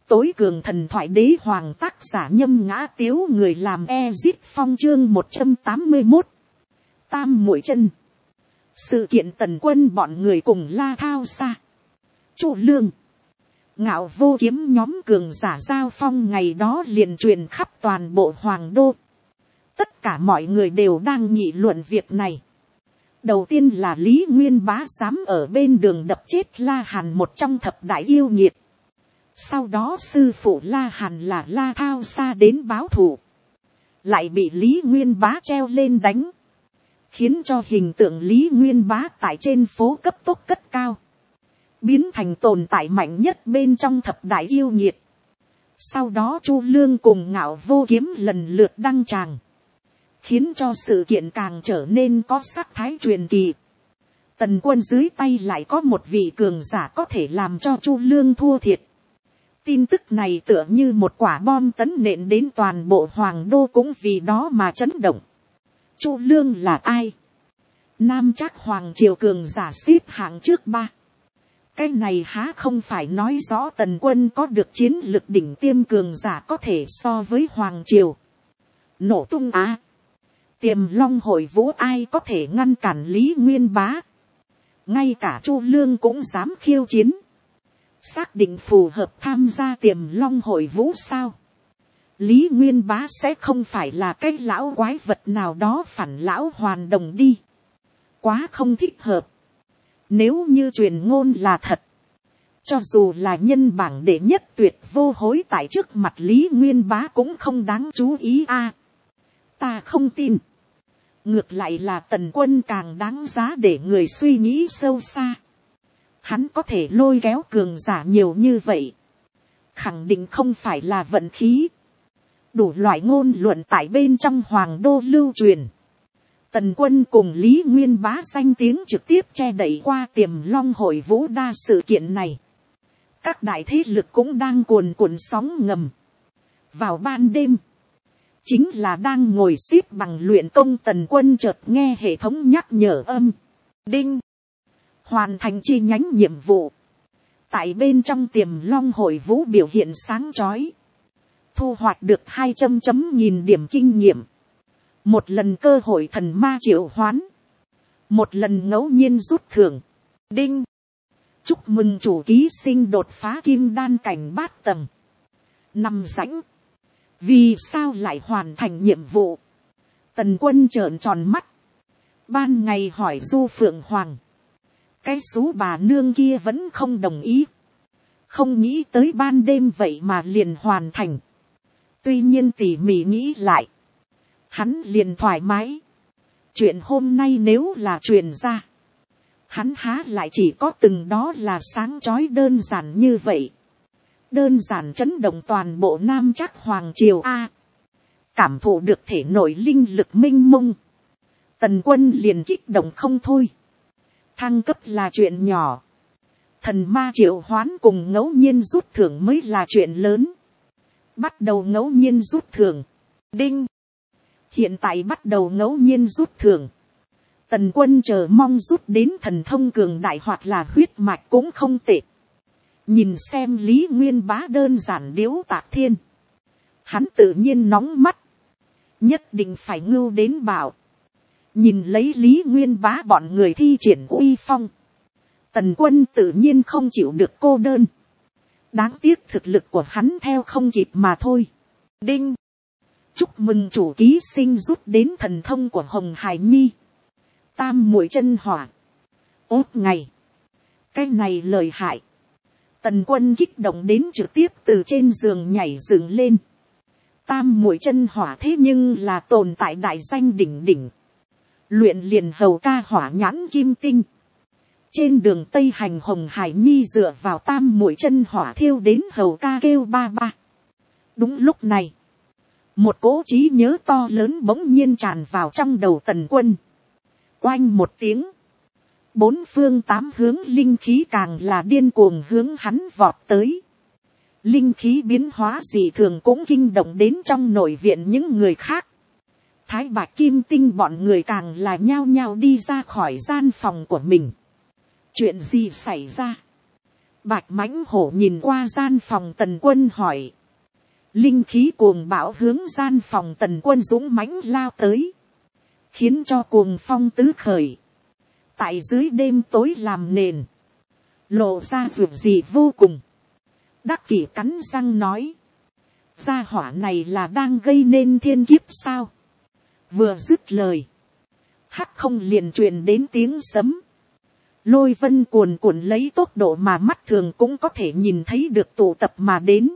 tối cường thần thoại đế hoàng, tác giả Nhâm Ngã Tiếu, người làm Ezit Phong, chương 181. Tam Muội Chân. Sự kiện Tần Quân bọn người cùng La Thao Sa, Chu Lương, Ngạo Vô Kiếm nhóm cường giả giao phong ngày đó liền truyền khắp toàn bộ Hoàng Đô. Tất cả mọi người đều đang nghị luận việc này. Đầu tiên là Lý Nguyên Bá dám ở bên đường đập chết La Hàn, một trong thập đại yêu nghiệt. Sau đó sư phụ La Hàn là La Thao Sa đến báo thù, lại bị Lý Nguyên Bá treo lên đánh, khiến cho hình tượng Lý Nguyên Bá tại trên phố cấp tốc cất cao, biến thành tồn tại mạnh nhất bên trong thập đại yêu nghiệt. Sau đó Chu Lương cùng Ngạo Vô Kiếm lần lượt đăng tràng, khiến cho sự kiện càng trở nên có sắc thái truyền kỳ. Tần Quân dưới tay lại có một vị cường giả có thể làm cho Chu Lương thua thiệt. Tin tức này tựa như một quả bom tấn nện đến toàn bộ Hoàng Đô cũng vì đó mà chấn động. Chu Lương là ai? Nam Trác Hoàng triều cường giả xếp hạng trước 3. Cái này há không phải nói rõ Tần Quân có được chiến lực đỉnh tiêm cường giả có thể so với Hoàng triều. Nổ tung á! Tiềm Long Hội Vũ ai có thể ngăn cản Lý Nguyên Bá? Ngay cả Chu Lương cũng dám khiêu chiến. Xác định phù hợp tham gia Tiềm Long Hội Vũ sao? Lý Nguyên Bá sẽ không phải là cái lão quái vật nào đó phản lão hoàn đồng đi. Quá không thích hợp. Nếu như truyền ngôn là thật, cho dù là nhân bảng đệ nhất tuyệt vô hối tại trước mặt Lý Nguyên Bá cũng không đáng chú ý a. Ta không tin. Ngược lại là Tần Quân càng đáng giá để người suy nghĩ sâu xa. Hắn có thể lôi kéo cường giả nhiều như vậy, khẳng định không phải là vận khí. Đủ loại ngôn luận tại bên trong Hoàng Đô lưu truyền. Tần Quân cùng Lý Nguyên Bá danh tiếng trực tiếp che đậy qua Tiềm Long Hội Vũ đa sự kiện này. Các đại thế lực cũng đang cuồn cuộn sóng ngầm. Vào ban đêm, chính là đang ngồi xếp bằng luyện công, Tần Quân chợt nghe hệ thống nhắc nhở âm. Đinh! Hoàn thành chi nhánh nhiệm vụ. Tại bên trong Tiềm Long Hội Vũ biểu hiện sáng chói. Thu hoạch được 200.000 điểm kinh nghiệm. Một lần cơ hội thần ma triệu hoán. Một lần ngẫu nhiên rút thưởng. Đinh! Chúc mừng chủ ký sinh đột phá kim đan cảnh 8 tầng. Nằm rãnh. Vì sao lại hoàn thành nhiệm vụ? Tần Quân trợn tròn mắt. Ban ngày hỏi Du Phượng Hoàng. Cái xú bà nương kia vẫn không đồng ý. Không nghĩ tới ban đêm vậy mà liền hoàn thành. Tuy nhiên tỉ mỉ nghĩ lại, hắn liền thoải mái. Chuyện hôm nay nếu là truyền ra, hắn há lại chỉ có từng đó là sáng chói đơn giản như vậy. Đơn giản chấn động toàn bộ Nam Trác Hoàng triều a. Cảm thụ được thể nội linh lực mênh mông, Tần Quân liền kích động không thôi. Thăng cấp là chuyện nhỏ, thần ma triệu hoán cùng ngẫu nhiên rút thưởng mới là chuyện lớn. Bắt đầu ngẫu nhiên rút thưởng. Đinh! Hiện tại bắt đầu ngẫu nhiên rút thưởng. Tần Quân chờ mong rút đến thần thông cường đại hoặc là huyết mạch cũng không tệ. Nhìn xem Lý Nguyên Bá đơn giản điếu tạc thiên, hắn tự nhiên nóng mắt. Nhất định phải ngưu đến bảo. Nhìn lấy Lý Nguyên Bá bọn người thi triển uy phong, Tần Quân tự nhiên không chịu được cô đơn. Đáng tiếc thực lực của hắn theo không kịp mà thôi. Đinh! Chúc mừng chủ ký sinh rút đến thần thông của Hồng Hải Nhi. Tam Muội Chân Hỏa. Ốt ngày. Cái này lời hại. Tần Quân kích động đến trực tiếp từ trên giường nhảy dựng lên. Tam Muội Chân Hỏa thế nhưng là tồn tại đại danh đỉnh đỉnh. Luyện liền hầu ca hỏa nhãn kim tinh. Trên đường Tây hành Hồng Hải Nhi dựa vào Tam Muội Chân Hỏa thiêu đến hầu ca kêu ba ba. Đúng lúc này, một cỗ trí nhớ to lớn bỗng nhiên tràn vào trong đầu Tần Quân. Oanh một tiếng, bốn phương tám hướng linh khí càng là điên cuồng hướng hắn vọt tới. Linh khí biến hóa dị thường cũng kinh động đến trong nội viện những người khác. Thái Bạch Kim Tinh bọn người càng là nhao nhao đi ra khỏi gian phòng của mình. Chuyện gì xảy ra? Bạch mãnh hổ nhìn qua gian phòng Tần Quân hỏi. Linh khí cuồng bão hướng gian phòng Tần Quân dũng mãnh lao tới. Khiến cho cuồng phong tứ khởi. Tại dưới đêm tối làm nền. Lộ ra ruột gì vô cùng. Đắc Kỷ cắn răng nói. Gia hỏa này là đang gây nên thiên kiếp sao? Vừa dứt lời. Hắc không liền truyền đến tiếng sấm. Lôi vân cuồn cuộn lấy tốc độ mà mắt thường cũng có thể nhìn thấy được tụ tập mà đến.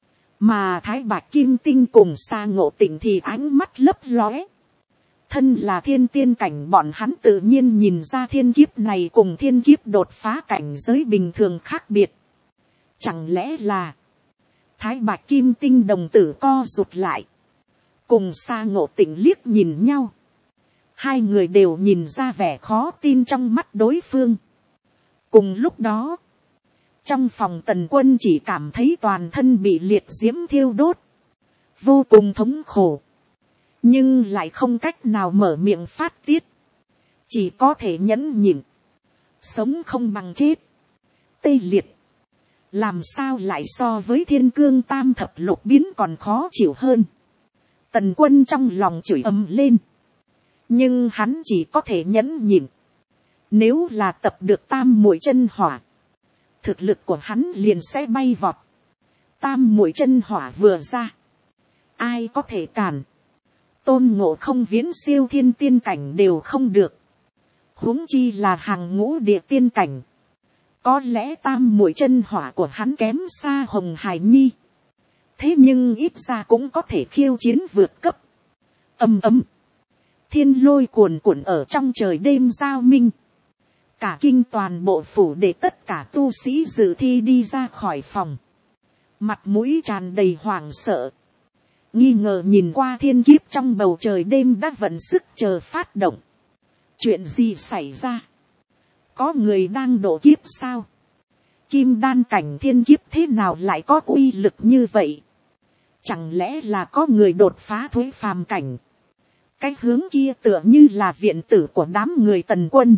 Mà Thái Bạch Kim Tinh cùng Sa Ngộ Tịnh thì ánh mắt lấp lóe. Thân là thiên tiên cảnh bọn hắn tự nhiên nhìn ra thiên kiếp này cùng thiên kiếp đột phá cảnh giới bình thường khác biệt. Chẳng lẽ là Thái Bạch Kim Tinh đồng tử co rụt lại. Cùng Sa Ngộ Tịnh liếc nhìn nhau. Hai người đều nhìn ra vẻ khó tin trong mắt đối phương. Cùng lúc đó, trong phòng Tần Quân chỉ cảm thấy toàn thân bị liệt diễm thiêu đốt. Vô cùng thống khổ. Nhưng lại không cách nào mở miệng phát tiết. Chỉ có thể nhẫn nhịn. Sống không bằng chết. Tê liệt. Làm sao lại so với thiên cương tam thập lục biến còn khó chịu hơn. Tần Quân trong lòng chửi ầm lên. Nhưng hắn chỉ có thể nhẫn nhịn. Nếu là tập được tam muội chân hỏa. Thực lực của hắn liền sẽ bay vọt. Tam muội chân hỏa vừa ra. Ai có thể cản. Tôn Ngộ Không viễn siêu thiên tiên cảnh đều không được. Huống chi là hàng ngũ địa tiên cảnh. Có lẽ tam muội chân hỏa của hắn kém xa Hồng Hải Nhi. Thế nhưng ít ra cũng có thể khiêu chiến vượt cấp. Ầm ầm. Thiên lôi cuồn cuộn ở trong trời đêm giao minh. Cả kinh toàn bộ phủ để tất cả tu sĩ dự thi đi ra khỏi phòng. Mặt mũi tràn đầy hoảng sợ. Nghi ngờ nhìn qua thiên kiếp trong bầu trời đêm đã vận sức chờ phát động. Chuyện gì xảy ra? Có người đang độ kiếp sao? Kim đan cảnh thiên kiếp thế nào lại có uy lực như vậy? Chẳng lẽ là có người đột phá thuế phàm cảnh? Cái hướng kia tựa như là viện tử của đám người Tần Quân.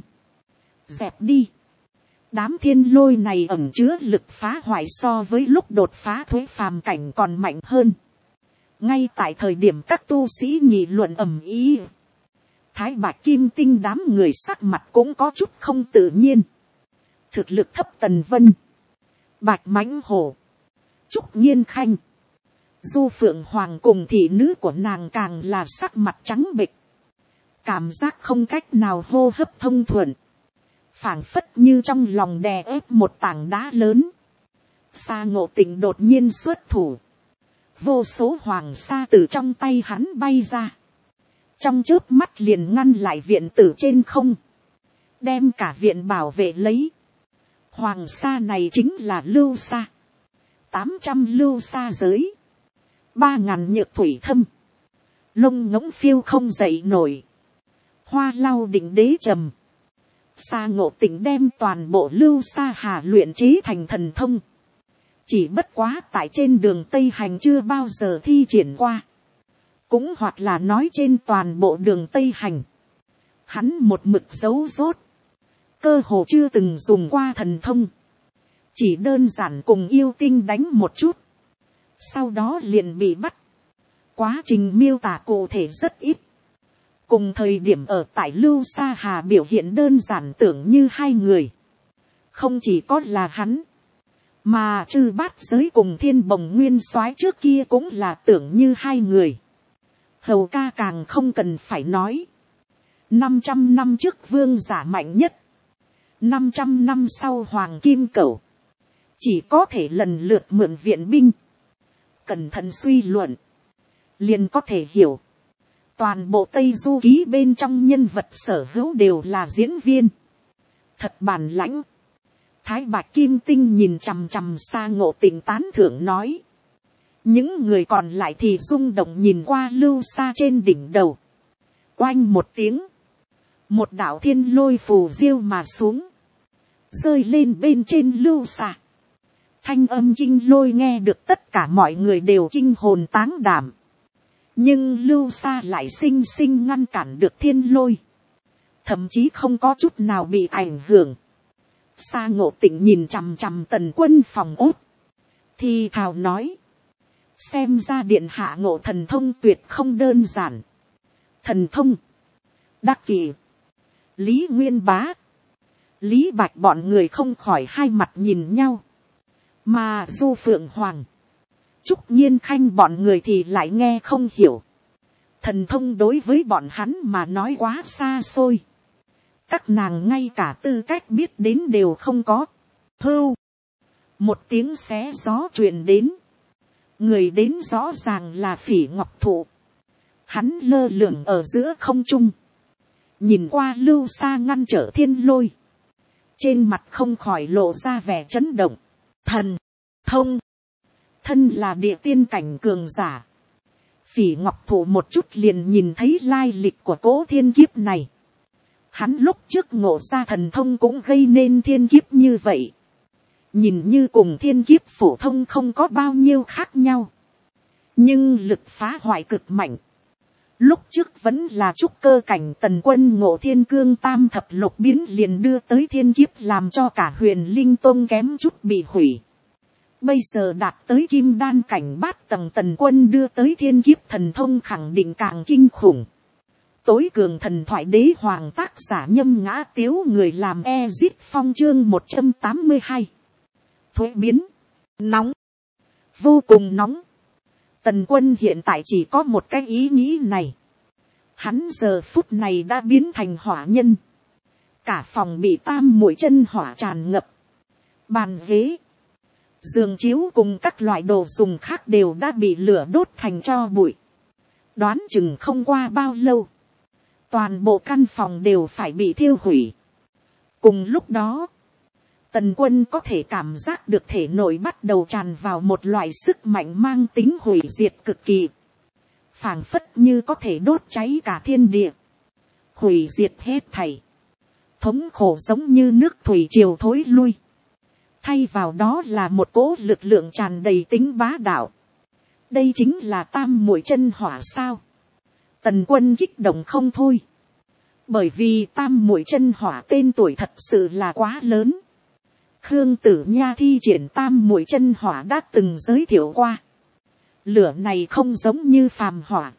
Dẹp đi. Đám thiên lôi này ẩn chứa lực phá hoại so với lúc đột phá thuế phàm cảnh còn mạnh hơn. Ngay tại thời điểm các tu sĩ nghị luận ầm ĩ, Thái Bạch Kim Tinh đám người sắc mặt cũng có chút không tự nhiên. Thực lực thấp Tần Vân, Bạch Mãnh Hổ, Trúc Nghiên Khanh, Du Phượng Hoàng cùng thị nữ của nàng càng là sắc mặt trắng bệch. Cảm giác không cách nào hô hấp thông thuận. Phảng phất như trong lòng đè ép một tảng đá lớn. Sa Ngộ Tịnh đột nhiên xuất thủ. Vô số hoàng sa từ trong tay hắn bay ra. Trong chớp mắt liền ngăn lại viện tử trên không. Đem cả viện bảo vệ lấy. Hoàng sa này chính là lưu sa. 800 lưu sa giới. 3000 nhược thủy thâm. Lông ngỗng phiêu không dậy nổi. Hoa lau định đế trầm. Sa Ngộ Tịnh đem toàn bộ lưu sa hà luyện chế thành thần thông. Chỉ bất quá tại trên đường Tây Hành chưa bao giờ thi triển qua. Cũng hoặc là nói trên toàn bộ đường Tây Hành. Hắn một mực giấu rốt. Cơ hồ chưa từng dùng qua thần thông. Chỉ đơn giản cùng yêu tinh đánh một chút. Sau đó liền bị bắt. Quá trình miêu tả cụ thể rất ít. Cùng thời điểm ở tại Lưu Sa Hà biểu hiện đơn giản tưởng như hai người. Không chỉ có là hắn. Mà Chư Bát Giới cùng Thiên Bồng Nguyên Soái trước kia cũng là tưởng như hai người. Hầu ca càng không cần phải nói. 500 năm trước vương giả mạnh nhất. 500 năm sau Hoàng Kim Cẩu. Chỉ có thể lần lượt mượn viện binh. Cẩn thận suy luận. Liền có thể hiểu. Toàn bộ Tây Du Ký bên trong nhân vật sở hữu đều là diễn viên. Thật bản lãnh. Thái Bạch Kim Tinh nhìn chằm chằm Sa Ngộ Tịnh tán thưởng nói. Những người còn lại thì rung động nhìn qua lưu sa trên đỉnh đầu. Oanh một tiếng. Một đạo thiên lôi phù diêu mà xuống. Rơi lên bên trên lưu sa. Thanh âm kinh lôi nghe được tất cả mọi người đều kinh hồn táng đảm. Nhưng lưu sa lại sinh sinh ngăn cản được thiên lôi. Thậm chí không có chút nào bị ảnh hưởng. xa ngộ tịnh nhìn chằm chằm tần quân phòng ốt, thì thào nói, xem ra điện hạ ngộ thần thông tuyệt không đơn giản. Thần thông, đắc kỳ, Lý Nguyên Bá, Lý Bạch bọn người không khỏi hai mặt nhìn nhau, mà Du Phượng Hoàng, Trúc Nhiên Khanh bọn người thì lại nghe không hiểu. Thần thông đối với bọn hắn mà nói quá xa xôi, các nàng ngay cả tư cách biết đến đều không có. Hưu, một tiếng xé gió truyền đến, người đến rõ ràng là Phỉ Ngọc Thụ. Hắn lơ lửng ở giữa không trung, nhìn qua Lưu Sa ngăn trở thiên lôi, trên mặt không khỏi lộ ra vẻ chấn động. Thần thông, thân là địa tiên cảnh cường giả. Phỉ Ngọc Thụ một chút liền nhìn thấy lai lịch của cỗ thiên kiếp này. Hắn lúc trước ngộ ra thần thông cũng gây nên thiên kiếp như vậy. Nhìn như cùng thiên kiếp phổ thông không có bao nhiêu khác nhau, nhưng lực phá hoại cực mạnh. Lúc trước vẫn là trúc cơ cảnh tần quân ngộ thiên cương tam thập lục biến liền đưa tới thiên kiếp, làm cho cả Huyền Linh Tông kém chút bị hủy. Bây giờ đạt tới kim đan cảnh bát tầng tần quân đưa tới thiên kiếp thần thông khẳng định càng kinh khủng. Tối cường thần thoại đế hoàng, tác giả Nhâm Ngã Tiếu, người làm Ezit Phong, chương 182. Thuế biến, nóng, vô cùng nóng. Tần quân hiện tại chỉ có một cái ý nghĩ này. Hắn giờ phút này đã biến thành hỏa nhân. Cả phòng bị tam muội chân hỏa tràn ngập. Bàn ghế, giường chiếu cùng các loại đồ dùng khác đều đã bị lửa đốt thành tro bụi. Đoán chừng không qua bao lâu, toàn bộ căn phòng đều phải bị thiêu hủy. Cùng lúc đó, tần quân có thể cảm giác được thể nội bắt đầu tràn vào một loại sức mạnh mang tính hủy diệt cực kỳ. Phảng phất như có thể đốt cháy cả thiên địa, hủy diệt hết thảy. Thống khổ giống như nước thủy triều thối lui. Thay vào đó là một cỗ lực lượng tràn đầy tính bá đạo. Đây chính là tam muội chân hỏa sao? Tần quân kích động không thôi. Bởi vì tam muội chân hỏa tên tuổi thật sự là quá lớn. Khương Tử Nha thi triển tam muội chân hỏa đã từng giới thiệu qua. Lửa này không giống như phàm hỏa.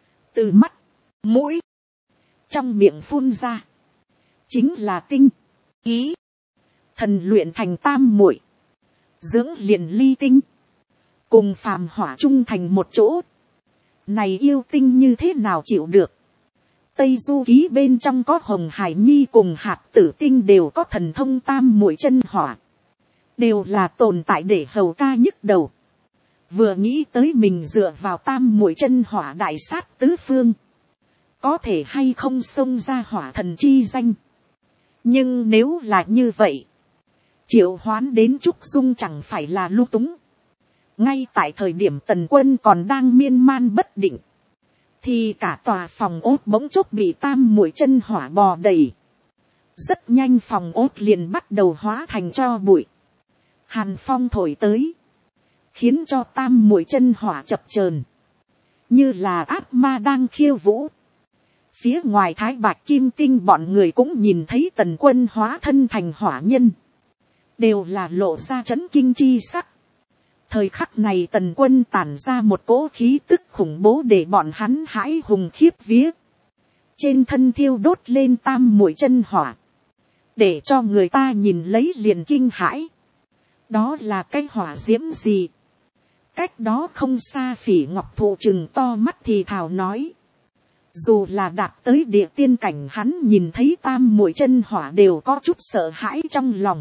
Từ mắt, mũi, trong miệng phun ra, chính là tinh, khí. Thần luyện thành tam muội, dưỡng liền ly tinh, cùng phàm hỏa chung thành một chỗ. Này yêu tinh như thế nào chịu được? Tây Du Ký bên trong có Hồng Hải Nhi cùng Hạt Tử Tinh đều có thần thông tam muội chân hỏa, đều là tồn tại để hầu ca nhức đầu. Vừa nghĩ tới mình dựa vào tam muội chân hỏa đại sát tứ phương, có thể hay không xông ra hỏa thần chi danh. Nhưng nếu là như vậy, triệu hoán đến Trúc Dung chẳng phải là lung túng. Ngay tại thời điểm tần quân còn đang miên man bất định, thì cả tòa phòng ốt bỗng chốc bị tam muội chân hỏa bò đầy. Rất nhanh phòng ốt liền bắt đầu hóa thành tro bụi. Hàn phong thổi tới, khiến cho tam muội chân hỏa chập chờn, như là ác ma đang khiêu vũ. Phía ngoài Thái Bạch Kim Tinh bọn người cũng nhìn thấy tần quân hóa thân thành hỏa nhân, đều là lộ ra chấn kinh chi sắc. Thời khắc này tần quân tản ra một cỗ khí tức khủng bố để bọn hắn hãi hùng khiếp vía. Trên thân thiêu đốt lên tam muội chân hỏa, để cho người ta nhìn lấy liền kinh hãi. Đó là cái hỏa diễm gì? Cách đó không xa Phỉ Ngọc Thụ chừng to mắt thì thào nói. Dù là đạt tới địa tiên cảnh, hắn nhìn thấy tam muội chân hỏa đều có chút sợ hãi trong lòng.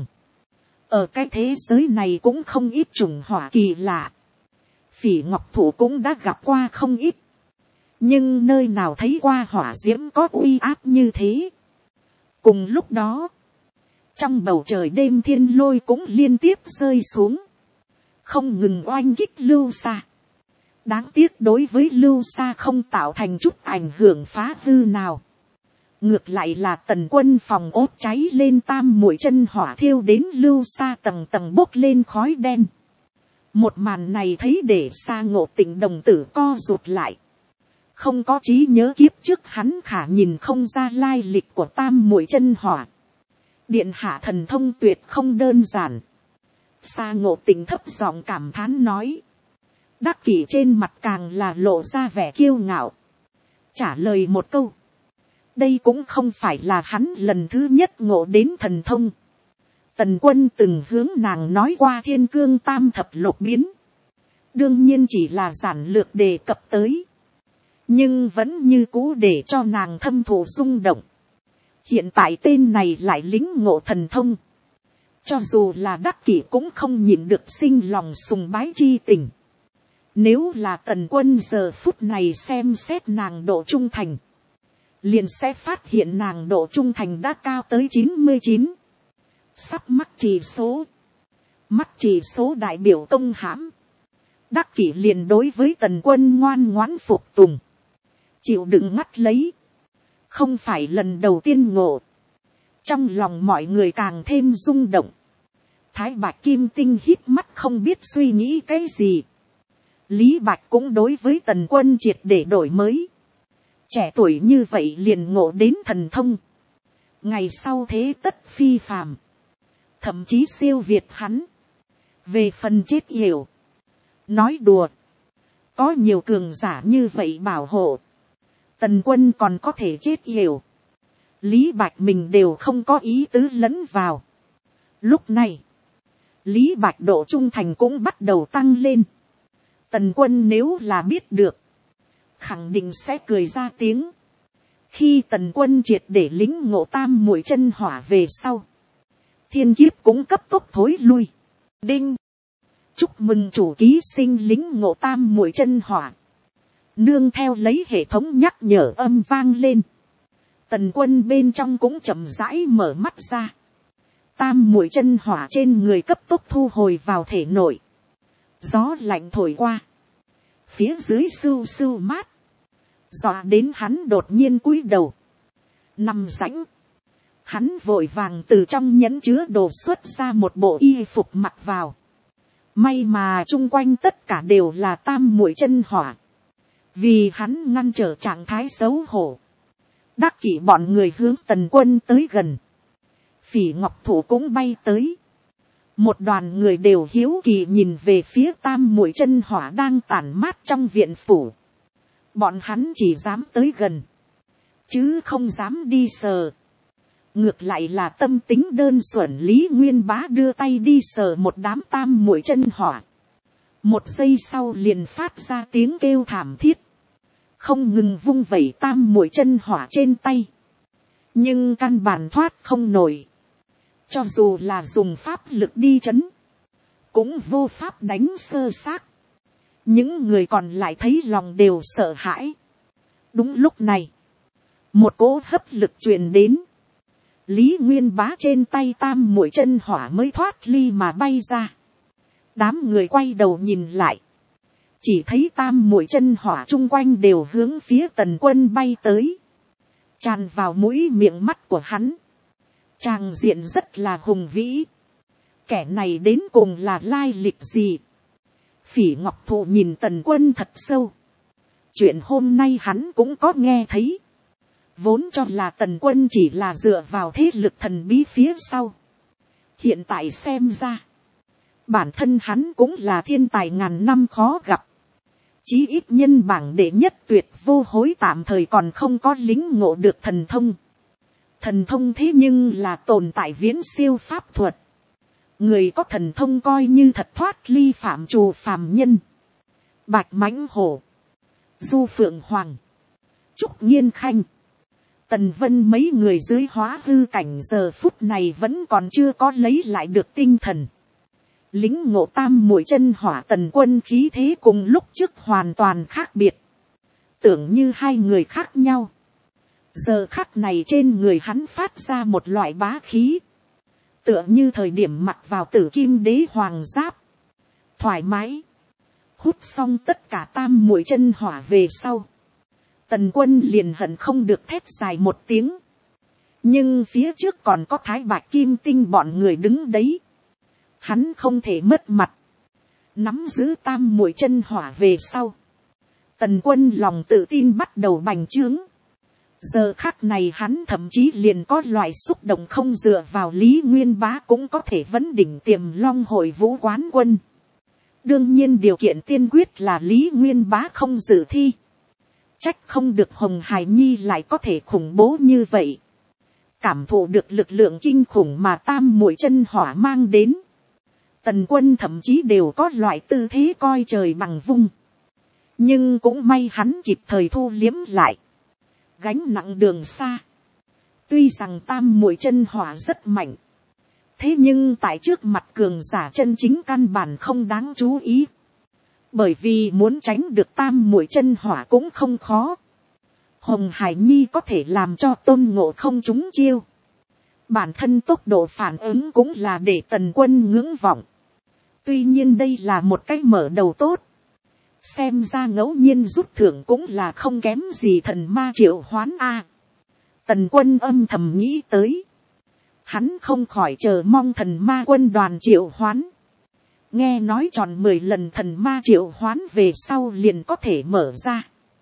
Ở cái thế giới này cũng không ít chủng hỏa kỳ lạ. Phỉ Ngọc Thụ cũng đã gặp qua không ít. Nhưng nơi nào thấy qua hỏa diễm có uy áp như thế. Cùng lúc đó, trong bầu trời đêm thiên lôi cũng liên tiếp rơi xuống, không ngừng oanh kích Lưu Sa. Đáng tiếc đối với Lưu Sa không tạo thành chút ảnh hưởng phá hư nào. Ngược lại là tần quân phòng ốt cháy lên tam muội chân hỏa thiêu đến Lưu Sa tầng tầng bốc lên khói đen. Một màn này thấy để Sa Ngộ Tịnh đồng tử co rụt lại. Không có trí nhớ kiếp trước hắn khả nhìn không ra lai lịch của tam muội chân hỏa. Điện hạ thần thông tuyệt không đơn giản. Sa Ngộ Tĩnh thấp giọng cảm thán nói. Đắc Kỷ trên mặt càng là lộ ra vẻ kiêu ngạo. Trả lời một câu. Đây cũng không phải là hắn lần thứ nhất ngộ đến thần thông. Tần Quân từng hướng nàng nói qua Thiên Cương Tam Thập Lục biến. Đương nhiên chỉ là giản lược đề cập tới. Nhưng vẫn như cũ để cho nàng thâm thụ rung động. Hiện tại tên này lại lính ngộ thần thông. Cho dù là Đắc Kỷ cũng không nhịn được sinh lòng sùng bái chi tình. Nếu là Tần Quân giờ phút này xem xét nàng độ trung thành. Liền sẽ phát hiện nàng độ trung thành đã cao tới 99. Sắp mắc chỉ số. Mắc chỉ số đại biểu công hãm. Đắc Kỷ liền đối với Tần Quân ngoan ngoãn phục tùng. Chịu đựng ngắt lấy. Không phải lần đầu tiên ngộ. Trong lòng mọi người càng thêm rung động. Thái Bạch Kim Tinh hít mắt không biết suy nghĩ cái gì. Lý Bạch cũng đối với Tần Quân triệt để đổi mới. Trẻ tuổi như vậy liền ngộ đến thần thông. Ngày sau thế tất phi phàm. Thậm chí siêu việt hắn. Về phần chết yểu. Nói đùa. Có nhiều cường giả như vậy bảo hộ. Tần Quân còn có thể chết yểu. Lý Bạch mình đều không có ý tứ lẫn vào. Lúc này. Lý Bạch độ trung thành cũng bắt đầu tăng lên. Tần Quân nếu là biết được. Khẳng định sẽ cười ra tiếng. Khi Tần Quân triệt để lính ngộ tam muội chân hỏa về sau. Thiên kiếp cũng cấp tốc thối lui. Đinh. Chúc mừng chủ ký sinh lính ngộ tam muội chân hỏa. Nương theo lấy hệ thống nhắc nhở âm vang lên. Tần Quân bên trong cũng chậm rãi mở mắt ra. Tam muội chân hỏa trên người cấp tốc thu hồi vào thể nội. Gió lạnh thổi qua. Phía dưới sưu sưu mát. Dọa đến hắn đột nhiên cúi đầu. Nằm rãnh. Hắn vội vàng từ trong nhẫn chứa đồ xuất ra một bộ y phục mặc vào. May mà chung quanh tất cả đều là tam muội chân hỏa. Vì hắn ngăn trở trạng thái xấu hổ. Đắc Kỷ bọn người hướng Tần Quân tới gần. Phỉ Ngọc Thủ cũng bay tới. Một đoàn người đều hiếu kỳ nhìn về phía tam muội chân hỏa đang tản mát trong viện phủ. Bọn hắn chỉ dám tới gần. Chứ không dám đi sờ. Ngược lại là tâm tính đơn xuẩn Lý Nguyên Bá đưa tay đi sờ một đám tam muội chân hỏa. Một giây sau liền phát ra tiếng kêu thảm thiết. Không ngừng vung vẩy tam muội chân hỏa trên tay. Nhưng căn bản thoát không nổi. Cho dù là dùng pháp lực đi trấn. Cũng vô pháp đánh sơ xác. Những người còn lại thấy lòng đều sợ hãi. Đúng lúc này. Một cỗ hấp lực truyền đến. Lý Nguyên Bá trên tay tam muội chân hỏa mới thoát ly mà bay ra. Đám người quay đầu nhìn lại. Chỉ thấy tam muội chân hỏa chung quanh đều hướng phía Tần Quân bay tới. Tràn vào mũi miệng mắt của hắn. Tràng diện rất là hùng vĩ. Kẻ này đến cùng là lai lịch gì? Phỉ Ngọc Thụ nhìn Tần Quân thật sâu. Chuyện hôm nay hắn cũng có nghe thấy. Vốn cho là Tần Quân chỉ là dựa vào thế lực thần bí phía sau. Hiện tại xem ra. Bản thân hắn cũng là thiên tài ngàn năm khó gặp. Chí ít nhân bảng đệ nhất tuyệt vô hối tạm thời còn không có lính ngộ được thần thông. Thần thông thế nhưng là tồn tại viễn siêu pháp thuật. Người có thần thông coi như thật thoát ly phạm trù phàm nhân. Bạch Mãnh Hổ. Du Phượng Hoàng. Trúc Nghiên Khanh. Tần Vân mấy người dưới hóa hư cảnh giờ phút này vẫn còn chưa có lấy lại được tinh thần. Lính ngộ tam muội chân hỏa Tần Quân khí thế cùng lúc trước hoàn toàn khác biệt. Tưởng như hai người khác nhau. Giờ khắc này trên người hắn phát ra một loại bá khí. Tựa như thời điểm mặc vào Tử Kim Đế Hoàng giáp. Thoải mái. Hút xong tất cả tam muội chân hỏa về sau. Tần Quân liền hận không được thét dài một tiếng. Nhưng phía trước còn có Thái Bạch Kim Tinh bọn người đứng đấy. Hắn không thể mất mặt. Nắm giữ tam muội chân hỏa về sau. Tần Quân lòng tự tin bắt đầu bành trướng. Giờ khắc này hắn thậm chí liền có loại xúc động không dựa vào Lý Nguyên Bá cũng có thể vấn đỉnh Tiềm Long hội vũ quán quân. Đương nhiên điều kiện tiên quyết là Lý Nguyên Bá không dự thi. Trách không được Hồng Hải Nhi lại có thể khủng bố như vậy. Cảm thụ được lực lượng kinh khủng mà tam muội chân hỏa mang đến. Tần Quân thậm chí đều có loại tư thế coi trời bằng vung. Nhưng cũng may hắn kịp thời thu liếm lại. Gánh nặng đường xa. Tuy rằng tam muội chân hỏa rất mạnh. Thế nhưng tại trước mặt cường giả chân chính căn bản không đáng chú ý. Bởi vì muốn tránh được tam muội chân hỏa cũng không khó. Hồng Hải Nhi có thể làm cho Tôn Ngộ không trúng chiêu. Bản thân tốc độ phản ứng cũng là để Tần Quân ngưỡng vọng. Tuy nhiên đây là một cách mở đầu tốt. Xem ra ngẫu nhiên rút thưởng cũng là không kém gì thần ma triệu hoán a. Tần Quân âm thầm nghĩ tới. Hắn không khỏi chờ mong thần ma quân đoàn triệu hoán. Nghe nói tròn 10 lần thần ma triệu hoán về sau liền có thể mở ra.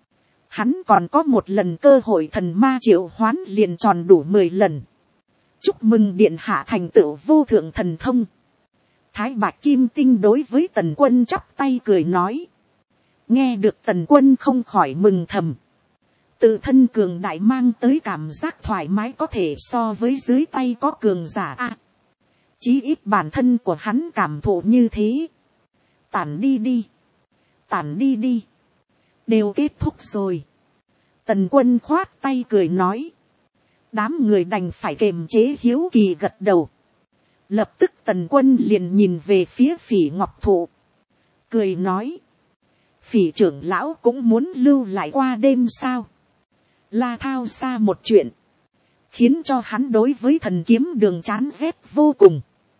Hắn còn có một lần cơ hội thần ma triệu hoán liền tròn đủ 10 lần. Chúc mừng điện hạ thành tựu vô thượng thần thông. Thái Bạch Kim Tinh đối với Tần Quân chắp tay cười nói. Nghe được Tần Quân không khỏi mừng thầm. Tự thân cường đại mang tới cảm giác thoải mái có thể so với dưới tay có cường giả a. Chí ít bản thân của hắn cảm thụ như thế. Tản đi đi. Tản đi đi. Đều kết thúc rồi. Tần Quân khoát tay cười nói. Đám người đành phải kiềm chế hiếu kỳ gật đầu. Lập tức Tần Quân liền nhìn về phía Phỉ Ngọc Thụ. Cười nói. Phỉ trưởng lão cũng muốn lưu lại qua đêm sao. La Thao xa một chuyện. Khiến cho hắn đối với thần kiếm đường chán ghét vô cùng.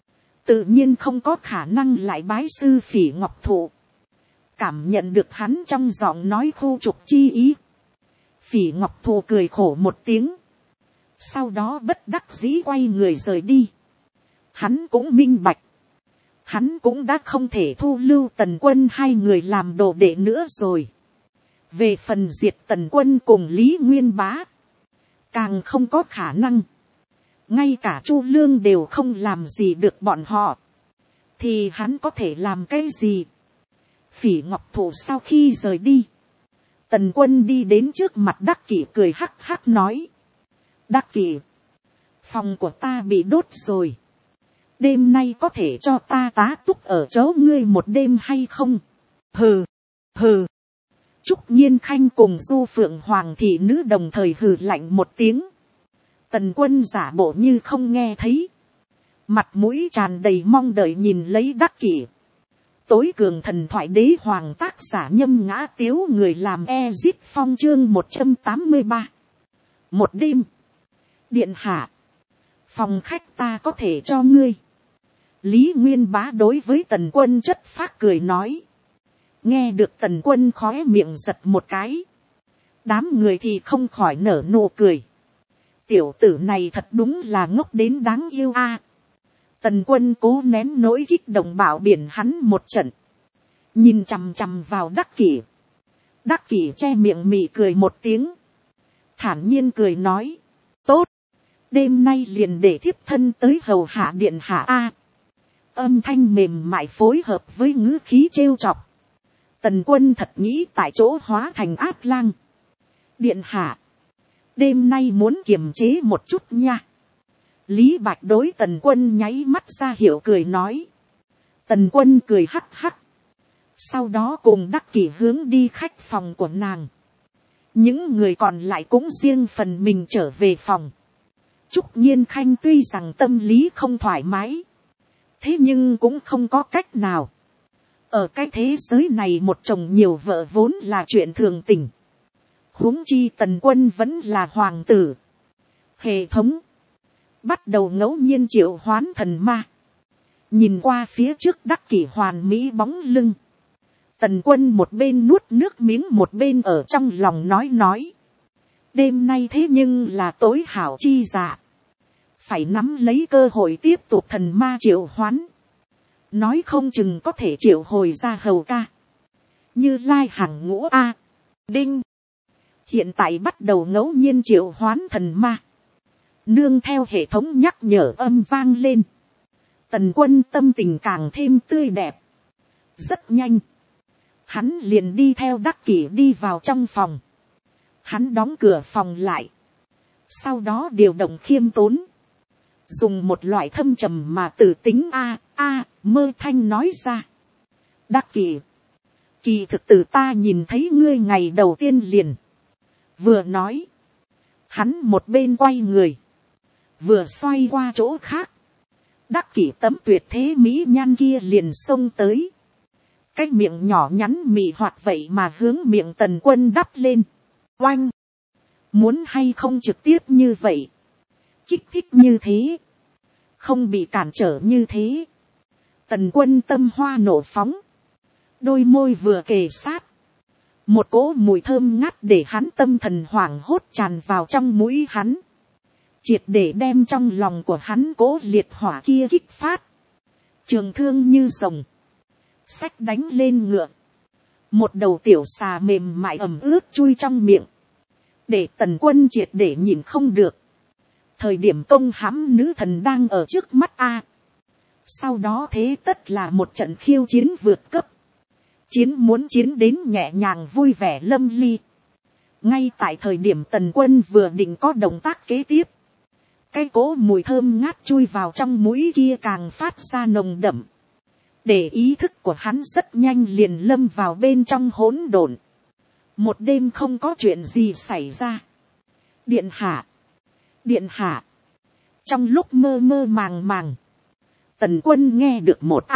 Tự nhiên không có khả năng lại bái sư Phỉ Ngọc Thụ. Cảm nhận được hắn trong giọng nói khu trục chi ý. Phỉ Ngọc Thụ cười khổ một tiếng. Sau đó bất đắc dĩ quay người rời đi. Hắn cũng minh bạch. Hắn cũng đã không thể thu lưu Tần Quân hai người làm đồ đệ nữa rồi. Về phần diệt Tần Quân cùng Lý Nguyên Bá. Càng không có khả năng. Ngay cả Chu Lương đều không làm gì được bọn họ. Thì hắn có thể làm cái gì? Phỉ Ngọc Thụ sau khi rời đi. Tần Quân đi đến trước mặt Đắc Kỷ cười hắc hắc nói. Đắc Kỷ. Phòng của ta bị đốt rồi. Đêm nay có thể cho ta tá túc ở chỗ ngươi một đêm hay không? Hừ. Hừ. Trúc Nhiên Khanh cùng Du Phượng Hoàng thị nữ đồng thời hừ lạnh một tiếng. Tần Quân giả bộ như không nghe thấy. Mặt mũi tràn đầy mong đợi nhìn lấy Đắc Kỷ. Tối cường thần thoại đế hoàng tác giả Nhâm Ngã Tiếu người làm Ezit Phong chương 183. Một đêm. Điện hạ. Phòng khách ta có thể cho ngươi. Lý Nguyên Bá đối với Tần Quân chất phác cười nói. Nghe được Tần Quân khóe miệng giật một cái. Đám người thì không khỏi nở nụ cười. Tiểu tử này thật đúng là ngốc đến đáng yêu a. Tần Quân cố nén nỗi kích động bảo biển hắn một trận. Nhìn chằm chằm vào Đắc Kỷ. Đắc Kỷ che miệng mỉm cười một tiếng. Thản nhiên cười nói. Tốt. Đêm nay liền để thiếp thân tới hầu hạ điện hạ a. Âm thanh mềm mại phối hợp với ngữ khí trêu chọc. Tần Quân thật nghĩ tại chỗ hóa thành ác lang. Điện hạ. Đêm nay muốn kiềm chế một chút nha. Lý Bạch đối Tần Quân nháy mắt ra hiệu cười nói. Tần Quân cười hắc hắc. Sau đó cùng Đắc Kỷ hướng đi khách phòng của nàng. Những người còn lại cũng riêng phần mình trở về phòng. Trúc Nhiên Khanh tuy rằng tâm lý không thoải mái. Thế nhưng cũng không có cách nào. Ở cái thế giới này một chồng nhiều vợ vốn là chuyện thường tình. Huống chi Tần Quân vẫn là hoàng tử. Hệ thống. Bắt đầu ngẫu nhiên triệu hoán thần ma. Nhìn qua phía trước Đắc Kỷ hoàn mỹ bóng lưng. Tần Quân một bên nuốt nước miếng một bên ở trong lòng nói. Đêm nay thế nhưng là tối hảo chi dạ. Phải nắm lấy cơ hội tiếp tục thần ma triệu hoán. Nói không chừng có thể triệu hồi ra hầu ca. Như Lai Hằng Ngũ A. Đinh. hiện tại bắt đầu ngẫu nhiên triệu hoán thần ma, nương theo hệ thống nhắc nhở âm vang lên, Tần Quân tâm tình càng thêm tươi đẹp. Rất nhanh, hắn liền đi theo Đắc Kỷ đi vào trong phòng, hắn đóng cửa phòng lại, sau đó điều động khiêm tốn, dùng một loại thâm trầm mà tử tính mơ thanh nói ra. Đắc Kỷ, kỳ thực từ ta nhìn thấy ngươi ngày đầu tiên liền. Vừa nói, hắn một bên quay người, vừa xoay qua chỗ khác. Đắc Kỷ tấm tuyệt thế mỹ nhan kia liền xông tới, cái miệng nhỏ nhắn mị hoạt vậy mà hướng miệng Tần Quân đắp lên. Oanh, muốn hay không trực tiếp như vậy, kích thích như thế, không bị cản trở như thế. Tần Quân tâm hoa nổ phóng, đôi môi vừa kề sát, một cỗ mùi thơm ngát để hắn tâm thần hoảng hốt tràn vào trong mũi hắn, triệt để đem trong lòng của hắn cỗ liệt hỏa kia kích phát. Trường thương như rồng, xách đánh lên ngựa, một đầu tiểu xà mềm mại ẩm ướt chui trong miệng, để Tần Quân triệt để nhìn không được. Thời điểm công hãm nữ thần đang ở trước mắt sau đó thế tất là một trận khiêu chiến vượt cấp, muốn chiến đến nhẹ nhàng vui vẻ lâm ly. Ngay tại thời điểm Tần Quân vừa định có động tác kế tiếp, cái cỗ mùi thơm ngát chui vào trong mũi kia càng phát ra nồng đậm, để ý thức của hắn rất nhanh liền lâm vào bên trong hỗn độn. Một đêm không có chuyện gì xảy ra. Điện hạ, điện hạ. Trong lúc mơ mơ màng màng, Tần Quân nghe được một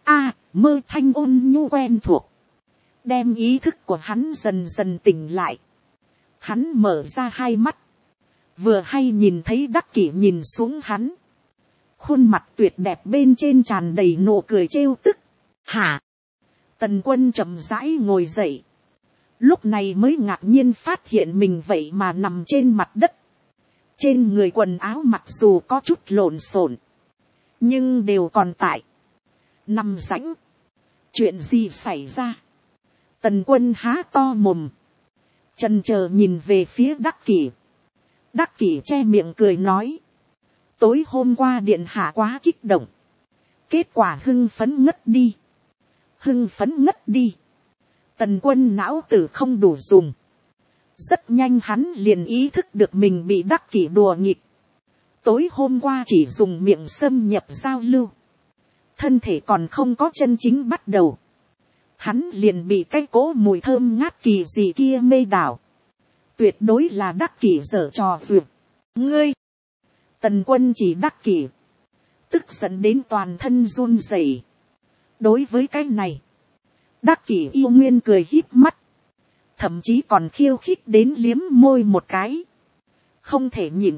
mơ thanh ôn nhu quen thuộc, đem ý thức của hắn dần dần tỉnh lại. Hắn mở ra hai mắt, vừa hay nhìn thấy Đắc Kỷ nhìn xuống hắn, khuôn mặt tuyệt đẹp bên trên tràn đầy nụ cười trêu tức. Hả? Tần Quân chậm rãi ngồi dậy, lúc này mới ngạc nhiên phát hiện mình vậy mà nằm trên mặt đất. Trên người quần áo mặc dù có chút lộn xộn, nhưng đều còn tại, nằm rãnh. Chuyện gì xảy ra? Tần Quân há to mồm, chần chờ nhìn về phía Đắc Kỷ. Đắc Kỷ che miệng cười nói, tối hôm qua điện hạ quá kích động, kết quả hưng phấn ngất đi. Hưng phấn ngất đi. Tần Quân não tử không đủ dùng, rất nhanh hắn liền ý thức được mình bị Đắc Kỷ đùa nghịch. Tối hôm qua chỉ dùng miệng xâm nhập giao lưu, thân thể còn không có chân chính bắt đầu, hắn liền bị cái cỗ mùi thơm ngát kỳ gì kia mê đảo. Tuyệt đối là Đắc Kỷ giở trò vượt. Ngươi! Tần Quân chỉ Đắc Kỷ, tức giận đến toàn thân run rẩy. Đối với cái này, Đắc Kỷ yêu nguyên cười híp mắt, thậm chí còn khiêu khích đến liếm môi một cái. Không thể nhịn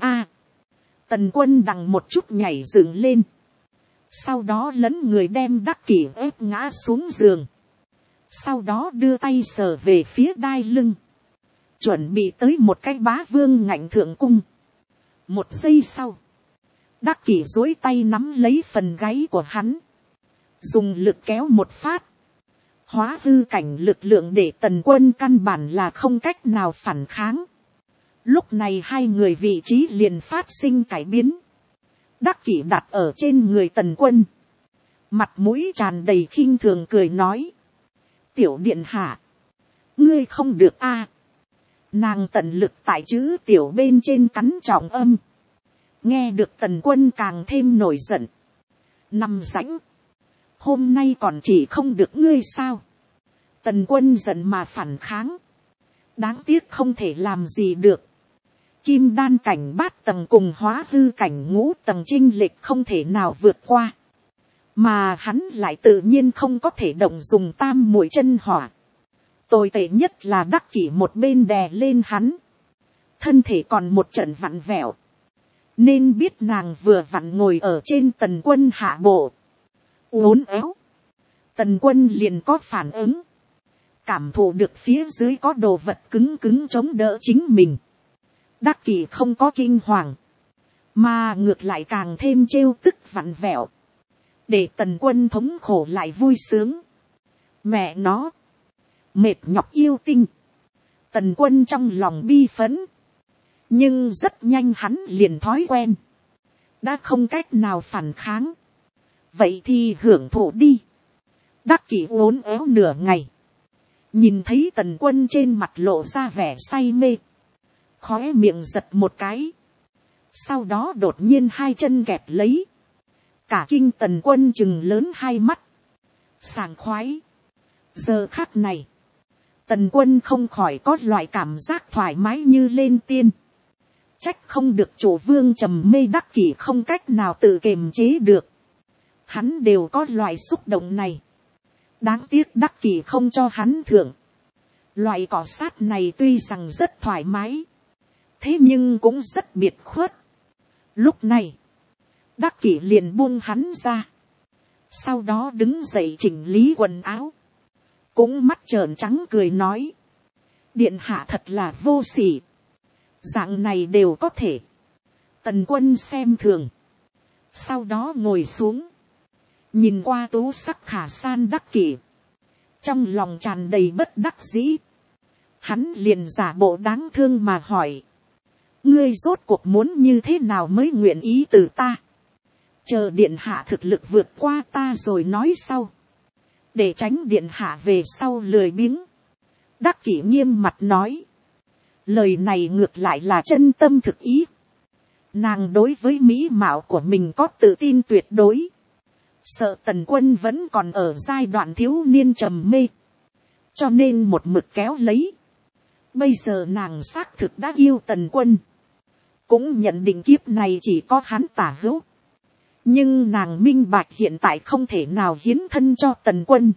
Tần Quân đằng một chút nhảy dựng lên, sau đó lấn người đem Đắc Kỷ ép ngã xuống giường, sau đó đưa tay sờ về phía đai lưng, chuẩn bị tới một cái bá vương ngạnh thượng cung. Một giây sau, Đắc Kỷ duỗi tay nắm lấy phần gáy của hắn, dùng lực kéo một phát, hóa hư cảnh lực lượng để Tần Quân căn bản là không cách nào phản kháng. Lúc này hai người vị trí liền phát sinh cải biến. Đắc Kỷ đặt ở trên người Tần Quân, mặt mũi tràn đầy khinh thường cười nói, tiểu điện hạ, ngươi không được Nàng tận lực tại chữ tiểu bên trên cắn trọng âm, nghe được Tần Quân càng thêm nổi giận. Nằm rãnh, hôm nay còn chỉ không được ngươi sao? Tần Quân giận mà phản kháng, đáng tiếc không thể làm gì được. Kim đan cảnh bát tầng cùng hóa hư cảnh ngũ tầng chênh lệch không thể nào vượt qua, mà hắn lại tự nhiên không có thể động dùng tam muội chân hỏa. Tồi tệ nhất là Đắc Kỷ một bên đè lên hắn, thân thể còn một trận vặn vẹo, nên biết nàng vừa vặn ngồi ở trên Tần Quân hạ bộ, uốn éo. Tần Quân liền có phản ứng, cảm thụ được phía dưới có đồ vật cứng cứng chống đỡ chính mình. Đắc Kỷ không có kinh hoàng, mà ngược lại càng thêm trêu tức vặn vẹo, để Tần Quân thống khổ lại vui sướng. Mẹ nó, mệt nhọc yêu tinh. Tần Quân trong lòng bi phấn, nhưng rất nhanh hắn liền thói quen, đã không cách nào phản kháng, vậy thì hưởng thụ đi. Đắc Kỷ uốn éo nửa ngày, nhìn thấy Tần Quân trên mặt lộ ra vẻ say mê, khóe miệng giật một cái, sau đó đột nhiên hai chân kẹp lấy, cả kinh Tần Quân chừng lớn hai mắt, sảng khoái. Giờ khắc này, Tần Quân không khỏi có loại cảm giác thoải mái như lên tiên. Trách không được chủ vương trầm mê Đắc Kỷ không cách nào tự kiềm chế được. Hắn đều có loại xúc động này. Đáng tiếc Đắc Kỷ không cho hắn thưởng. Loại cọ sát này tuy rằng rất thoải mái, thế nhưng cũng rất biệt khuất. Lúc này, Đắc Kỷ liền buông hắn ra, sau đó đứng dậy chỉnh lý quần áo, cũng mắt trợn trắng cười nói, điện hạ thật là vô sỉ, dạng này đều có thể. Tần Quân xem thường, sau đó ngồi xuống, nhìn qua tú sắc khả san Đắc Kỷ, trong lòng tràn đầy bất đắc dĩ. Hắn liền giả bộ đáng thương mà hỏi, ngươi rốt cuộc muốn như thế nào mới nguyện ý từ ta? Chờ điện hạ thực lực vượt qua ta rồi nói sau, để tránh điện hạ về sau lười biếng. Đắc Kỷ nghiêm mặt nói, lời này ngược lại là chân tâm thực ý. Nàng đối với mỹ mạo của mình có tự tin tuyệt đối, sợ Tần Quân vẫn còn ở giai đoạn thiếu niên trầm mê, cho nên một mực kéo lấy. Bây giờ nàng xác thực đã yêu Tần Quân, cũng nhận định kiếp này chỉ có hắn tả hữu, nhưng nàng minh bạch hiện tại không thể nào hiến thân cho Tần Quân,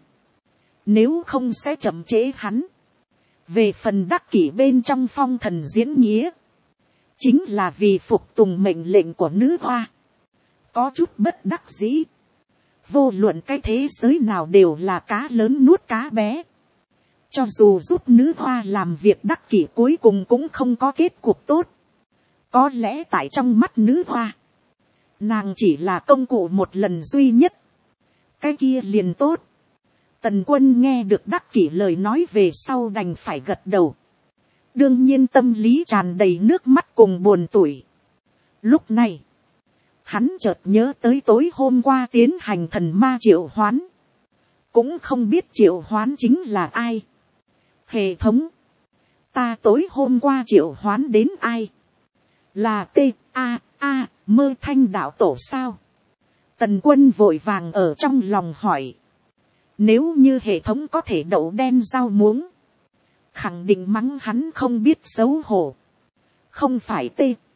nếu không sẽ chậm trễ hắn. Về phần Đắc Kỷ bên trong phong thần diễn nghĩa, chính là vì phục tùng mệnh lệnh của nữ hoa, có chút bất đắc dĩ. Vô luận cái thế giới nào đều là cá lớn nuốt cá bé, cho dù giúp nữ hoa làm việc Đắc Kỷ cuối cùng cũng không có kết cục tốt. Có lẽ tại trong mắt nữ hoa, nàng chỉ là công cụ một lần duy nhất, cái kia liền tốt. Tần Quân nghe được Đắc Kỷ lời nói về sau đành phải gật đầu, đương nhiên tâm lý tràn đầy nước mắt cùng buồn tủi. Lúc này, hắn chợt nhớ tới tối hôm qua tiến hành thần ma triệu hoán, cũng không biết triệu hoán chính là ai. Hệ thống, ta tối hôm qua triệu hoán đến ai? Là Mơ Thanh đạo tổ sao? Tần Quân vội vàng ở trong lòng hỏi. Nếu như hệ thống có thể đậu đen rau muống, khẳng định mắng hắn không biết xấu hổ. Không phải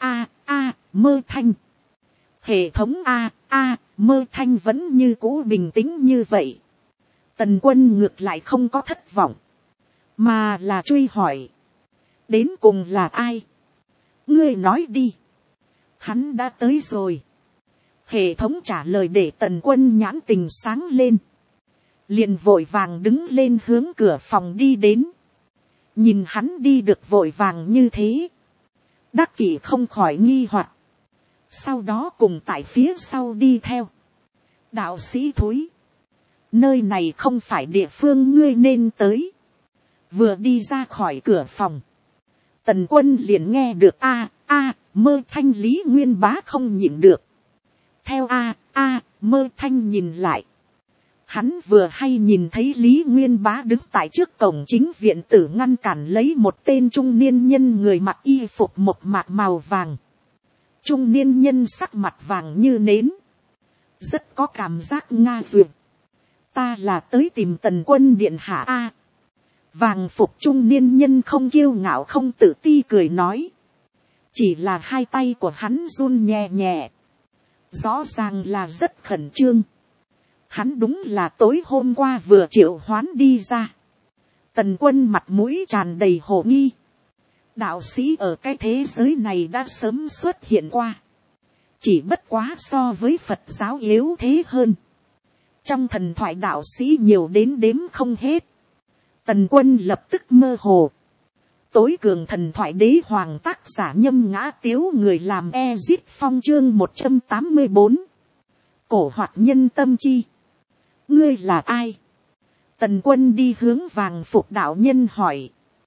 Mơ Thanh. Hệ thống Mơ Thanh vẫn như cũ bình tĩnh như vậy. Tần Quân ngược lại không có thất vọng, mà là truy hỏi, đến cùng là ai? Ngươi nói đi. Hắn đã tới rồi. Hệ thống trả lời để Tần Quân nhãn tình sáng lên, liền vội vàng đứng lên hướng cửa phòng đi đến. Nhìn hắn đi được vội vàng như thế, Đắc Kỷ không khỏi nghi hoặc, sau đó cùng tại phía sau đi theo. Đạo sĩ thối, nơi này không phải địa phương ngươi nên tới. Vừa đi ra khỏi cửa phòng, Tần Quân liền nghe được Mơ Thanh Lý Nguyên Bá không nhịn được. Theo Mơ Thanh nhìn lại, hắn vừa hay nhìn thấy Lý Nguyên Bá đứng tại trước cổng chính viện tử ngăn cản lấy một tên trung niên nhân người mặc y phục một mạc màu vàng. Trung niên nhân sắc mặt vàng như nến, rất có cảm giác nga duyệt. Ta là tới tìm Tần Quân điện hạ Vàng phục trung niên nhân không kiêu ngạo không tự ti cười nói. Chỉ là hai tay của hắn run nhẹ nhẹ, rõ ràng là rất khẩn trương. Hắn đúng là tối hôm qua vừa triệu hoán đi ra. Tần Quân mặt mũi tràn đầy hồ nghi. Đạo sĩ ở cái thế giới này đã sớm xuất hiện qua, chỉ bất quá so với Phật giáo yếu thế hơn. Trong thần thoại đạo sĩ nhiều đến đếm không hết. Tần Quân lập tức mơ hồ. Tối cường thần thoại đế hoàng tác giả Nhâm Ngã Tiếu, người làm Ezit Phong, chương 184. Cổ hoạt nhân tâm chi. Ngươi là ai? Tần Quân đi hướng vàng phục đạo nhân hỏi.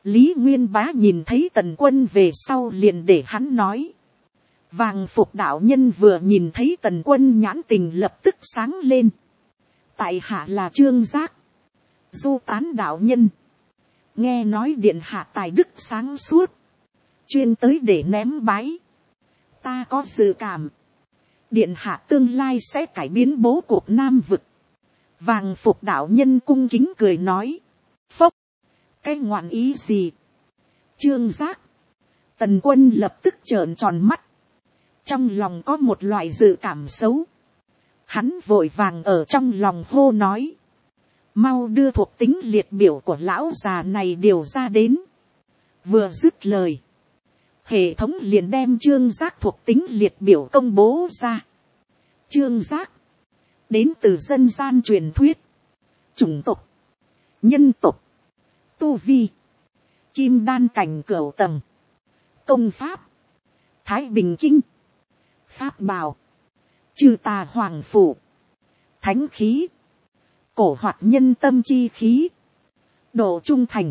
Lý Nguyên Bá nhìn thấy Tần Quân về sau liền để hắn nói. Vàng phục đạo nhân vừa nhìn thấy Tần Quân nhãn tình lập tức sáng lên. Tại hạ là Trương Giác, Du Tán đạo nhân. Nghe nói điện hạ tài đức sáng suốt, chuyên tới để ném bái. Ta có dự cảm, điện hạ tương lai sẽ cải biến bố cục Nam vực. Vàng phục đạo nhân cung kính cười nói. Phốc, cái ngoạn ý gì? Trương Giác, Tần Quân lập tức trợn tròn mắt. Trong lòng có một loại dự cảm xấu. Hắn vội vàng ở trong lòng hô nói. Mau đưa thuộc tính liệt biểu của lão già này điều ra đến. Vừa dứt lời, hệ thống liền đem Trương Giác thuộc tính liệt biểu công bố ra. Trương Giác, đến từ dân gian truyền thuyết, chủng tộc, nhân tộc, tu vi, kim đan cảnh cửu tầng, công pháp, Thái Bình Kinh, pháp bào, trừ tà hoàng phủ, thánh khí, cổ hoạt nhân tâm chi khí, độ trung thành,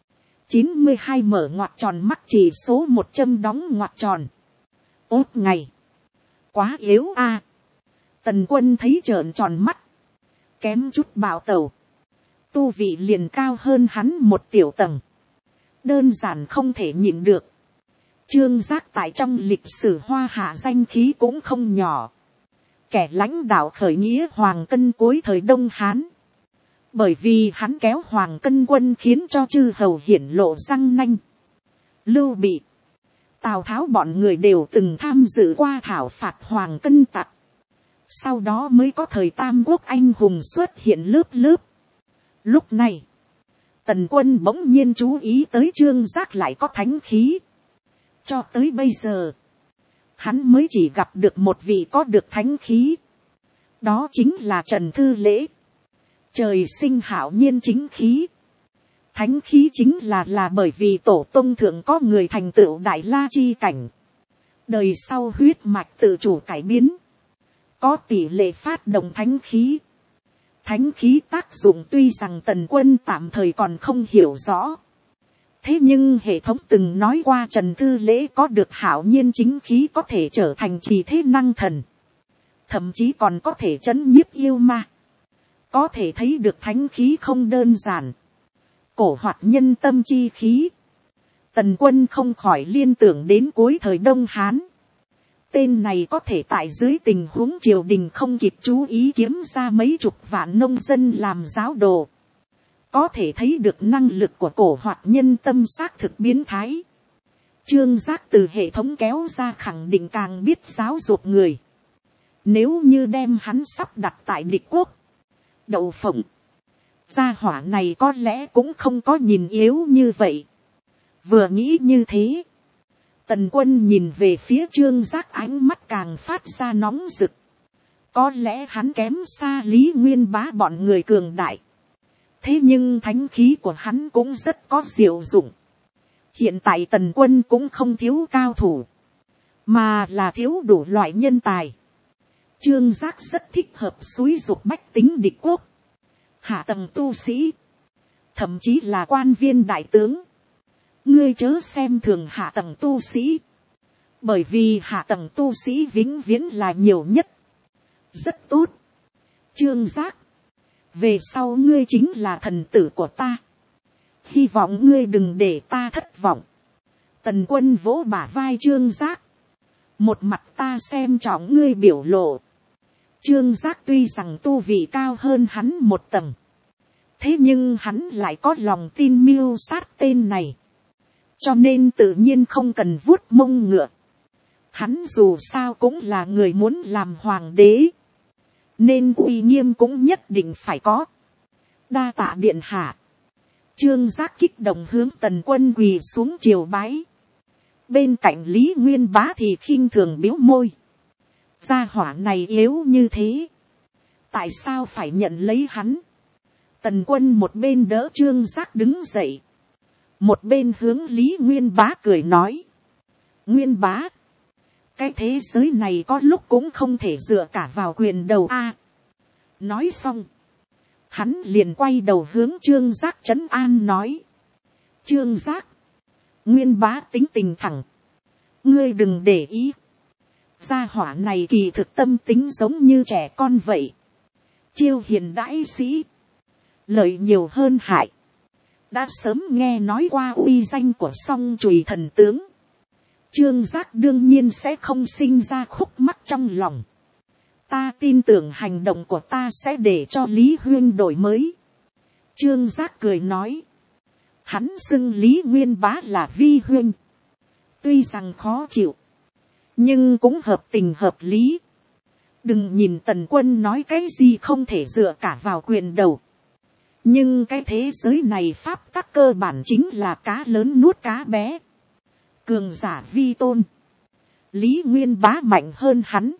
92 mở ngoặc tròn mắc chỉ số 100 đóng ngoặc tròn. Ốt ngày, quá yếu a. Tần Quân thấy trợn tròn mắt, kém chút bạo tẩu. Tu vị liền cao hơn hắn một tiểu tầng, đơn giản không thể nhịn được. Trương Giác tại trong lịch sử Hoa Hạ danh khí cũng không nhỏ, kẻ lãnh đạo khởi nghĩa Hoàng Cân cuối thời Đông Hán. Bởi vì hắn kéo Hoàng Cân quân khiến cho chư hầu hiển lộ răng nanh. Lưu Bị, Tào Tháo bọn người đều từng tham dự qua thảo phạt Hoàng Cân tặc. Sau đó mới có thời Tam Quốc anh hùng xuất hiện lớp lớp. Lúc này, Tần Quân bỗng nhiên chú ý tới Trương Giác lại có thánh khí. Cho tới bây giờ, hắn mới chỉ gặp được một vị có được thánh khí. Đó chính là Trần Thư Lễ. Trời sinh hảo nhiên chính khí. Thánh khí chính là bởi vì tổ tông thượng có người thành tựu đại la chi cảnh. Đời sau huyết mạch tự chủ cải biến. Có tỷ lệ phát động thánh khí. Thánh khí tác dụng tuy rằng Tần Quân tạm thời còn không hiểu rõ. Thế nhưng hệ thống từng nói qua Trần Thư Lễ có được hảo nhiên chính khí có thể trở thành trì thế năng thần. Thậm chí còn có thể trấn nhiếp yêu ma. Có thể thấy được thánh khí không đơn giản. Cổ hoạt nhân tâm chi khí. Tần Quân không khỏi liên tưởng đến cuối thời Đông Hán. Tên này có thể tại dưới tình huống triều đình không kịp chú ý kiếm ra mấy chục vạn nông dân làm giáo đồ. Có thể thấy được năng lực của cổ hoạt nhân tâm xác thực biến thái. Trương Giác từ hệ thống kéo ra khẳng định càng biết giáo dục người. Nếu như đem hắn sắp đặt tại địch quốc, Đậu Phộng, gia hỏa này có lẽ cũng không có nhìn yếu như vậy. Vừa nghĩ như thế, Tần Quân nhìn về phía Trương Giác ánh mắt càng phát ra nóng rực. Có lẽ hắn kém xa Lý Nguyên Bá bọn người cường đại. Thế nhưng thánh khí của hắn cũng rất có diệu dụng. Hiện tại Tần Quân cũng không thiếu cao thủ, mà là thiếu đủ loại nhân tài. Trương Giác rất thích hợp xúi giục bách tính địch quốc. Hạ tầng tu sĩ, thậm chí là quan viên đại tướng. Ngươi chớ xem thường hạ tầng tu sĩ. Bởi vì hạ tầng tu sĩ vĩnh viễn là nhiều nhất. Rất tốt. Trương Giác, về sau ngươi chính là thần tử của ta. Hy vọng ngươi đừng để ta thất vọng. Tần Quân vỗ bả vai Trương Giác. Một mặt ta xem trọng ngươi biểu lộ. Trương Giác tuy rằng tu vị cao hơn hắn một tầng. Thế nhưng hắn lại có lòng tin mưu sát tên này. Cho nên tự nhiên không cần vuốt mông ngựa. Hắn dù sao cũng là người muốn làm hoàng đế. Nên uy nghiêm cũng nhất định phải có. Đa tạ điện hạ. Trương Giác kích động hướng Tần Quân quỳ xuống triều bái. Bên cạnh Lý Nguyên Bá thì khinh thường biếu môi. Gia hỏa này yếu như thế, tại sao phải nhận lấy hắn? Tần Quân một bên đỡ Trương Giác đứng dậy, một bên hướng Lý Nguyên Bá cười nói. Nguyên Bá, cái thế giới này có lúc cũng không thể dựa cả vào quyền đầu a. Nói xong, hắn liền quay đầu hướng Trương Giác trấn an nói. Trương Giác, Nguyên Bá tính tình thẳng, ngươi đừng để ý, gia hỏa này kỳ thực tâm tính giống như trẻ con vậy, chiêu hiền đãi sĩ, lợi nhiều hơn hại, đã sớm nghe nói qua uy danh của song chùy thần tướng, Trương Giác đương nhiên sẽ không sinh ra khúc mắc trong lòng, ta tin tưởng hành động của ta sẽ để cho Lý Huyên đổi mới. Trương Giác cười nói, hắn xưng Lý Nguyên Bá là vi huyên, tuy rằng khó chịu, nhưng cũng hợp tình hợp lý. Đừng nhìn Tần Quân nói cái gì không thể dựa cả vào quyền đầu, nhưng cái thế giới này pháp tắc cơ bản chính là cá lớn nuốt cá bé, cường giả vi tôn, Lý Nguyên Bá mạnh hơn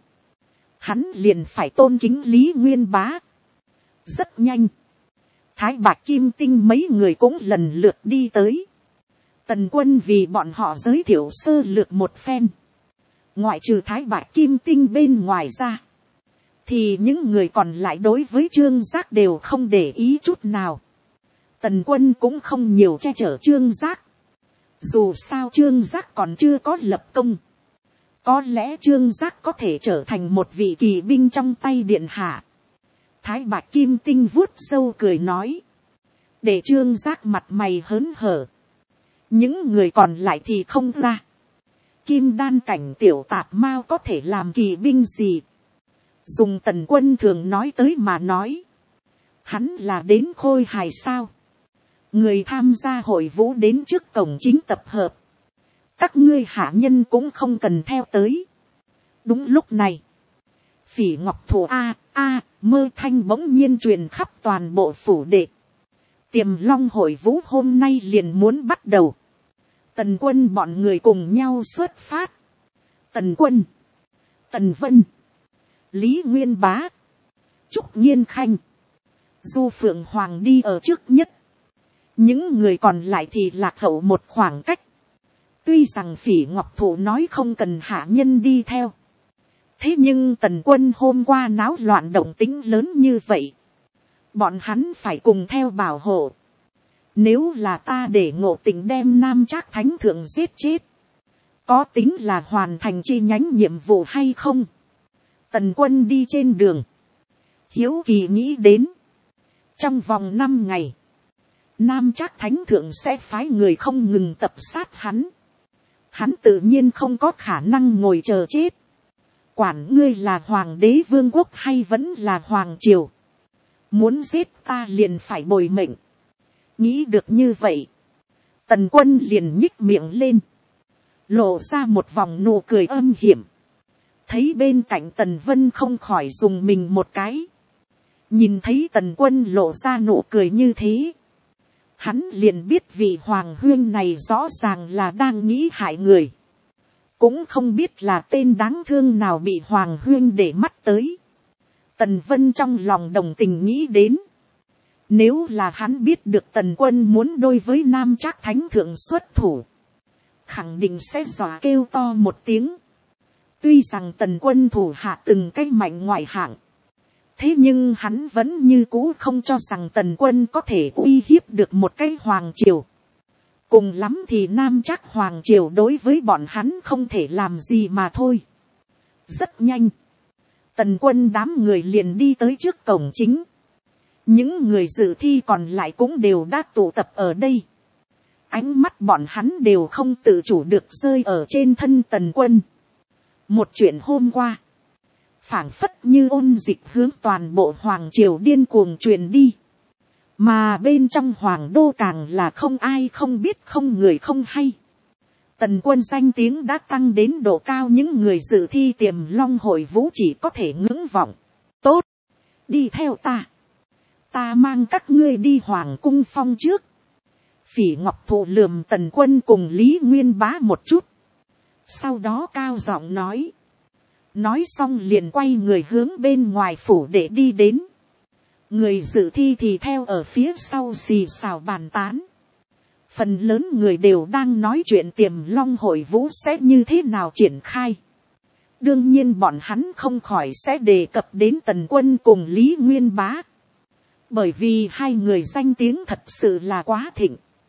hắn liền phải tôn kính Lý Nguyên Bá. Rất nhanh, Thái Bạch Kim Tinh mấy người cũng lần lượt đi tới. Tần Quân vì bọn họ giới thiệu sơ lược một phen. Ngoại trừ Thái Bạch Kim Tinh bên ngoài ra, thì những người còn lại đối với Trương Giác đều không để ý chút nào. Tần Quân cũng không nhiều che chở Trương Giác. Dù sao Trương Giác còn chưa có lập công, có lẽ Trương Giác có thể trở thành một vị kỳ binh trong tay điện hạ. Thái Bạch Kim Tinh vuốt râu cười nói, để Trương Giác mặt mày hớn hở. Những người còn lại thì không ra. Kim đan cảnh tiểu tạp mao có thể làm kỳ binh gì? Dùng Tần Quân thường nói tới mà nói, hắn là đến khôi hài sao? Người tham gia hội vũ đến trước cổng chính tập hợp, các ngươi hạ nhân cũng không cần theo tới. Đúng lúc này, Phỉ Ngọc Thủ mơ thanh bỗng nhiên truyền khắp toàn bộ phủ đệ. Tiềm Long hội vũ hôm nay liền muốn bắt đầu. Tần Quân bọn người cùng nhau xuất phát. Tần Quân, Tần Vân, Lý Nguyên Bá, Trúc Nghiên Khanh, Du Phượng Hoàng đi ở trước nhất. Những người còn lại thì lạc hậu một khoảng cách. Tuy rằng Phỉ Ngọc Thủ nói không cần hạ nhân đi theo, thế nhưng Tần Quân hôm qua náo loạn động tĩnh lớn như vậy, bọn hắn phải cùng theo bảo hộ. Nếu là ta để Ngộ Tình đem Nam Trác Thánh Thượng giết chết, có tính là hoàn thành chi nhánh nhiệm vụ hay không? Tần Quân đi trên đường, hiếu kỳ nghĩ đến, trong vòng 5 ngày, Nam Trác Thánh Thượng sẽ phái người không ngừng tập sát hắn. Hắn tự nhiên không có khả năng ngồi chờ chết. Quản ngươi là hoàng đế vương quốc hay vẫn là hoàng triều, muốn giết ta liền phải bồi mệnh. Nghĩ được như vậy, Tần Quân liền nhích miệng lên, lộ ra một vòng nụ cười âm hiểm. Thấy bên cạnh Tần Vân không khỏi dùng mình một cái. Nhìn thấy Tần Quân lộ ra nụ cười như thế, hắn liền biết vị hoàng huyên này rõ ràng là đang nghĩ hại người. Cũng không biết là tên đáng thương nào bị hoàng huyên để mắt tới. Tần Vân trong lòng đồng tình nghĩ đến, nếu là hắn biết được Tần Quân muốn đối với Nam Trác Thánh Thượng xuất thủ, khẳng định sẽ dọa kêu to một tiếng. Tuy rằng Tần Quân thủ hạ từng cái mạnh ngoại hạng, thế nhưng hắn vẫn như cũ không cho rằng Tần Quân có thể uy hiếp được một cái hoàng triều. Cùng lắm thì Nam Trác hoàng triều đối với bọn hắn không thể làm gì mà thôi. Rất nhanh, Tần Quân đám người liền đi tới trước cổng chính. Những người dự thi còn lại cũng đều đã tụ tập ở đây. Ánh mắt bọn hắn đều không tự chủ được rơi ở trên thân Tần Quân. Một chuyện hôm qua, phảng phất như ôn dịch hướng toàn bộ hoàng triều điên cuồng truyền đi. Mà bên trong hoàng đô càng là không ai không biết, không người không hay. Tần Quân danh tiếng đã tăng đến độ cao, những người dự thi Tiềm Long hội vũ chỉ có thể ngưỡng vọng. Tốt, đi theo ta. Ta mang các ngươi đi hoàng cung phong trước. Phỉ Ngọc Thụ lườm Tần Quân cùng Lý Nguyên Bá một chút. Sau đó cao giọng nói. Nói xong liền quay người hướng bên ngoài phủ để đi đến. Người dự thi thì theo ở phía sau xì xào bàn tán. Phần lớn người đều đang nói chuyện Tiềm Long hội vũ sẽ như thế nào triển khai. Đương nhiên bọn hắn không khỏi sẽ đề cập đến Tần Quân cùng Lý Nguyên Bá. Bởi vì hai người danh tiếng thật sự là quá thịnh.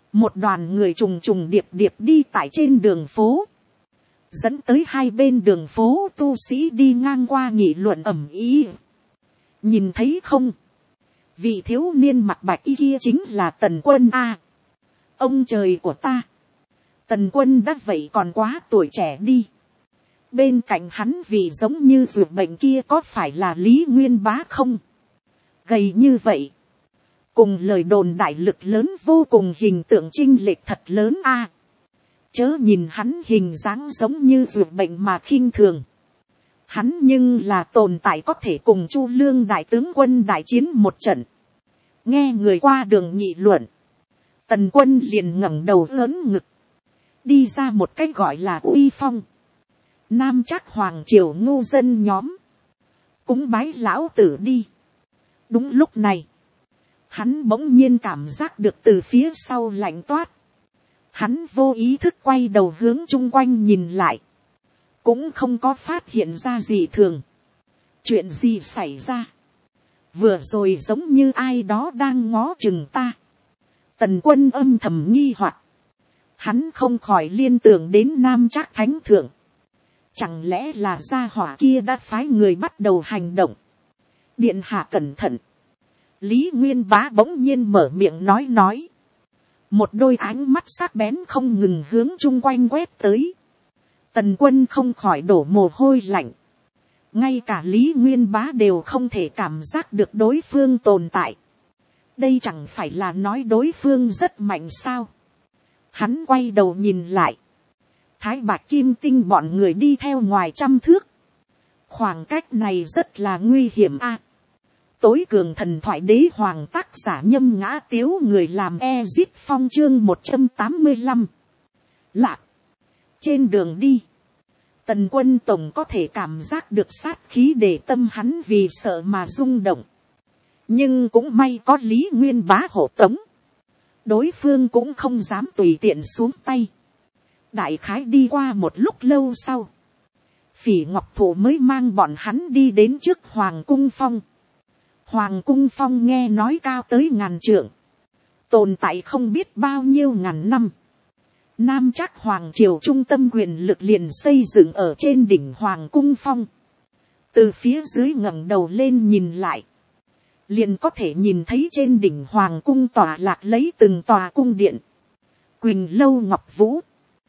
Một đoàn người trùng trùng điệp điệp đi tại trên đường phố. Dẫn tới hai bên đường phố tu sĩ đi ngang qua nghị luận ầm ĩ. Nhìn thấy không? Vị thiếu niên mặc bạch y kia chính là Tần Quân a. Ông trời của ta. Tần Quân đã vậy còn quá tuổi trẻ đi. Bên cạnh hắn vì giống như ruột bệnh kia có phải là Lý Nguyên Bá không? Gầy như vậy. Cùng lời đồn đại lực lớn vô cùng, hình tượng chênh lệch thật lớn a. Chớ nhìn hắn hình dáng giống như ruột bệnh mà khinh thường. Hắn nhưng là tồn tại có thể cùng Chu Lương đại tướng quân đại chiến một trận. Nghe người qua đường nghị luận. Tần Quân liền ngẩng đầu ớn ngực. Đi ra một cách gọi là uy phong. Nam Trác hoàng triều ngu dân nhóm. Cúng bái lão tử đi. Đúng lúc này. Hắn bỗng nhiên cảm giác được từ phía sau lạnh toát. Hắn vô ý thức quay đầu hướng chung quanh nhìn lại. Cũng không có phát hiện ra gì thường. Chuyện gì xảy ra? Vừa rồi giống như ai đó đang ngó chừng ta. Tần Quân âm thầm nghi hoặc. Hắn không khỏi liên tưởng đến Nam Trác thánh thượng. Chẳng lẽ là gia hỏa kia đã phái người bắt đầu hành động? Điện hạ cẩn thận. Lý Nguyên Bá bỗng nhiên mở miệng nói. Một đôi ánh mắt sắc bén không ngừng hướng chung quanh quét tới. Tần Quân không khỏi đổ mồ hôi lạnh. Ngay cả Lý Nguyên Bá đều không thể cảm giác được đối phương tồn tại. Đây chẳng phải là nói đối phương rất mạnh sao? Hắn quay đầu nhìn lại. Thái Bạch Kim Tinh bọn người đi theo ngoài trăm thước. Khoảng cách này rất là nguy hiểm a. Tối cường thần thoại đế hoàng tác giả Nhâm Ngã Tiếu, người làm Ezip Phong chương 185. Lạc. Trên đường đi. Tần Quân tổng có thể cảm giác được sát khí để tâm hắn vì sợ mà rung động. Nhưng cũng may có Lý Nguyên Bá hộ tống. Đối phương cũng không dám tùy tiện xuống tay. Đại khái đi qua một lúc lâu sau. Phỉ Ngọc Thụ mới mang bọn hắn đi đến trước Hoàng Cung Phong. Hoàng Cung Phong nghe nói cao tới 1000 trượng. Tồn tại không biết bao nhiêu ngàn năm. Nam Trác Hoàng triều trung tâm quyền lực liền xây dựng ở trên đỉnh Hoàng Cung Phong. Từ phía dưới ngẩng đầu lên nhìn lại. Liền có thể nhìn thấy trên đỉnh Hoàng Cung tọa lạc lấy từng tòa cung điện. Quỳnh lâu ngọc vũ.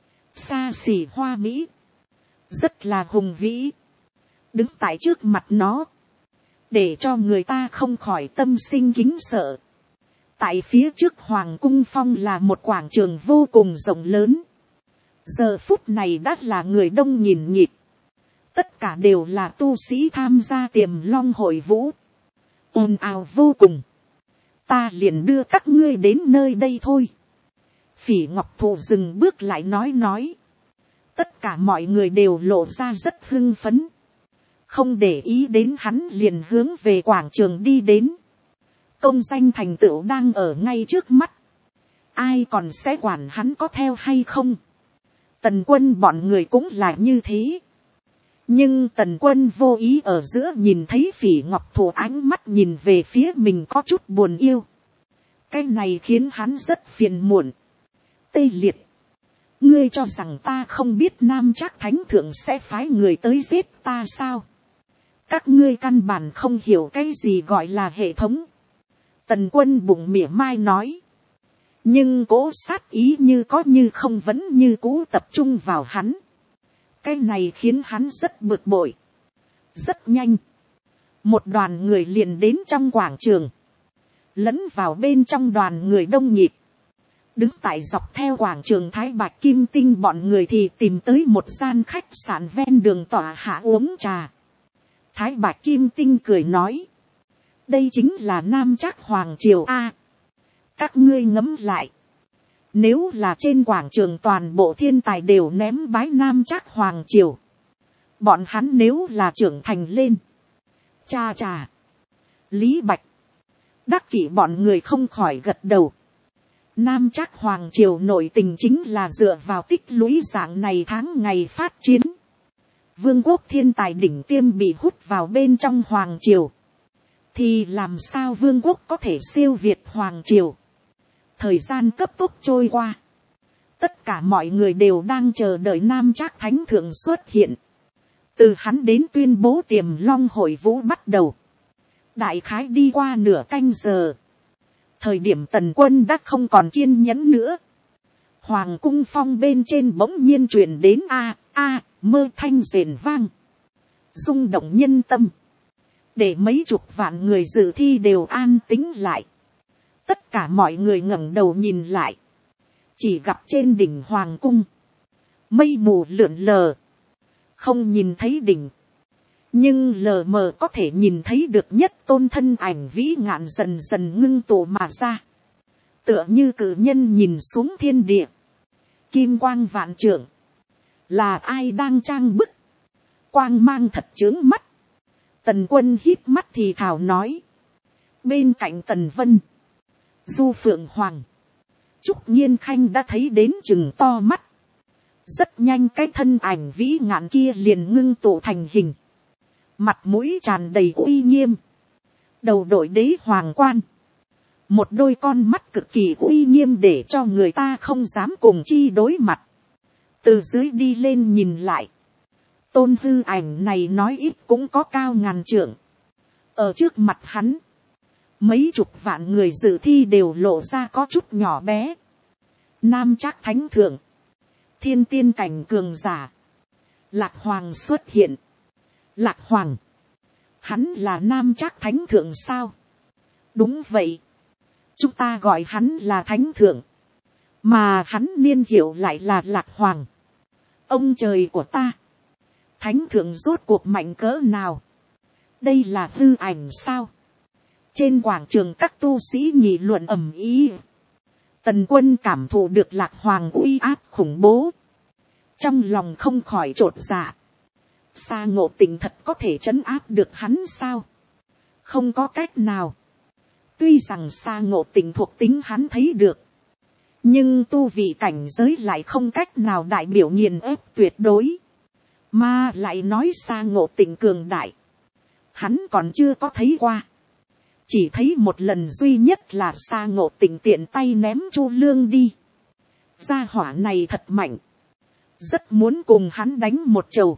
Xa xỉ hoa mỹ. Rất là hùng vĩ. Đứng tại trước mặt nó. Để cho người ta không khỏi tâm sinh kính sợ. Tại phía trước Hoàng Cung Phong là một quảng trường vô cùng rộng lớn. Giờ phút này đã là người đông nghìn nghịt. Tất cả đều là tu sĩ tham gia Tiềm Long hội vũ. Ồn ào vô cùng. Ta liền đưa các ngươi đến nơi đây thôi. Phỉ Ngọc Thụ dừng bước lại nói. Tất cả mọi người đều lộ ra rất hưng phấn. Không để ý đến hắn liền hướng về quảng trường đi đến. Công danh thành tựu đang ở ngay trước mắt. Ai còn sẽ quản hắn có theo hay không? Tần Quân bọn người cũng là như thế. Nhưng Tần Quân vô ý ở giữa nhìn thấy Phỉ Ngọc Thụ ánh mắt nhìn về phía mình có chút buồn yêu. Cái này khiến hắn rất phiền muộn. Tê liệt. Ngươi cho rằng ta không biết Nam Trác thánh thượng sẽ phái người tới giết ta sao? Các ngươi căn bản không hiểu cái gì gọi là hệ thống. Tần Quân bụng mỉa mai nói. Nhưng cố sát ý như có như không vẫn như cũ tập trung vào hắn. Cái này khiến hắn rất bực bội. Rất nhanh. Một đoàn người liền đến trong quảng trường. Lẫn vào bên trong đoàn người đông nhịp. Đứng tại dọc theo quảng trường Thái Bạch Kim Tinh bọn người thì tìm tới một gian khách sạn ven đường tọa hạ uống trà. Thái Bạch Kim Tinh cười nói. Đây chính là Nam Trác Hoàng triều a. Các ngươi ngẫm lại. Nếu là trên quảng trường toàn bộ thiên tài đều ném bái Nam Trác Hoàng triều. Bọn hắn nếu là trưởng thành lên. Cha. Lý Bạch. Đắc Kỷ bọn người không khỏi gật đầu. Nam Trác Hoàng triều nội tình chính là dựa vào tích lũy dạng này tháng ngày phát triển. Vương quốc thiên tài đỉnh tiêm bị hút vào bên trong Hoàng triều. Thì làm sao vương quốc có thể siêu việt Hoàng triều? Thời gian cấp tốc trôi qua. Tất cả mọi người đều đang chờ đợi Nam Trác Thánh Thượng xuất hiện. Từ hắn đến tuyên bố Tiềm Long hội vũ bắt đầu. Đại khái đi qua nửa canh giờ. Thời điểm Tần Quân đã không còn kiên nhẫn nữa. Hoàng cung phong bên trên bỗng nhiên truyền đến mơ thanh rền vang. Rung động nhân tâm. Để mấy chục vạn người dự thi đều an tĩnh lại. Tất cả mọi người ngẩng đầu nhìn lại. Chỉ gặp trên đỉnh hoàng cung. Mây mù lượn lờ. Không nhìn thấy đỉnh. Nhưng lờ mờ có thể nhìn thấy được nhất tôn thân ảnh vĩ ngạn dần dần ngưng tụ mà ra. Tựa như cử nhân nhìn xuống thiên địa. Kim quang vạn trượng. Là ai đang trang bức. Quang mang thật chướng mắt. Tần Quân híp mắt thì thào nói. Bên cạnh Tần Vân. Du Phượng Hoàng. Trúc Nhiên Khanh đã thấy đến chừng to mắt. Rất nhanh cái thân ảnh vĩ ngạn kia liền ngưng tụ thành hình. Mặt mũi tràn đầy uy nghiêm. Đầu đội đế hoàng quan. Một đôi con mắt cực kỳ uy nghiêm để cho người ta không dám cùng chi đối mặt. Từ dưới đi lên nhìn lại. Tôn hư ảnh này nói ít cũng có cao ngàn trượng. Ở trước mặt hắn. Mấy chục vạn người dự thi đều lộ ra có chút nhỏ bé. Nam Trác Thánh Thượng. Thiên tiên cảnh cường giả. Lạc Hoàng xuất hiện. Lạc Hoàng. Hắn là Nam Trác Thánh Thượng sao? Đúng vậy. Chúng ta gọi hắn là Thánh Thượng. Mà hắn niên hiệu lại là Lạc Hoàng. Ông trời của ta. Thánh Thượng rốt cuộc mạnh cỡ nào? Đây là hư ảnh sao? Trên quảng trường các tu sĩ nghị luận ầm ĩ. Tần Quân cảm thụ được Lạc Hoàng uy áp khủng bố. Trong lòng không khỏi chột dạ. Sa Ngộ Tịnh thật có thể trấn áp được hắn sao? Không có cách nào. Tuy rằng Sa Ngộ Tịnh thuộc tính hắn thấy được. Nhưng tu vị cảnh giới lại không cách nào đại biểu nghiền ép tuyệt đối. Mà lại nói Sa Ngộ Tịnh cường đại. Hắn còn chưa có thấy qua. Chỉ thấy một lần duy nhất là Sa Ngộ Tịnh tiện tay ném Chu Lương đi. Gia hỏa này thật mạnh. Rất muốn cùng hắn đánh một chầu.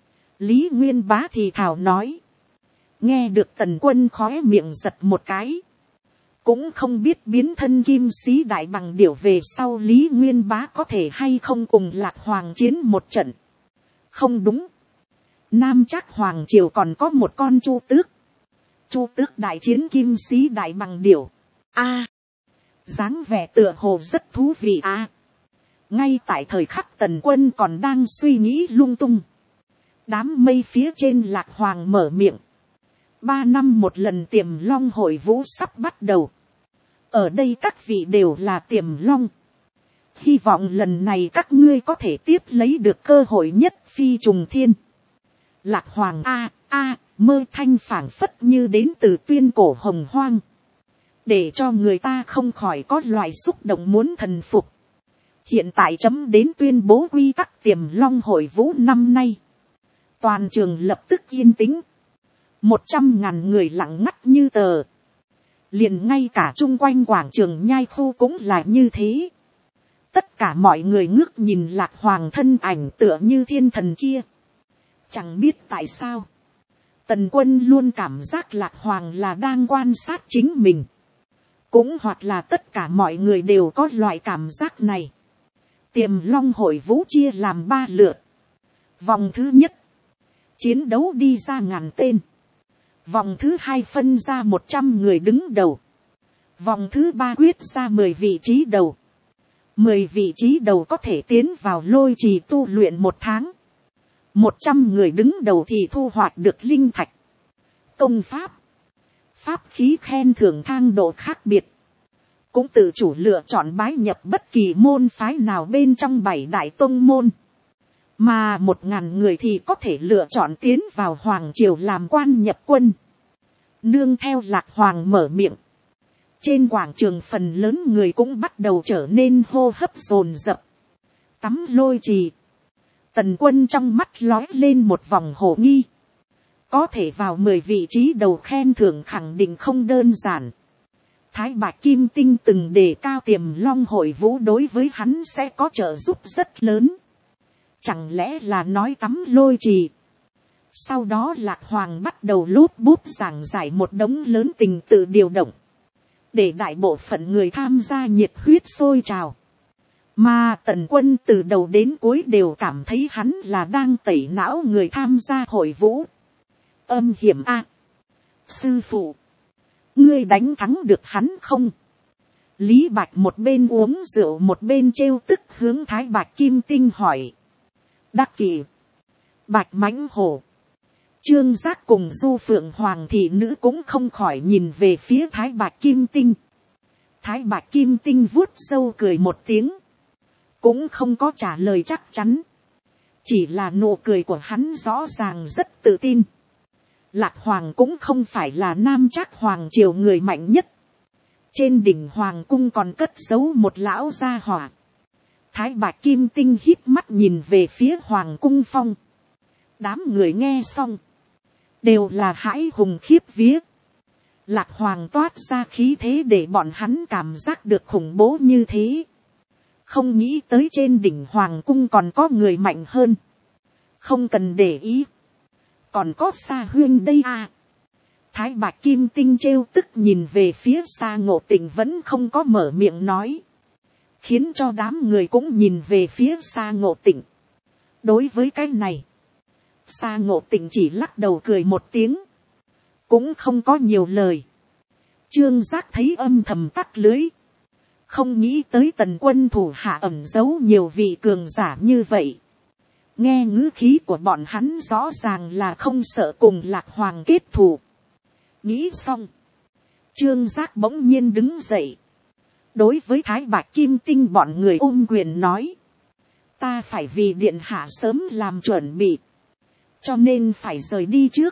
Lý Nguyên Bá thì thào nói. Nghe được Tần Quân khóe miệng giật một cái. Cũng không biết biến thân kim sĩ đại bằng điểu về sau Lý Nguyên Bá có thể hay không cùng Lạc Hoàng chiến một trận. Không đúng. Nam Trác Hoàng triều còn có một con Chu Tước. Chu Tước đại chiến kim sĩ đại bằng điểu. Dáng vẻ tựa hồ rất thú vị Ngay tại thời khắc Tần Quân còn đang suy nghĩ lung tung. Đám mây phía trên Lạc Hoàng mở miệng. 3 năm một lần Tiềm Long hội vũ sắp bắt đầu. Ở đây các vị đều là Tiềm Long. Hy vọng lần này các ngươi có thể tiếp lấy được cơ hội nhất phi trùng thiên. Lạc Hoàng mơ thanh phảng phất như đến từ tuyên cổ hồng hoang. Để cho người ta không khỏi có loại xúc động muốn thần phục. Hiện tại chấm đến tuyên bố quy tắc Tiềm Long hội vũ năm nay. Toàn trường lập tức yên tĩnh. 100.000 người lặng ngắt như tờ. Liền ngay cả chung quanh quảng trường nhai khu cũng là như thế. Tất cả mọi người ngước nhìn Lạc Hoàng thân ảnh tựa như thiên thần kia. Chẳng biết tại sao. Tần Quân luôn cảm giác Lạc Hoàng là đang quan sát chính mình. Cũng hoặc là tất cả mọi người đều có loại cảm giác này. Tiềm Long hội vũ chia làm 3 lượt. Vòng thứ nhất. Chiến đấu đi ra 1000 tên. Vòng thứ 2 phân ra 100 người đứng đầu. Vòng thứ 3 quyết ra 10 vị trí đầu. 10 vị trí đầu có thể tiến vào lôi trì tu luyện 1 tháng. 100 người đứng đầu thì thu hoạch được linh thạch. Công pháp. Pháp khí khen thưởng thang độ khác biệt. Cũng tự chủ lựa chọn bái nhập bất kỳ môn phái nào bên trong 7 đại tông môn. Mà 1000 người thì có thể lựa chọn tiến vào Hoàng triều làm quan nhập quân. Nương theo Lạc Hoàng mở miệng. Trên quảng trường phần lớn người cũng bắt đầu trở nên hô hấp dồn dập. Tắm lôi trì. Tần Quân trong mắt lóe lên một vòng hồ nghi. Có thể vào 10 vị trí đầu khen thưởng khẳng định không đơn giản. Thái Bạch Kim Tinh từng đề cao Tiềm Long hội vũ đối với hắn sẽ có trợ giúp rất lớn. Chẳng lẽ là nói tắm lôi trì. Sau đó Lạc Hoàng bắt đầu lốp bút giảng giải một đống lớn tình tự điều động. Để đại bộ phận người tham gia nhiệt huyết sôi trào. Mà Tần Quân từ đầu đến cuối đều cảm thấy hắn là đang tẩy não người tham gia hội vũ. Âm hiểm a. Sư phụ. Ngươi đánh thắng được hắn không? Lý Bạch một bên uống rượu một bên trêu tức hướng Thái Bạch Kim Tinh hỏi. Đắc Kỷ. Bạch Mãnh Hổ. Trương Giác cùng Du Phượng Hoàng thị nữ cũng không khỏi nhìn về phía Thái Bạch Kim Tinh. Thái Bạch Kim Tinh vuốt râu cười một tiếng. Cũng không có trả lời chắc chắn. Chỉ là nụ cười của hắn rõ ràng rất tự tin. Lạc Hoàng cũng không phải là Nam Trác Hoàng triều người mạnh nhất. Trên đỉnh Hoàng cung còn cất giấu một lão gia hỏa. Thái Bạch Kim Tinh híp mắt nhìn về phía Hoàng cung phong. Đám người nghe xong. Đều là hãi hùng khiếp vía. Lạc Hoàng toát ra khí thế để bọn hắn cảm giác được khủng bố như thế. Không nghĩ tới trên đỉnh Hoàng cung còn có người mạnh hơn. Không cần để ý. Còn có Sa Huyên đây à. Thái Bạch Kim Tinh trêu tức nhìn về phía Sa Ngộ Tịnh vẫn không có mở miệng nói. Khiến cho đám người cũng nhìn về phía Sa Ngộ Tịnh. Đối với cái này. Sa Ngộ Tịnh chỉ lắc đầu cười một tiếng. Cũng không có nhiều lời. Trương Giác thấy âm thầm tắt lưới. Không nghĩ tới Tần Quân thủ hạ ẩn giấu nhiều vị cường giả như vậy. Nghe ngữ khí của bọn hắn rõ ràng là không sợ cùng Lạc Hoàng kết thù. Nghĩ xong. Trương Giác bỗng nhiên đứng dậy. Đối với Thái Bạch Kim Tinh bọn người ôm quyền nói. Ta phải vì điện hạ sớm làm chuẩn bị. Cho nên phải rời đi trước.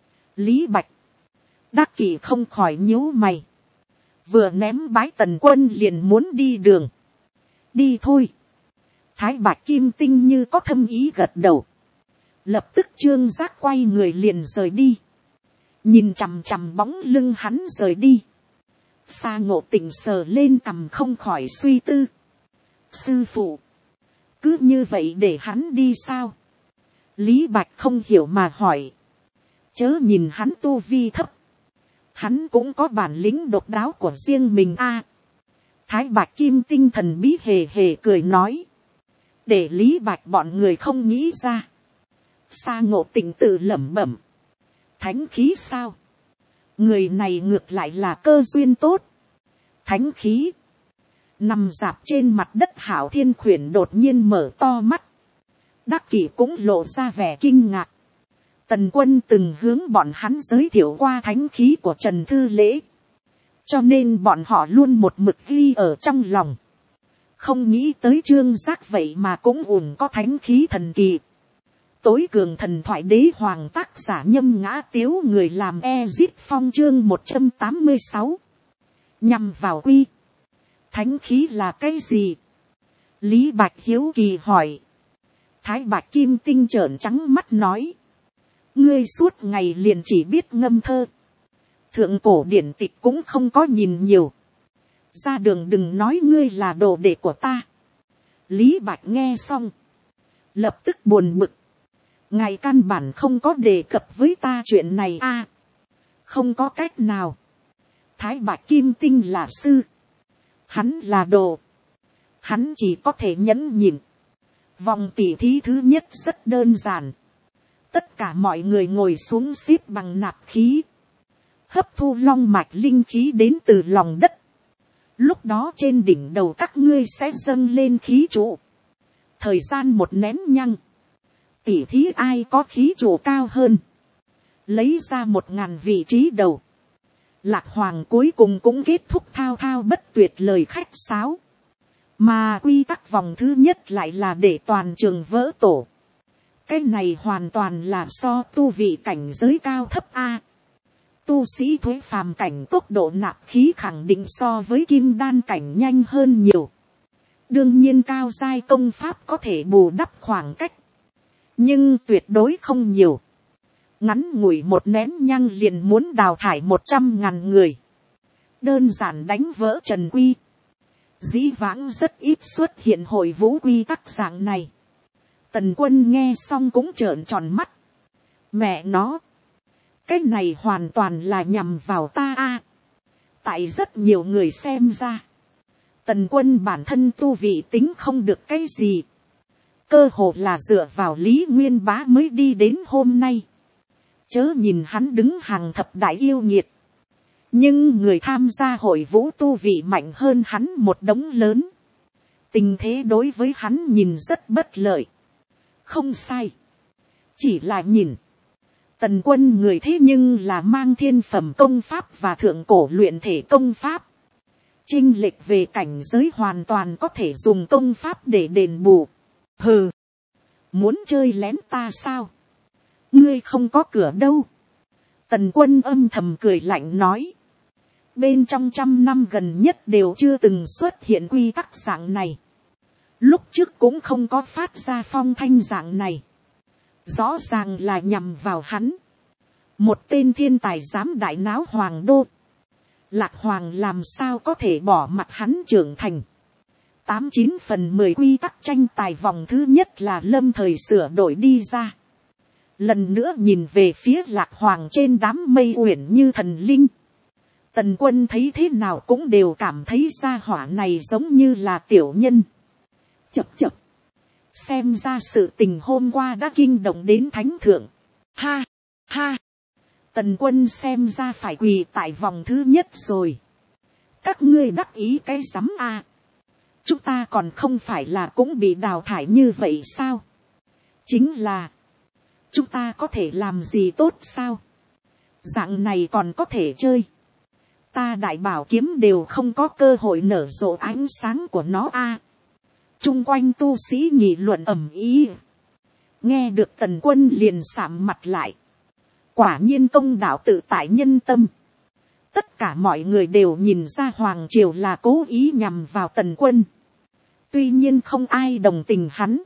Lý Bạch. Đắc Kỷ không khỏi nhíu mày. Vừa ném bái Tần Quân liền muốn đi đường. Đi thôi. Thái Bạch Kim Tinh như có thâm ý gật đầu. Lập tức Trương Giác quay người liền rời đi. Nhìn chằm chằm bóng lưng hắn rời đi. Sa Ngộ Tịnh sờ lên cằm không khỏi suy tư. Sư phụ. Cứ như vậy để hắn đi sao? Lý Bạch không hiểu mà hỏi. Chớ nhìn hắn tu vi thấp. Hắn cũng có bản lĩnh độc đáo của riêng mình a. Thái Bạch Kim Tinh thần bí hề hề cười nói. Để Lý Bạch bọn người không nghĩ ra. Sa Ngộ Tịnh tự lẩm bẩm. Thánh khí sao? Người này ngược lại là cơ duyên tốt. Thánh khí. Nằm dạp trên mặt đất Hạo Thiên Khuyển đột nhiên mở to mắt. Đắc Kỷ cũng lộ ra vẻ kinh ngạc. Tần Quân từng hướng bọn hắn giới thiệu qua thánh khí của Trần Thư Lễ. Cho nên bọn họ luôn một mực ghi ở trong lòng. Không nghĩ tới Trương Giác vậy mà cũng ủng có thánh khí thần kỳ. Tối cường thần thoại đế hoàng tác giả Nhâm Ngã Tiếu người làm Ezit Phong chương 186. Nhằm vào quy. Thánh khí là cái gì? Lý Bạch hiếu kỳ hỏi. Thái Bạch Kim Tinh trợn trắng mắt nói. Ngươi suốt ngày liền chỉ biết ngâm thơ. Thượng cổ điển tịch cũng không có nhìn nhiều. Ra đường đừng nói ngươi là đồ đệ của ta. Lý Bạch nghe xong. Lập tức buồn bực. Ngài căn bản không có đề cập với ta chuyện này a. Không có cách nào. Thái Bạch Kim Tinh là sư. Hắn là đồ. Hắn chỉ có thể nhẫn nhịn. Vòng tỉ thí thứ nhất rất đơn giản. Tất cả mọi người ngồi xuống xếp bằng nạp khí. Hấp thu long mạch linh khí đến từ lòng đất. Lúc đó trên đỉnh đầu các ngươi sẽ dâng lên khí trụ. Thời gian một nén nhăng. Tỉ thí ai có khí trụ cao hơn. Lấy ra 1000 vị trí đầu. Lạc Hoàng cuối cùng cũng kết thúc thao thao bất tuyệt lời khách sáo. Mà quy tắc vòng thứ nhất lại là để toàn trường vỡ tổ. Cái này hoàn toàn là so tu vị cảnh giới cao thấp A. Tu sĩ thuế phàm cảnh tốc độ nạp khí khẳng định so với kim đan cảnh nhanh hơn nhiều. Đương nhiên cao giai công pháp có thể bù đắp khoảng cách. Nhưng tuyệt đối không nhiều. Ngắn ngủi một nén nhăng liền muốn đào thải 100.000 người. đơn giản đánh vỡ trần quy. Dĩ vãng rất ít xuất hiện hội vũ quy tắc dạng này. Tần Quân nghe xong cũng trợn tròn mắt. Mẹ nó, cái này hoàn toàn là nhằm vào ta a. Tại rất nhiều người xem ra, Tần Quân bản thân tu vị tính không được cái gì. Cơ hồ là dựa vào Lý Nguyên Bá mới đi đến hôm nay. Chớ nhìn hắn đứng hàng thập đại yêu nghiệt. Nhưng người tham gia hội vũ tu vị mạnh hơn hắn một đống lớn. Tình thế đối với hắn nhìn rất bất lợi. Không sai. Chỉ là nhìn. Tần Quân người thế nhưng là mang thiên phẩm công pháp và thượng cổ luyện thể công pháp. Chênh lệch về cảnh giới hoàn toàn có thể dùng công pháp để đền bù. Hừ. Muốn chơi lén ta sao? Ngươi không có cửa đâu. Tần Quân âm thầm cười lạnh nói. Bên trong 100 năm gần nhất đều chưa từng xuất hiện quy tắc dạng này. Lúc trước cũng không có phát ra phong thanh dạng này. Rõ ràng là nhằm vào hắn. Một tên thiên tài dám đại náo hoàng đô. Lạc Hoàng làm sao có thể bỏ mặt hắn trưởng thành. 89/10 quy tắc tranh tài vòng thứ nhất là lâm thời sửa đổi đi ra. Lần nữa nhìn về phía Lạc Hoàng trên đám mây uyển như thần linh. Tần Quân thấy thế nào cũng đều cảm thấy gia hỏa này giống như là tiểu nhân. Chập chập. Xem ra sự tình hôm qua đã kinh động đến thánh thượng. Ha, ha. Tần Quân xem ra phải quỳ tại vòng thứ nhất rồi. Các ngươi đắc ý cái rắm a. Chúng ta còn không phải là cũng bị đào thải như vậy sao? Chính là. Chúng ta có thể làm gì tốt sao? Dạng này còn có thể chơi. Ta đại bảo kiếm đều không có cơ hội nở rộ ánh sáng của nó a. Chung quanh tu sĩ nghị luận ầm ĩ. Nghe được Tần Quân liền sạm mặt lại. Quả nhiên công đạo tự tại nhân tâm. Tất cả mọi người đều nhìn ra Hoàng Triều là cố ý nhằm vào Tần Quân. Tuy nhiên không ai đồng tình hắn.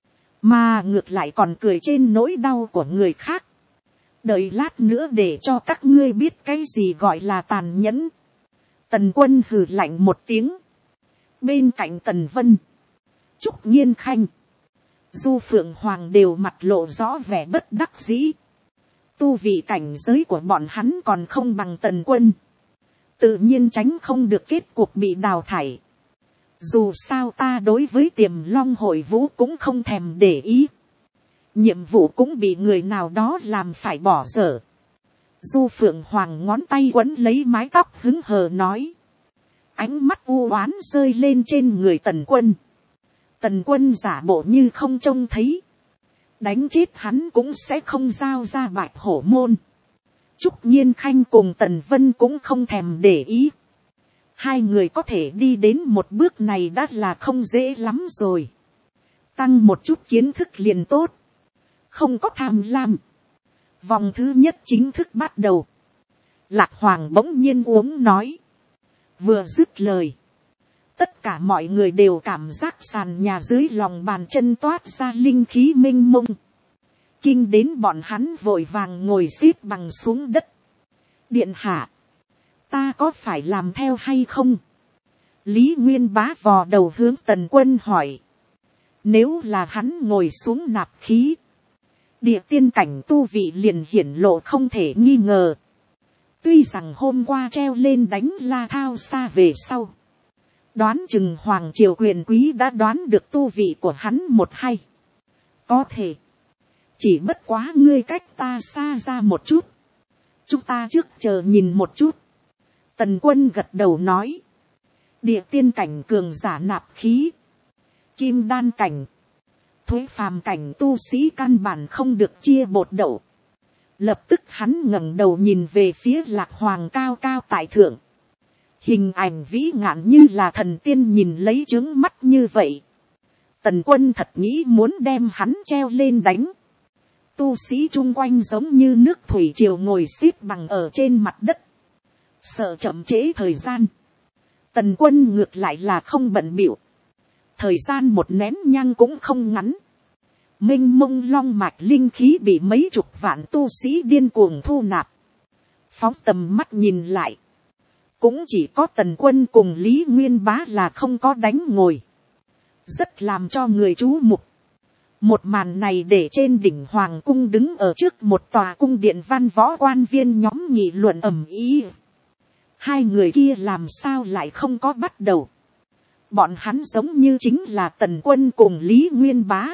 Mà ngược lại còn cười trên nỗi đau của người khác. Đợi lát nữa để cho các ngươi biết cái gì gọi là tàn nhẫn. Tần Quân hừ lạnh một tiếng. Bên cạnh Tần Vân, Trúc Nghiên Khanh, Du Phượng Hoàng đều mặt lộ rõ vẻ bất đắc dĩ. Tu vị cảnh giới của bọn hắn còn không bằng Tần Quân. Tự nhiên tránh không được kết cục bị đào thải. Dù sao ta đối với Tiềm Long hội vũ cũng không thèm để ý. Nhiệm vụ cũng bị người nào đó làm phải bỏ dở. Du Phượng Hoàng ngón tay quấn lấy mái tóc hứng hờ nói. Ánh mắt u oán rơi lên trên người Tần Quân. Tần Quân giả bộ như không trông thấy. Đánh chết hắn cũng sẽ không giao ra Bạch Hổ môn. Trúc Nghiên Khanh cùng Tần Vân cũng không thèm để ý. Hai người có thể đi đến một bước này đã là không dễ lắm rồi. Tăng một chút kiến thức liền tốt. Không có tham lam. Vòng thứ nhất chính thức bắt đầu. Lạc Hoàng bỗng nhiên uống nói. Vừa dứt lời. Tất cả mọi người đều cảm giác sàn nhà dưới lòng bàn chân toát ra linh khí mênh mông. Kinh đến bọn hắn vội vàng ngồi xếp bằng xuống đất. Điện hạ. Ta có phải làm theo hay không? Lý Nguyên Bá vò đầu hướng Tần Quân hỏi. Nếu là hắn ngồi xuống nạp khí. Địa tiên cảnh tu vị liền hiển lộ không thể nghi ngờ. Tuy rằng hôm qua treo lên đánh La Thao xa về sau. Đoán chừng Hoàng Triều quyền quý đã đoán được tu vị của hắn một hay. Có thể. Chỉ bất quá ngươi cách ta xa ra một chút. Chúng ta trước chờ nhìn một chút. Tần Quân gật đầu nói. Địa tiên cảnh cường giả nạp khí. Kim đan cảnh. Thuế phàm cảnh tu sĩ căn bản không được chia bột đậu. Lập tức hắn ngẩng đầu nhìn về phía Lạc Hoàng cao cao tại thượng. Hình ảnh vĩ ngạn như là thần tiên nhìn lấy trướng mắt như vậy. Tần Quân thật nghĩ muốn đem hắn treo lên đánh. Tu sĩ chung quanh giống như nước thủy triều ngồi xếp bằng ở trên mặt đất. Sợ chậm trễ thời gian. Tần Quân ngược lại là không bận bịu. Thời gian một nén nhang cũng không ngắn. Mênh mông long mạch linh khí bị mấy chục vạn tu sĩ điên cuồng thu nạp. Phóng tầm mắt nhìn lại. cũng chỉ có Tần Quân cùng Lý Nguyên Bá là không có đánh ngồi, rất làm cho người chú mục. Một màn này để trên đỉnh hoàng cung đứng ở trước một tòa cung điện văn võ quan viên nhóm nghị luận ầm ĩ. Hai người kia làm sao lại không có bắt đầu. Bọn hắn giống như chính là Tần Quân cùng Lý Nguyên Bá.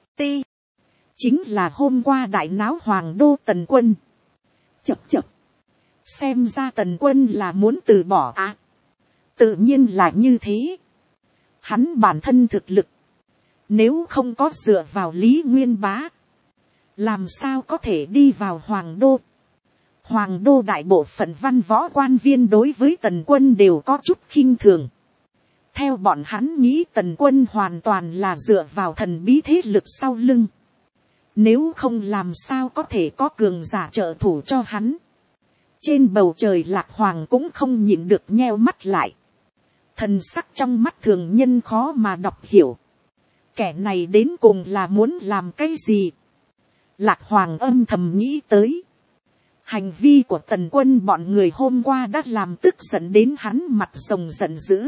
Chính là hôm qua đại náo hoàng đô Tần Quân. Chập. Xem ra Tần Quân là muốn từ bỏ à. Tự nhiên là như thế. Hắn bản thân thực lực, nếu không có dựa vào Lý Nguyên Bá, làm sao có thể đi vào hoàng đô. Hoàng đô đại bộ phận văn võ quan viên đối với Tần Quân đều có chút khinh thường. Theo bọn hắn nghĩ Tần Quân hoàn toàn là dựa vào thần bí thế lực sau lưng. Nếu không làm sao có thể có cường giả trợ thủ cho hắn. Trên bầu trời Lạc Hoàng cũng không nhịn được nheo mắt lại. Thần sắc trong mắt thường nhân khó mà đọc hiểu. Kẻ này đến cùng là muốn làm cái gì? Lạc Hoàng âm thầm nghĩ tới. Hành vi của Tần Quân bọn người hôm qua đã làm tức giận đến hắn mặt rồng giận dữ.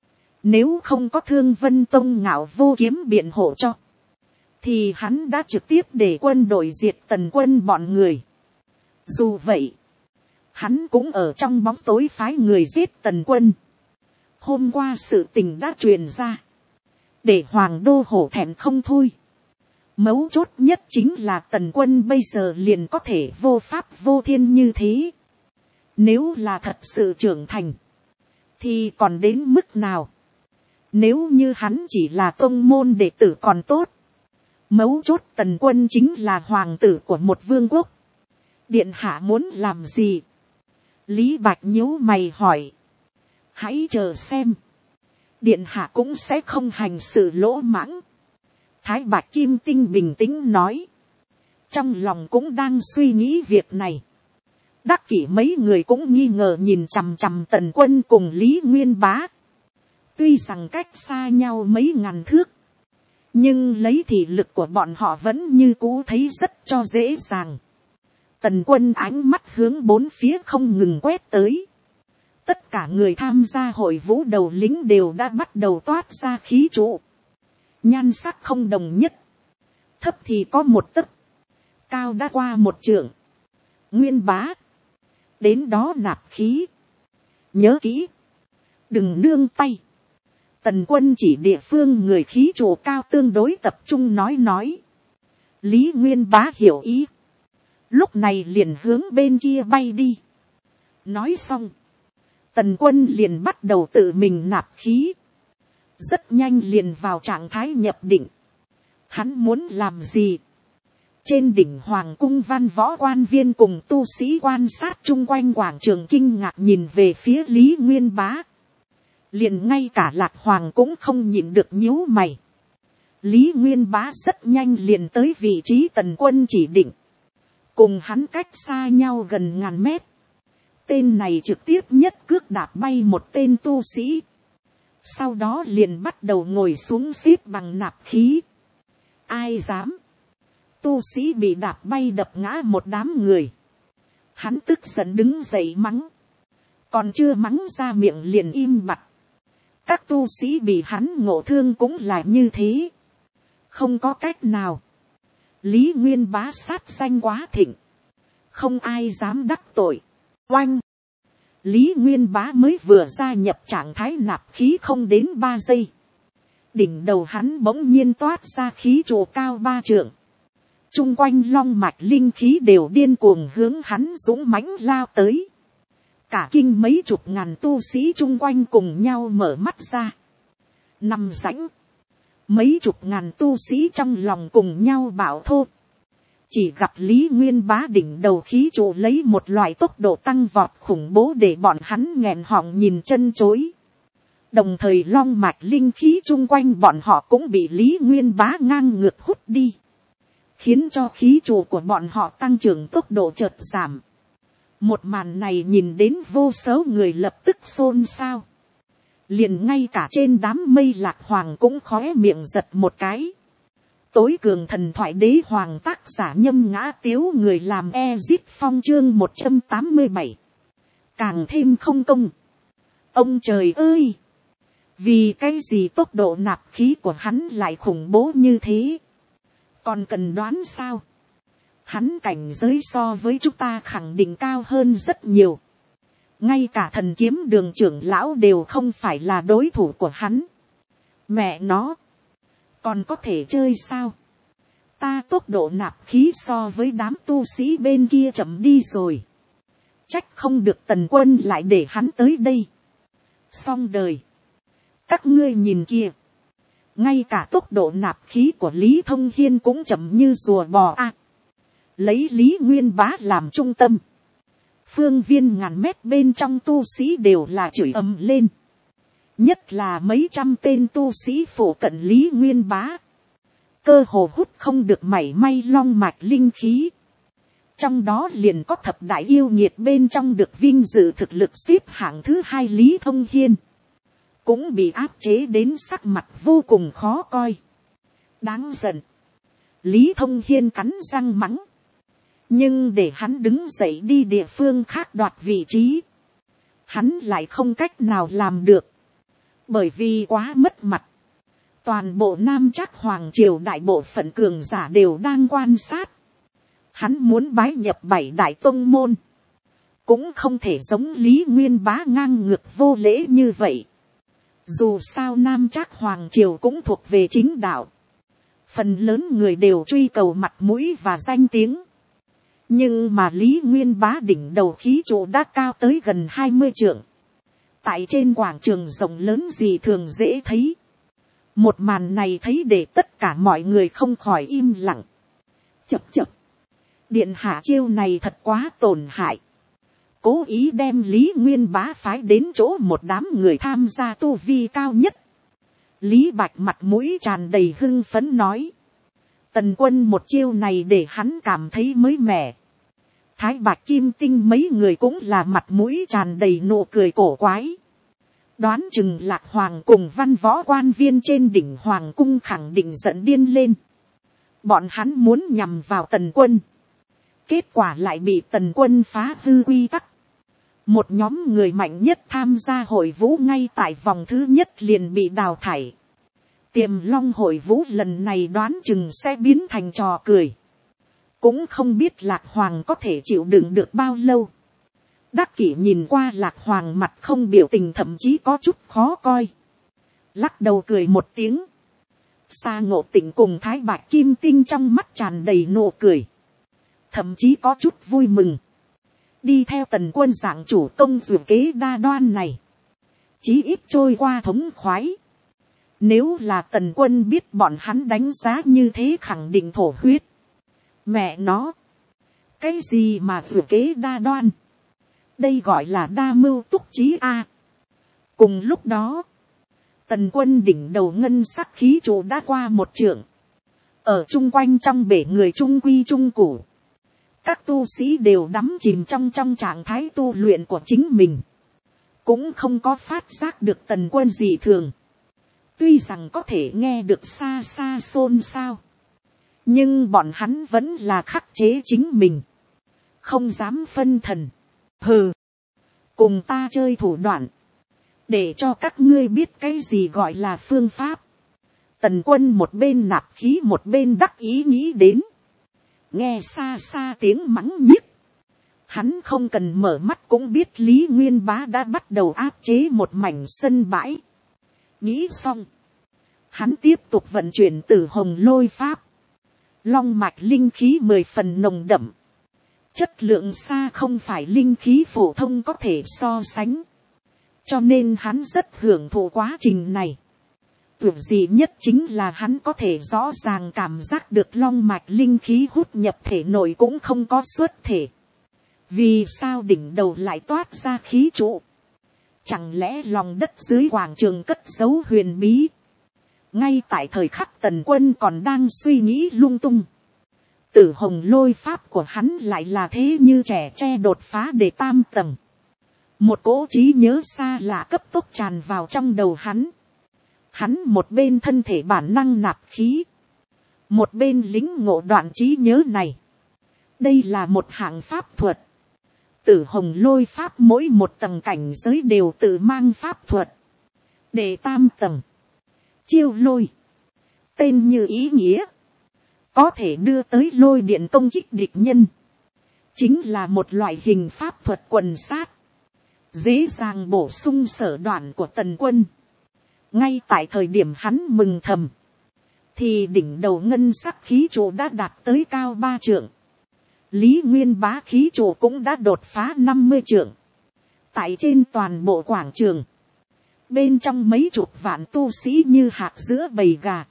Nếu không có Thương Vân Tông Ngạo Vô Kiếm biện hộ cho, thì hắn đã trực tiếp để quân đội diệt Tần Quân bọn người. Dù vậy, hắn cũng ở trong bóng tối phái người giết Tần Quân. Hôm qua sự tình đã truyền ra, để hoàng đô hổ thẹn không thôi. Mấu chốt nhất chính là Tần Quân bây giờ liền có thể vô pháp vô thiên như thế. Nếu là thật sự trưởng thành, thì còn đến mức nào? Nếu như hắn chỉ là tông môn đệ tử còn tốt. Mấu chốt Tần Quân chính là hoàng tử của một vương quốc. Điện hạ muốn làm gì? Lý Bạch nhíu mày hỏi. Hãy chờ xem. Điện hạ cũng sẽ không hành sự lỗ mãng. Thái Bạch Kim Tinh bình tĩnh nói. Trong lòng cũng đang suy nghĩ việc này. Đắc kỷ mấy người cũng nghi ngờ nhìn chằm chằm Tần Quân cùng Lý Nguyên Bá. Tuy rằng cách xa nhau mấy ngàn thước, nhưng lấy thị lực của bọn họ vẫn như cũ thấy rất cho dễ dàng. Tần Quân ánh mắt hướng bốn phía không ngừng quét tới. Tất cả người tham gia hội vũ đầu lính đều đã bắt đầu toát ra khí trụ. Nhan sắc không đồng nhất. Thấp thì có một tấc, cao đã qua một trượng. Nguyên Bá, đến đó nạp khí. Nhớ kỹ, đừng nương tay. Tần Quân chỉ địa phương người khí trụ cao tương đối tập trung nói. Lý Nguyên Bá hiểu ý. Lúc này liền hướng bên kia bay đi. Nói xong, Tần Quân liền bắt đầu tự mình nạp khí. Rất nhanh liền vào trạng thái nhập định. Hắn muốn làm gì? Trên đỉnh hoàng cung văn võ quan viên cùng tu sĩ quan sát chung quanh quảng trường kinh ngạc nhìn về phía Lý Nguyên Bá. Liền ngay cả Lạc Hoàng cũng không nhịn được nhíu mày. Lý Nguyên Bá rất nhanh liền tới vị trí Tần Quân chỉ định. Cùng hắn cách xa nhau gần ngàn mét. Tên này trực tiếp nhất cước đạp bay một tên tu sĩ. Sau đó liền bắt đầu ngồi xuống xếp bằng nạp khí. Ai dám? Tu sĩ bị đạp bay đập ngã một đám người. Hắn tức giận đứng dậy mắng. Còn chưa mắng ra miệng liền im bặt. Các tu sĩ bị hắn ngộ thương cũng là như thế. Không có cách nào. Lý Nguyên Bá sát danh quá thịnh. Không ai dám đắc tội. Oanh! Lý Nguyên Bá mới vừa gia nhập trạng thái nạp khí không đến 3 giây. Đỉnh đầu hắn bỗng nhiên toát ra khí trụ cao 3 trượng. Trung quanh long mạch linh khí đều điên cuồng hướng hắn dũng mãnh lao tới. Cả kinh mấy chục ngàn tu sĩ chung quanh cùng nhau mở mắt ra. Nằm rãnh. Mấy chục ngàn tu sĩ trong lòng cùng nhau bảo thô. Chỉ gặp Lý Nguyên Bá đỉnh đầu khí trụ lấy một loại tốc độ tăng vọt khủng bố để bọn hắn nghẹn họng nhìn chân chối. Đồng thời long mạch linh khí chung quanh bọn họ cũng bị Lý Nguyên Bá ngang ngược hút đi. Khiến cho khí trụ của bọn họ tăng trưởng tốc độ chợt giảm. Một màn này nhìn đến vô số người lập tức xôn xao. Liền ngay cả trên đám mây Lạc Hoàng cũng khóe miệng giật một cái. Tối cường thần thoại đế hoàng tác giả Nhâm Ngã Tiếu người làm Ezit Phong chương 187. Càng thêm không công. Ông trời ơi! Vì cái gì tốc độ nạp khí của hắn lại khủng bố như thế? Còn cần đoán sao? Hắn cảnh giới so với chúng ta khẳng định cao hơn rất nhiều. Ngay cả thần kiếm đường trưởng lão đều không phải là đối thủ của hắn. Mẹ nó! Còn có thể chơi sao? Ta tốc độ nạp khí so với đám tu sĩ bên kia chậm đi rồi. Trách không được Tần Quân lại để hắn tới đây. Xong đời. Các ngươi nhìn kia. Ngay cả tốc độ nạp khí của Lý Thông Hiên cũng chậm như rùa bò a. Lấy Lý Nguyên Bá làm trung tâm. Phương viên ngàn mét bên trong tu sĩ đều là chửi ầm lên. Nhất là mấy trăm tên tu sĩ phổ cận Lý Nguyên Bá. Cơ hồ hút không được mảy may long mạch linh khí. Trong đó liền có thập đại yêu nghiệt bên trong được vinh dự thực lực xếp hạng thứ 2 Lý Thông Hiên. Cũng bị áp chế đến sắc mặt vô cùng khó coi. Đáng giận. Lý Thông Hiên cắn răng mắng. Nhưng để hắn đứng dậy đi địa phương khác đoạt vị trí. Hắn lại không cách nào làm được. Bởi vì quá mất mặt. Toàn bộ Nam Trác Hoàng Triều đại bộ phận cường giả đều đang quan sát. Hắn muốn bái nhập 7 đại tông môn. Cũng không thể giống Lý Nguyên Bá ngang ngược vô lễ như vậy. Dù sao Nam Trác Hoàng Triều cũng thuộc về chính đạo. Phần lớn người đều truy cầu mặt mũi và danh tiếng. Nhưng mà Lý Nguyên Bá đỉnh đầu khí trụ đã cao tới gần 20 trượng. Tại trên quảng trường rộng lớn gì thường dễ thấy. Một màn này thấy để tất cả mọi người không khỏi im lặng. Chập chập. Điện hạ chiêu này thật quá tổn hại. Cố ý đem Lý Nguyên Bá phái đến chỗ một đám người tham gia tu vi cao nhất. Lý Bạch mặt mũi tràn đầy hưng phấn nói. Tần Quân một chiêu này để hắn cảm thấy mới mẻ. Thái Bạch Kim Tinh mấy người cũng là mặt mũi tràn đầy nụ cười cổ quái. Đoán chừng Lạc Hoàng cùng văn võ quan viên trên đỉnh Hoàng cung khẳng định giận điên lên. Bọn hắn muốn nhằm vào Tần Quân. Kết quả lại bị Tần Quân phá hư quy tắc. Một nhóm người mạnh nhất tham gia hội vũ ngay tại vòng thứ nhất liền bị đào thải. Tiềm Long hội vũ lần này đoán chừng sẽ biến thành trò cười. Cũng không biết Lạc Hoàng có thể chịu đựng được bao lâu. Đắc Kỷ nhìn qua Lạc Hoàng mặt không biểu tình, thậm chí có chút khó coi. Lắc đầu cười một tiếng. Sa Ngộ Tịnh cùng Thái Bạch Kim Tinh trong mắt tràn đầy nụ cười. Thậm chí có chút vui mừng. Đi theo Tần Quân dạng chủ công dù kế đa đoan này. Chí ít trôi qua thống khoái. Nếu là Tần Quân biết bọn hắn đánh giá như thế khẳng định thổ huyết. Mẹ nó. Cái gì mà dù kế đa đoan. Đây gọi là đa mưu túc trí a. Cùng lúc đó. Tần Quân đỉnh đầu ngân sắc khí trụ đã qua một trượng. Ở chung quanh trong bể người trung quy trung củ. Các tu sĩ đều đắm chìm trong trạng thái tu luyện của chính mình. Cũng không có phát giác được Tần Quân gì thường. Tuy rằng có thể nghe được xa xa xôn xao. Nhưng bọn hắn vẫn là khắc chế chính mình. Không dám phân thần. Hừ. Cùng ta chơi thủ đoạn. Để cho các ngươi biết cái gì gọi là phương pháp. Tần Quân một bên nạp khí một bên đắc ý nghĩ đến. Nghe xa xa tiếng mắng nhiếc. Hắn không cần mở mắt cũng biết Lý Nguyên Bá đã bắt đầu áp chế một mảnh sân bãi. Nghĩ xong. Hắn tiếp tục vận chuyển Tử Hồng Lôi Pháp. Long mạch linh khí 10 phần nồng đậm. Chất lượng xa không phải linh khí phổ thông có thể so sánh. Cho nên hắn rất hưởng thụ quá trình này. Tuyệt gì nhất chính là hắn có thể rõ ràng cảm giác được long mạch linh khí hút nhập thể nội cũng không có xuất thể. Vì sao đỉnh đầu lại toát ra khí trụ? Chẳng lẽ lòng đất dưới quảng trường cất giấu huyền bí? Ngay tại thời khắc Tần Quân còn đang suy nghĩ lung tung. Tử Hồng Lôi Pháp của hắn lại là thế như trẻ tre đột phá để tam tầng. Một cỗ trí nhớ xa lạ cấp tốc tràn vào trong đầu hắn. Hắn một bên thân thể bản năng nạp khí. Một bên lính ngộ đoạn trí nhớ này. Đây là một hạng pháp thuật. Tử hồng lôi pháp mỗi một tầng cảnh giới đều tự mang pháp thuật. Đệ tam tầng. Chiêu lôi. Tên như ý nghĩa. Có thể đưa tới lôi điện công kích địch nhân. Chính là một loại hình pháp thuật quần sát. Dễ dàng bổ sung sở đoạn của Tần Quân. Ngay tại thời điểm hắn mừng thầm. Thì đỉnh đầu ngân sắc khí trụ đã đạt tới cao 3 trượng. Lý Nguyên Bá khí trụ cũng đã đột phá 50 trượng. Tại trên toàn bộ quảng trường. Bên trong mấy chục vạn tu sĩ như hạt giữa bầy gà.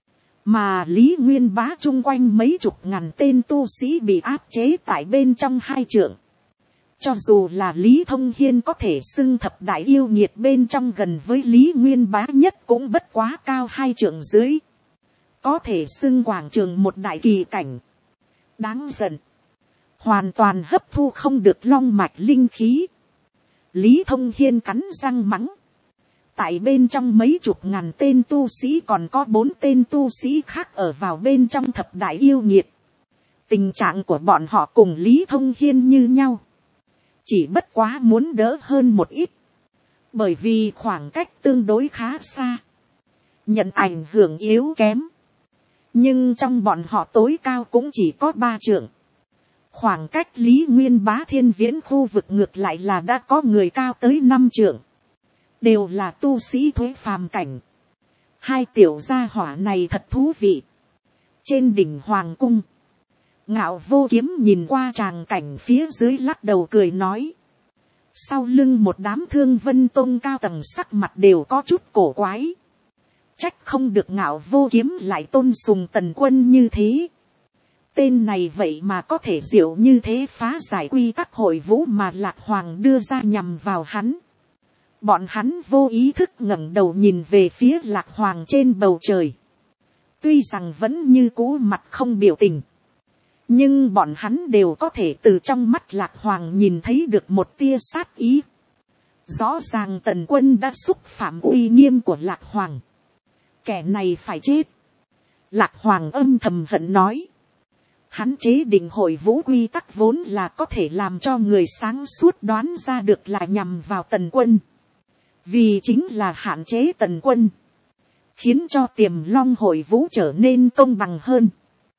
Mà Lý Nguyên Bá chung quanh mấy chục ngàn tên tu sĩ bị áp chế tại bên trong 2 trượng. Cho dù là Lý Thông Hiên có thể xưng thập đại yêu nghiệt bên trong gần với Lý Nguyên Bá nhất cũng bất quá cao 2 trượng dưới. Có thể xưng quảng trường một đại kỳ cảnh. Đáng giận. Hoàn toàn hấp thu không được long mạch linh khí. Lý Thông Hiên cắn răng mắng. Tại bên trong mấy chục ngàn tên tu sĩ còn có 4 tên tu sĩ khác ở vào bên trong thập đại yêu nghiệt. Tình trạng của bọn họ cùng Lý Thông Hiên như nhau. Chỉ bất quá muốn đỡ hơn một ít. Bởi vì khoảng cách tương đối khá xa. Nhận ảnh hưởng yếu kém. Nhưng trong bọn họ tối cao cũng chỉ có 3 trượng. Khoảng cách Lý Nguyên Bá Thiên Viễn khu vực ngược lại là đã có người cao tới 5 trượng. Đều là tu sĩ thuế phàm cảnh. 2 tiểu gia hỏa này thật thú vị. Trên đỉnh Hoàng cung. Ngạo Vô Kiếm nhìn qua tràng cảnh phía dưới lắc đầu cười nói. Sau lưng một đám Thương Vân Tông cao tầng sắc mặt đều có chút cổ quái. Trách không được Ngạo Vô Kiếm lại tôn sùng Tần Quân như thế. Tên này vậy mà có thể diệu như thế phá giải quy tắc hội vũ mà Lạc Hoàng đưa ra nhằm vào hắn. Bọn hắn vô ý thức ngẩng đầu nhìn về phía Lạc Hoàng trên bầu trời. Tuy rằng vẫn như cũ mặt không biểu tình. Nhưng bọn hắn đều có thể từ trong mắt Lạc Hoàng nhìn thấy được một tia sát ý. Rõ ràng Tần Quân đã xúc phạm uy nghiêm của Lạc Hoàng. Kẻ này phải chết. Lạc Hoàng âm thầm hận nói. Hắn chế định hội vũ quy tắc vốn là có thể làm cho người sáng suốt đoán ra được là nhằm vào Tần Quân. Vì chính là hạn chế Tần Quân. Khiến cho Tiềm Long hội vũ trở nên công bằng hơn.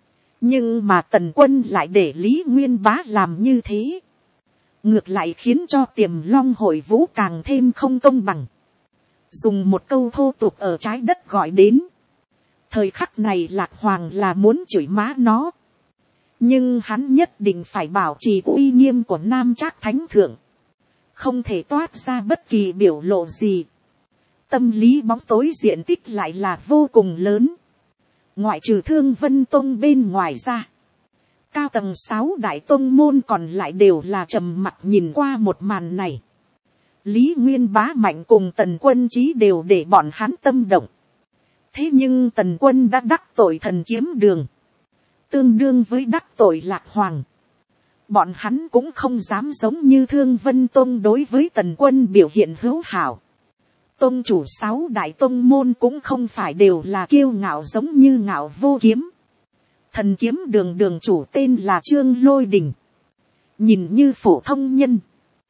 Nhưng mà Tần Quân lại để Lý Nguyên Bá làm như thế. Ngược lại khiến cho Tiềm Long hội vũ càng thêm không công bằng. Dùng một câu thô tục ở trái đất gọi đến. Thời khắc này Lạc Hoàng là muốn chửi má nó. Nhưng hắn nhất định phải bảo trì uy nghiêm của Nam Trác Thánh Thượng. Không thể toát ra bất kỳ biểu lộ gì. Tâm lý bóng tối diện tích lại là vô cùng lớn. Ngoại trừ Thương Vân Tông bên ngoài ra. Cao tầng 6 đại tông môn còn lại đều là trầm mặc nhìn qua một màn này. Lý Nguyên Bá mạnh cùng Tần Quân chí đều để bọn hắn tâm động. Thế nhưng Tần Quân đã đắc tội Thần Kiếm Đường. Tương đương với đắc tội Lạc Hoàng. Bọn hắn cũng không dám giống như Thương Vân Tông đối với Tần Quân biểu hiện hữu hảo. Tông chủ 6 đại tông môn cũng không phải đều là kiêu ngạo giống như Ngạo Vô Kiếm. Thần Kiếm Đường đường chủ tên là Trương Lôi Đình. Nhìn như phổ thông nhân.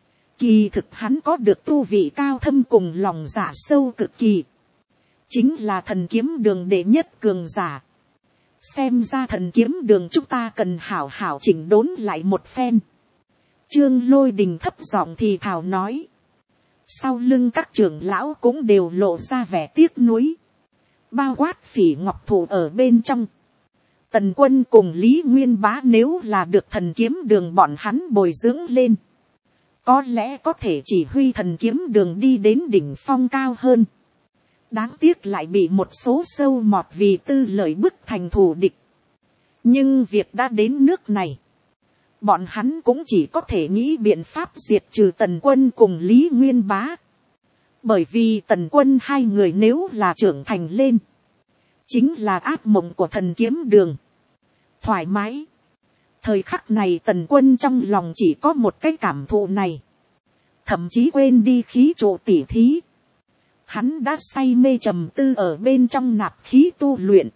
Kỳ thực hắn có được tu vị cao thâm cùng lòng dạ sâu cực kỳ. Chính là Thần Kiếm Đường đệ nhất cường giả. Xem ra Thần Kiếm Đường chúng ta cần hảo hảo chỉnh đốn lại một phen. Trương Lôi Đình thấp giọng thì thào nói. Sau lưng các trưởng lão cũng đều lộ ra vẻ tiếc nuối. Bao quát Phỉ Ngọc Thụ ở bên trong. Tần Quân cùng Lý Nguyên Bá nếu là được Thần Kiếm Đường bọn hắn bồi dưỡng lên. Có lẽ có thể chỉ huy Thần Kiếm Đường đi đến đỉnh phong cao hơn. Đáng tiếc lại bị một số sâu mọt vì tư lợi bức thành thù địch. Nhưng việc đã đến nước này. Bọn hắn cũng chỉ có thể nghĩ biện pháp diệt trừ Tần Quân cùng Lý Nguyên Bá. Bởi vì Tần Quân hai người nếu là trưởng thành lên. Chính là ác mộng của Thần Kiếm Đường. Thoải mái. Thời khắc này Tần Quân trong lòng chỉ có một cái cảm thụ này. Thậm chí quên đi khí trụ tỉ thí. Hắn đã say mê trầm tư ở bên trong nạp khí tu luyện.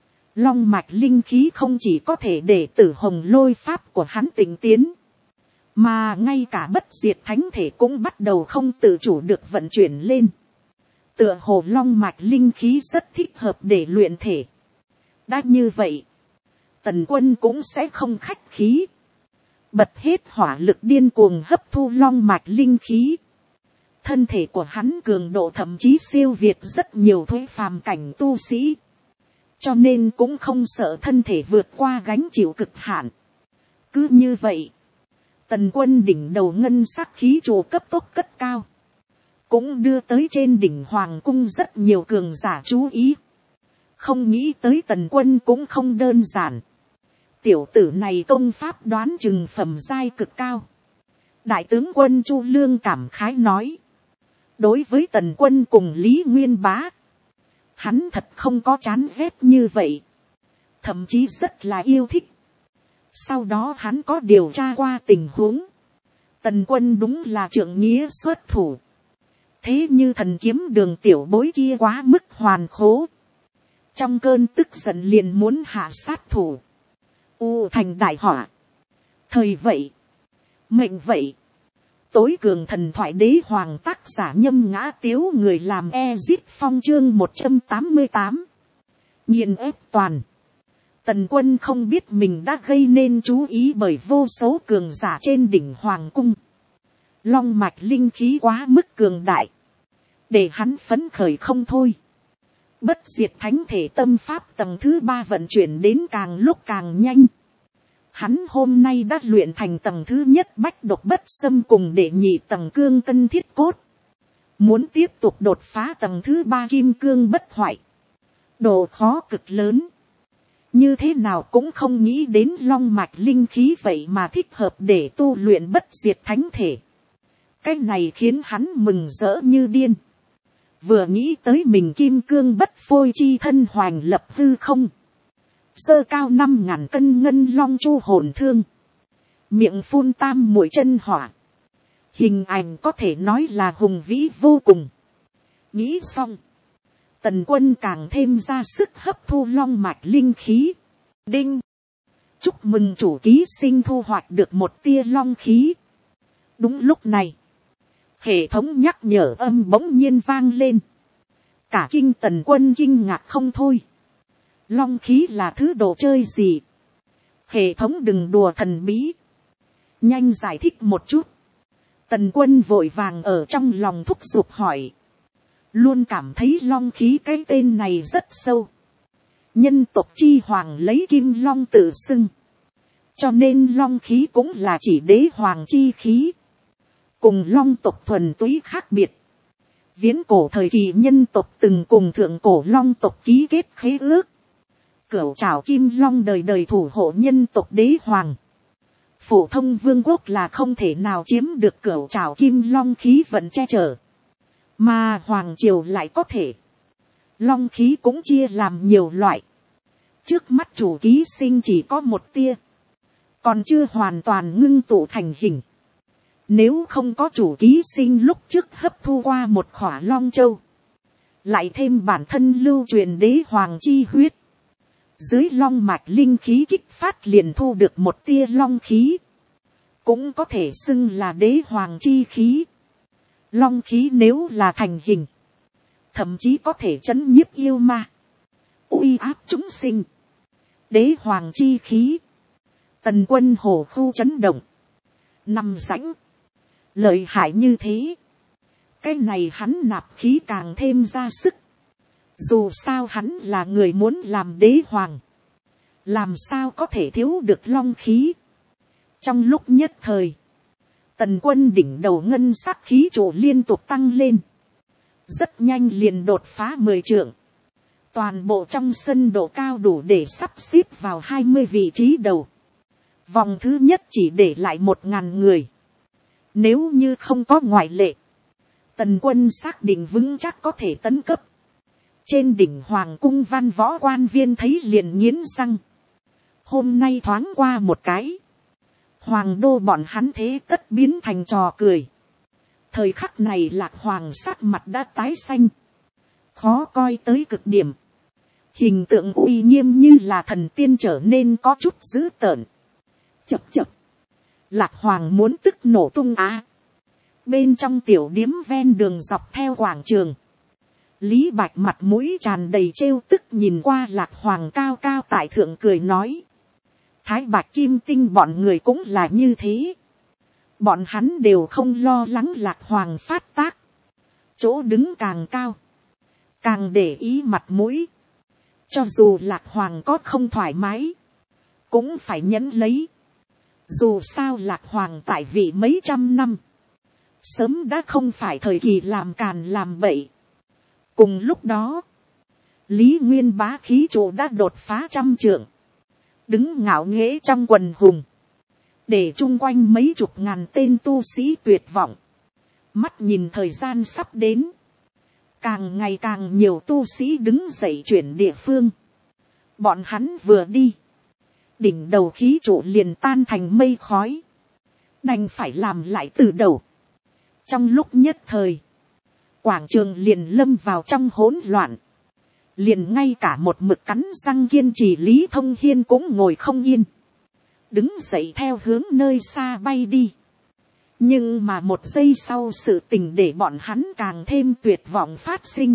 Long mạch linh khí không chỉ có thể để Tử Hồng lôi pháp của hắn tịnh tiến. mà ngay cả bất diệt thánh thể cũng bắt đầu không tự chủ được vận chuyển lên. Tựa hồ long mạch linh khí rất thích hợp để luyện thể. Đã như vậy, Tần Quân cũng sẽ không khách khí, bật hết hỏa lực điên cuồng hấp thu long mạch linh khí. Thân thể của hắn cường độ thậm chí siêu việt rất nhiều thuế phàm cảnh tu sĩ, cho nên cũng không sợ thân thể vượt qua gánh chịu cực hạn. Cứ như vậy, Tần Quân đỉnh đầu ngân sắc khí trụ cấp tốc cất cao, cũng đưa tới trên đỉnh hoàng cung rất nhiều cường giả chú ý. Không nghĩ tới Tần Quân cũng không đơn giản. Tiểu tử này công pháp đoán chừng phẩm giai cực cao. Đại tướng quân Chu Lương cảm khái nói. Đối với Tần Quân cùng Lý Nguyên Bá, hắn thật không có chán ghét như vậy, thậm chí rất là yêu thích. Sau đó hắn có điều tra qua tình huống, Tần Quân đúng là trượng nghĩa xuất thủ. Thế như thần kiếm đường tiểu bối kia quá mức hoàn khố, trong cơn tức giận liền muốn hạ sát thủ, thành đại họa. Thời vậy, mệnh vậy, tối cường thần thoại đế hoàng tác giả Nhâm Ngã Tiếu, người làm Ezit Phong chương 188. Nghiền ép toàn. Tần Quân không biết mình đã gây nên chú ý bởi vô số cường giả trên đỉnh hoàng cung. Long mạch linh khí quá mức cường đại, để hắn phấn khởi không thôi. Bất diệt thánh thể tâm pháp tầng thứ 3 vận chuyển đến càng lúc càng nhanh. Hắn hôm nay đã luyện thành tầng thứ nhất bách độc bất xâm cùng đệ nhị tầng cương cân thiết cốt. Muốn tiếp tục đột phá tầng thứ 3 kim cương bất hoại, độ khó cực lớn. Như thế nào cũng không nghĩ đến long mạch linh khí vậy mà thích hợp để tu luyện bất diệt thánh thể. Cái này khiến hắn mừng rỡ như điên. Vừa nghĩ tới mình kim cương bất phôi chi thân hoành lập hư không, sơ cao 5.000 cân ngân long chu hồn thương, miệng phun tam mũi chân hỏa, hình ảnh có thể nói là hùng vĩ vô cùng. Nghĩ xong, Tần Quân càng thêm ra sức hấp thu long mạch linh khí. Đinh, chúc mừng chủ ký sinh thu hoạch được một tia long khí. Đúng lúc này, hệ thống nhắc nhở âm bỗng nhiên vang lên. Cả kinh Tần Quân kinh ngạc không thôi. Long khí là thứ đồ chơi gì? Hệ thống đừng đùa thần bí, nhanh giải thích một chút. Tần Quân vội vàng ở trong lòng thúc giục hỏi. Luôn cảm thấy long khí cái tên này rất sâu. Nhân tộc chi hoàng lấy kim long tự xưng, cho nên long khí cũng là chỉ đế hoàng chi khí, cùng long tộc thuần túy khác biệt. Viễn cổ thời kỳ nhân tộc từng cùng thượng cổ long tộc ký kết khế ước. Cửu trảo kim long đời đời thủ hộ nhân tộc đế hoàng. Phổ thông vương quốc là không thể nào chiếm được cửu trảo kim long khí vận che chở, mà hoàng triều lại có thể. Long khí cũng chia làm nhiều loại. Trước mắt chủ ký sinh chỉ có một tia, còn chưa hoàn toàn ngưng tụ thành hình. Nếu không có chủ ký sinh lúc trước hấp thu qua một khỏa long châu, lại thêm bản thân lưu truyền đế hoàng chi huyết, dưới long mạch linh khí kích phát liền thu được một tia long khí, cũng có thể xưng là đế hoàng chi khí. Long khí nếu là thành hình, thậm chí có thể chấn nhiếp yêu ma, uy áp chúng sinh. Đế hoàng chi khí, Tần Quân hổ khu chấn động, nằm rãnh, lợi hại như thế. Cái này hắn nạp khí càng thêm ra sức. Dù sao hắn là người muốn làm đế hoàng, làm sao có thể thiếu được long khí. Trong lúc nhất thời, Tần Quân đỉnh đầu ngân sắc khí trụ liên tục tăng lên, rất nhanh liền đột phá 10 trượng. Toàn bộ trong sân độ cao đủ để sắp xếp vào 20 vị trí đầu. Vòng thứ nhất chỉ để lại 1.000 người. Nếu như không có ngoại lệ, Tần Quân xác định vững chắc có thể tấn cấp. Trên đỉnh hoàng cung văn võ quan viên thấy liền nghiến răng. Hôm nay thoáng qua một cái, hoàng đô bọn hắn thế tất biến thành trò cười. Thời khắc này Lạc Hoàng sắc mặt đã tái xanh, khó coi tới cực điểm. Hình tượng uy nghiêm như là thần tiên trở nên có chút dữ tợn. Chập chập, Lạc Hoàng muốn tức nổ tung á. Bên trong tiểu điếm ven đường dọc theo quảng trường, Lý Bạch mặt mũi tràn đầy trêu tức nhìn qua Lạc Hoàng cao cao tại thượng cười nói. Thái Bạch Kim Tinh bọn người cũng là như thế. Bọn hắn đều không lo lắng Lạc Hoàng phát tác. Chỗ đứng càng cao, càng để ý mặt mũi. Cho dù Lạc Hoàng có không thoải mái, cũng phải nhẫn lấy. Dù sao Lạc Hoàng tại vị mấy trăm năm, sớm đã không phải thời kỳ làm càn làm bậy. Cùng lúc đó, Lý Nguyên Bá khí trụ đã đột phá 100 trượng. Đứng ngạo nghễ trong quần hùng, để chung quanh mấy chục ngàn tên tu sĩ tuyệt vọng. Mắt nhìn thời gian sắp đến, càng ngày càng nhiều tu sĩ đứng dậy chuyển địa phương. Bọn hắn vừa đi, đỉnh đầu khí trụ liền tan thành mây khói, đành phải làm lại từ đầu. Trong lúc nhất thời, quảng trường liền lâm vào trong hỗn loạn. Liền ngay cả một mực cắn răng kiên trì Lý Thông Hiên cũng ngồi không yên, đứng dậy theo hướng nơi xa bay đi. Nhưng mà một giây sau sự tình để bọn hắn càng thêm tuyệt vọng phát sinh.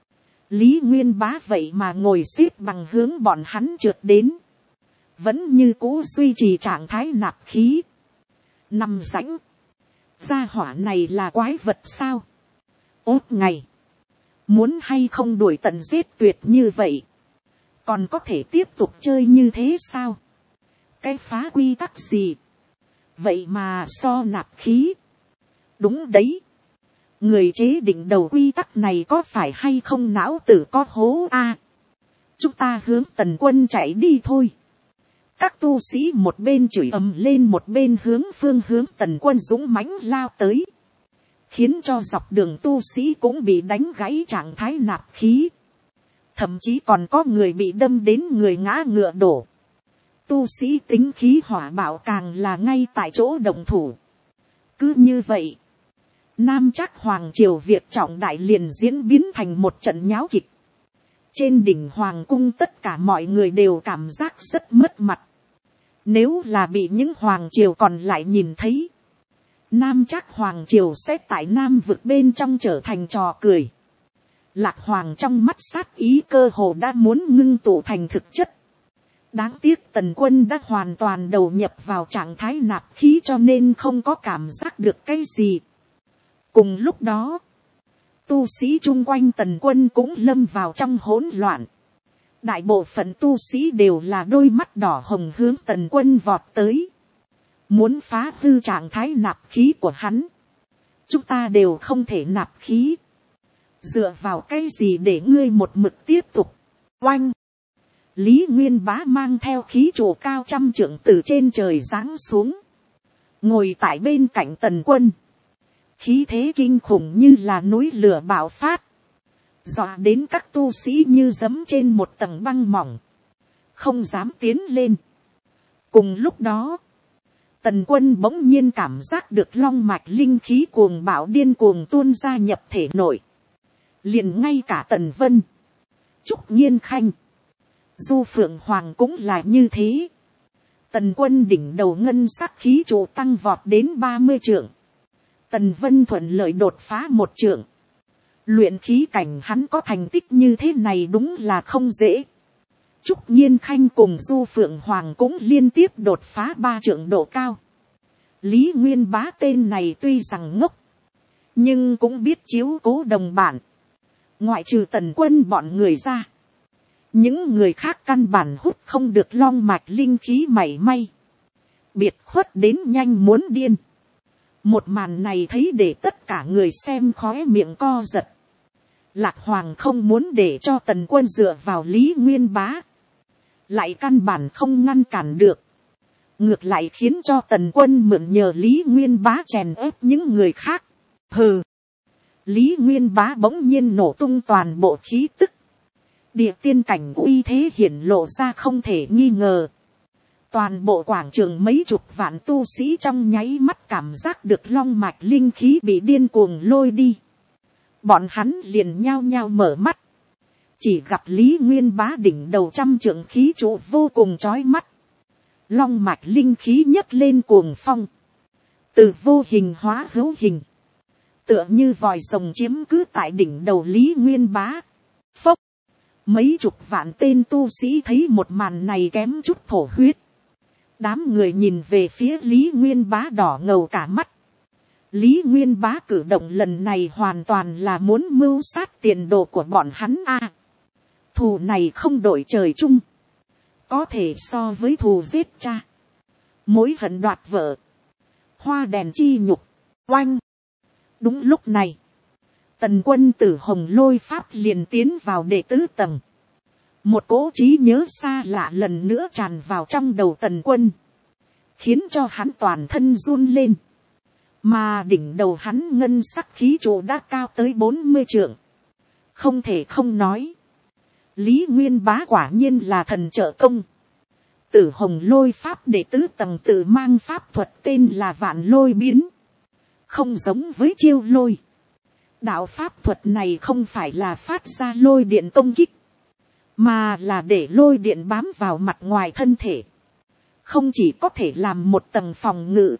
Lý Nguyên Bá vậy mà ngồi xếp bằng hướng bọn hắn trượt đến, vẫn như cũ duy trì trạng thái nạp khí. Nằm rãnh, gia hỏa này là quái vật sao? Ốt ngày, muốn hay không đuổi tận giết tuyệt như vậy, còn có thể tiếp tục chơi như thế sao? Cái phá quy tắc gì? Vậy mà so nạp khí. Đúng đấy, người chế định đầu quy tắc này có phải hay không não tử có hố a? Chúng ta hướng Tần Quân chạy đi thôi. Các tu sĩ một bên chửi ầm lên, một bên hướng Tần Quân dũng mãnh lao tới, khiến cho dọc đường tu sĩ cũng bị đánh gãy trạng thái nạp khí. Thậm chí còn có người bị đâm đến người ngã ngựa đổ. Tu sĩ tính khí hỏa bạo càng là ngay tại chỗ động thủ. Cứ như vậy, Nam Trắc Hoàng triều việc trọng đại liền diễn biến thành một trận nháo kịch. Trên đỉnh Hoàng cung tất cả mọi người đều cảm giác rất mất mặt. Nếu là bị những Hoàng triều còn lại nhìn thấy, Nam Trắc Hoàng triều sẽ tại Nam vực bên trong trở thành trò cười. Lạc Hoàng trong mắt sát ý cơ hồ đã muốn ngưng tụ thành thực chất. Đáng tiếc Tần Quân đã hoàn toàn đầu nhập vào trạng thái nạp khí cho nên không có cảm giác được cái gì. Cùng lúc đó, tu sĩ chung quanh Tần Quân cũng lâm vào trong hỗn loạn. Đại bộ phận tu sĩ đều là đôi mắt đỏ hồng hướng Tần Quân vọt tới, muốn phá hư trạng thái nạp khí của hắn. Chúng ta đều không thể nạp khí. Dựa vào cái gì để ngươi một mực tiếp tục? Oanh! Lý Nguyên Bá mang theo khí trụ cao 100 trượng từ trên trời giáng xuống, ngồi tại bên cạnh Tần Quân. Khí thế kinh khủng như là núi lửa bạo phát, dọa đến các tu sĩ như giẫm trên một tầng băng mỏng, không dám tiến lên. Cùng lúc đó, Tần Quân bỗng nhiên cảm giác được long mạch linh khí cuồng bạo điên cuồng tuôn ra nhập thể nội. Liền ngay cả Tần Vân, Trúc Nhiên Khanh, Du Phượng Hoàng cũng là như thế. Tần Quân đỉnh đầu ngân sắc khí trụ tăng vọt đến 30 trượng. Tần Vân thuận lợi đột phá 1 trượng. Luyện khí cảnh hắn có thành tích như thế này đúng là không dễ. Trúc Nhiên Khanh cùng Du Phượng Hoàng cũng liên tiếp đột phá 3 trượng độ cao. Lý Nguyên Bá tên này tuy rằng ngốc, nhưng cũng biết chiếu cố đồng bản. Ngoại trừ Tần Quân bọn người ra, những người khác căn bản hút không được long mạch linh khí mảy may. Biệt khuất đến nhanh muốn điên. Một màn này thấy để tất cả người xem khóe miệng co giật. Lạc Hoàng không muốn để cho Tần Quân dựa vào Lý Nguyên Bá, lại căn bản không ngăn cản được. Ngược lại khiến cho Tần Quân mượn nhờ Lý Nguyên Bá chèn ép những người khác. Hừ! Lý Nguyên Bá bỗng nhiên nổ tung toàn bộ khí tức. Địa tiên cảnh uy thế hiển lộ ra không thể nghi ngờ. Toàn bộ quảng trường mấy chục vạn tu sĩ trong nháy mắt cảm giác được long mạch linh khí bị điên cuồng lôi đi. Bọn hắn liền nhao nhao mở mắt. Chỉ gặp Lý Nguyên Bá đỉnh đầu 100 trượng khí trụ vô cùng chói mắt. Long mạch linh khí nhấc lên cuồng phong, từ vô hình hóa hữu hình, tựa như vòi rồng chiếm cứ tại đỉnh đầu Lý Nguyên Bá. Phốc, mấy chục vạn tên tu sĩ thấy một màn này kém chút thổ huyết. Đám người nhìn về phía Lý Nguyên Bá đỏ ngầu cả mắt. Lý Nguyên Bá cử động lần này hoàn toàn là muốn mưu sát tiền đồ của bọn hắn a. Thù này không đổi trời chung, có thể so với thù giết cha, mối hận đoạt vợ, hoa đèn chi nhục. Oanh! Đúng lúc này, Tần Quân Tử Hồng Lôi pháp liền tiến vào đệ tứ tầng. Một cỗ trí nhớ xa lạ lần nữa tràn vào trong đầu Tần Quân, khiến cho hắn toàn thân run lên. Mà đỉnh đầu hắn ngân sắc khí trụ đã cao tới 40 trượng. Không thể không nói, Lý Nguyên Bá quả nhiên là thần trợ công. Tử Hồng Lôi pháp đệ tứ tầng tự mang pháp thuật tên là Vạn Lôi Biến. Không giống với chiêu lôi. Đạo pháp thuật này không phải là phát ra lôi điện công kích, mà là để lôi điện bám vào mặt ngoài thân thể. Không chỉ có thể làm một tầng phòng ngự,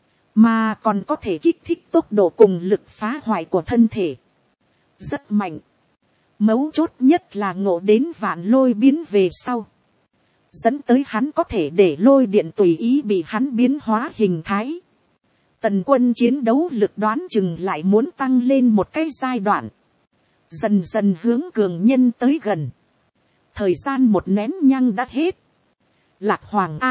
mà còn có thể kích thích tốc độ cùng lực phá hoại của thân thể. Rất mạnh. Mấu chốt nhất là ngộ đến Vạn Lôi Biến về sau, dẫn tới hắn có thể để lôi điện tùy ý bị hắn biến hóa hình thái. Tần Quân chiến đấu lực đoán chừng lại muốn tăng lên một cái giai đoạn, dần dần hướng cường nhân tới gần. Thời gian một nén nhăng đã hết. Lạc Hoàng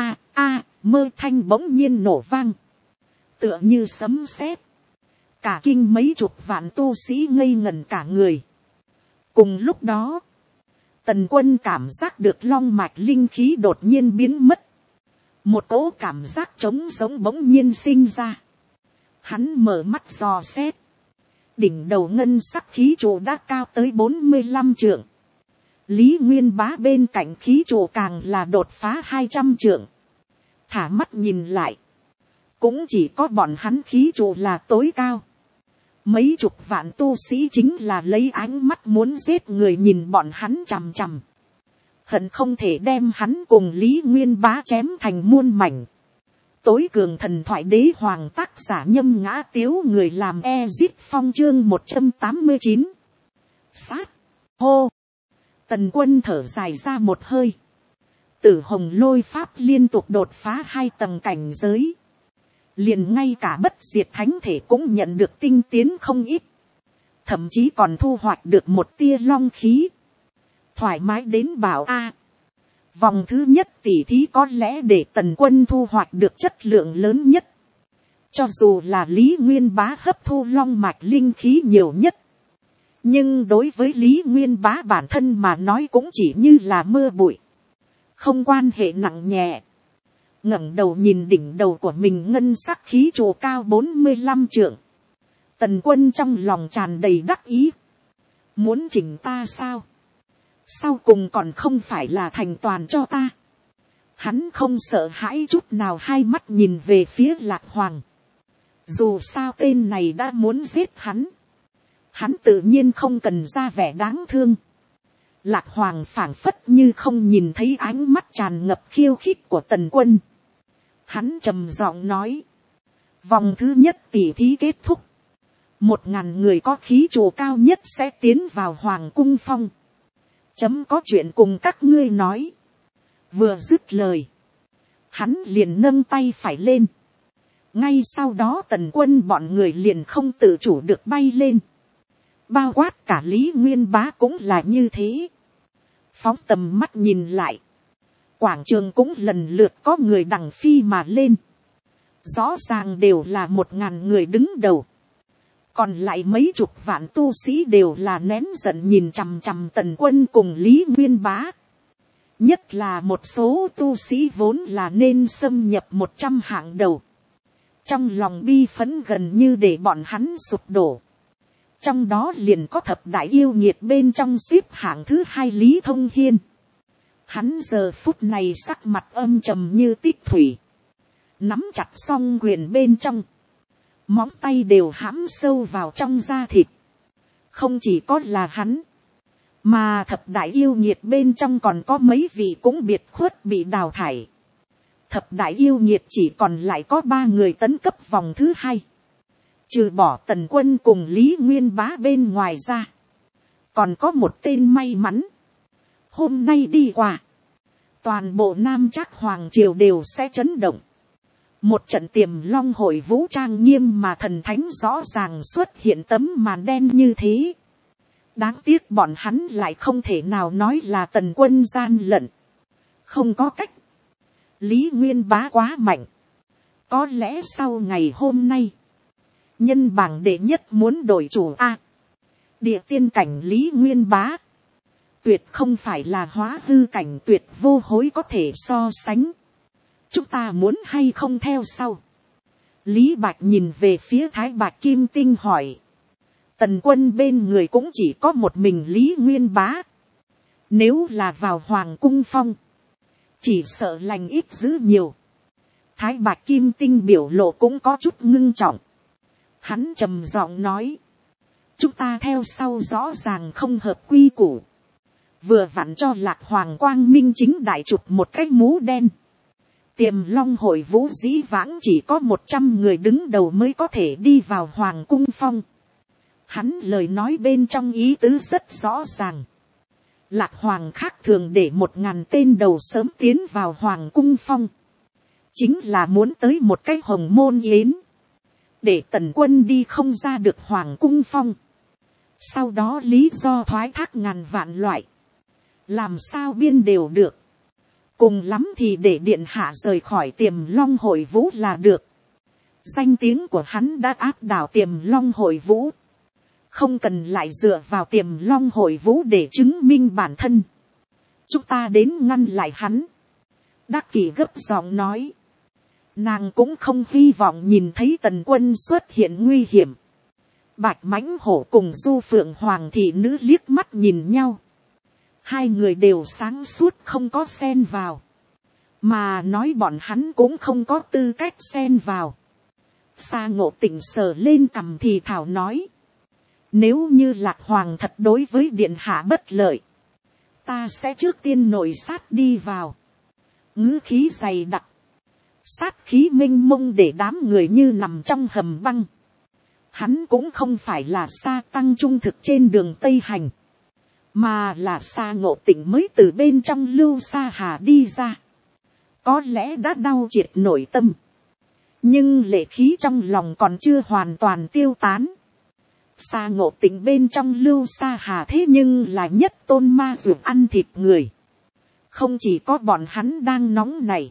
mơ thanh bỗng nhiên nổ vang, tựa như sấm sét, cả kinh mấy chục vạn tu sĩ ngây ngẩn cả người. Cùng lúc đó, Tần Quân cảm giác được long mạch linh khí đột nhiên biến mất, một cỗ cảm giác trống giống bỗng nhiên sinh ra. Hắn mở mắt dò xét, đỉnh đầu ngân sắc khí trụ đã cao tới 45 trượng. Lý Nguyên Bá bên cạnh khí trụ càng là đột phá 200 trượng. Thả mắt nhìn lại, cũng chỉ có bọn hắn khí trụ là tối cao. Mấy chục vạn tu sĩ chính là lấy ánh mắt muốn giết người nhìn bọn hắn chằm chằm, hận không thể đem hắn cùng Lý Nguyên Bá chém thành muôn mảnh. Tối cường thần thoại đế hoàng tác giả Nhâm Ngã Tiếu, người làm Ezit Phong chương 189. Sát, hô. Tần Quân thở dài ra một hơi. Tử Hồng Lôi pháp liên tục đột phá 2 tầng cảnh giới. Liền ngay cả bất diệt thánh thể cũng nhận được tinh tiến không ít. Thậm chí còn thu hoạch được một tia long khí. Thoải mái đến bảo a. Vòng thứ nhất tỷ thí có lẽ để Tần Quân thu hoạch được chất lượng lớn nhất. Cho dù là Lý Nguyên Bá hấp thu long mạch linh khí nhiều nhất, nhưng đối với Lý Nguyên Bá bản thân mà nói cũng chỉ như là mưa bụi, không quan hệ nặng nhẹ. Ngẩng đầu nhìn đỉnh đầu của mình ngân sắc khí trụ cao 45 trượng. Tần Quân trong lòng tràn đầy đắc ý. Muốn chỉnh ta sao? Sau cùng còn không phải là thành toàn cho ta. Hắn không sợ hãi chút nào, hai mắt nhìn về phía Lạc Hoàng. Dù sao tên này đã muốn giết hắn, hắn tự nhiên không cần ra vẻ đáng thương. Lạc Hoàng phảng phất như không nhìn thấy ánh mắt tràn ngập khiêu khích của Tần Quân. Hắn trầm giọng nói. Vòng thứ nhất tỷ thí kết thúc. 1000 người có khí trụ cao nhất sẽ tiến vào Hoàng Cung Phong. Chấm có chuyện cùng các ngươi nói. Vừa dứt lời, hắn liền nâng tay phải lên. Ngay sau đó Tần Quân bọn người liền không tự chủ được bay lên. Bao quát cả Lý Nguyên Bá cũng là như thế. Phóng tầm mắt nhìn lại, quảng trường cũng lần lượt có người đằng phi mà lên. Rõ ràng đều là 1000 người đứng đầu. Còn lại mấy chục vạn tu sĩ đều là nén giận nhìn chằm chằm Tần Quân cùng Lý Nguyên Bá. Nhất là một số tu sĩ vốn là nên xâm nhập 100 hạng đầu. Trong lòng bi phẫn gần như để bọn hắn sụp đổ. Trong đó liền có thập đại yêu nghiệt bên trong xếp hạng thứ 2 Lý Thông Hiên. Hắn giờ phút này sắc mặt âm trầm như tích thủy. Nắm chặt song quyền bên trong. Móng tay đều hãm sâu vào trong da thịt. Không chỉ có là hắn, mà thập đại yêu nghiệt bên trong còn có mấy vị cũng biệt khuất bị đào thải. Thập đại yêu nhiệt chỉ còn lại có 3 người tấn cấp vòng thứ 2. Trừ bỏ Tần Quân cùng Lý Nguyên Bá bên ngoài ra. Còn có một tên may mắn. Hôm nay đi qua. Toàn bộ Nam Trác Hoàng Triều đều sẽ chấn động. Một trận Tiềm Long hội vũ trang nghiêm mà thần thánh rõ ràng xuất hiện tấm màn đen như thế. Đáng tiếc bọn hắn lại không thể nào nói là Tần Quân gian lận. Không có cách. Lý Nguyên Bá quá mạnh. Có lẽ sau ngày hôm nay. Nhân bảng đệ nhất muốn đổi chủ A. Địa tiên cảnh Lý Nguyên Bá. Tuyệt không phải là hóa hư cảnh tuyệt vô hối có thể so sánh. Chúng ta muốn hay không theo sau. Lý Bạch nhìn về phía Thái Bạch Kim Tinh hỏi. Tần Quân bên người cũng chỉ có một mình Lý Nguyên Bá. Nếu là vào Hoàng Cung Phong. Chỉ sợ lành ít dữ nhiều. Thái Bạch Kim Tinh biểu lộ cũng có chút ngưng trọng. Hắn trầm giọng nói. Chúng ta theo sau rõ ràng không hợp quy củ. Vừa vặn cho Lạc Hoàng Quang Minh chính đại chụp một cái mũ đen. Tiềm Long hội vũ dĩ vãng chỉ có 100 người đứng đầu mới có thể đi vào Hoàng Cung Phong. Hắn lời nói bên trong ý tứ rất rõ ràng. Lạc Hoàng khác thường để 1000 tên đầu sớm tiến vào Hoàng Cung Phong. Chính là muốn tới một cái hồng môn yến. Để Tần Quân đi không ra được Hoàng Cung Phong. Sau đó lý do thoái thác ngàn vạn loại. Làm sao biên đều được. Cùng lắm thì để điện hạ rời khỏi Tiềm Long hội vũ là được. Danh tiếng của hắn đã áp đảo Tiềm Long hội vũ. Không cần lại dựa vào Tiềm Long hội vũ để chứng minh bản thân. Chúng ta đến ngăn lại hắn. Đắc Kỷ gấp giọng nói. Nàng cũng không hy vọng nhìn thấy Tần Quân xuất hiện nguy hiểm. Bạch Mãnh Hổ cùng Du Phượng Hoàng thị nữ liếc mắt nhìn nhau. Hai người đều sáng suốt không có xen vào. Mà nói bọn hắn cũng không có tư cách xen vào. Sa Ngộ Tịnh sờ lên cằm thì thảo nói. Nếu như Lạc Hoàng thật đối với điện hạ bất lợi. Ta sẽ trước tiên nội sát đi vào. Ngữ khí dày đặc. Sát khí mênh mông để đám người như nằm trong hầm băng. Hắn cũng không phải là Sa Tăng trung thực trên đường Tây Hành. Mà là Sa Ngộ Tịnh mới từ bên trong Lưu Sa Hà đi ra. Có lẽ đã đau triệt nội tâm. Nhưng lệ khí trong lòng còn chưa hoàn toàn tiêu tán. Sa Ngộ Tịnh bên trong Lưu Sa Hà thế nhưng là nhất tôn ma dược ăn thịt người. Không chỉ có bọn hắn đang nóng nảy.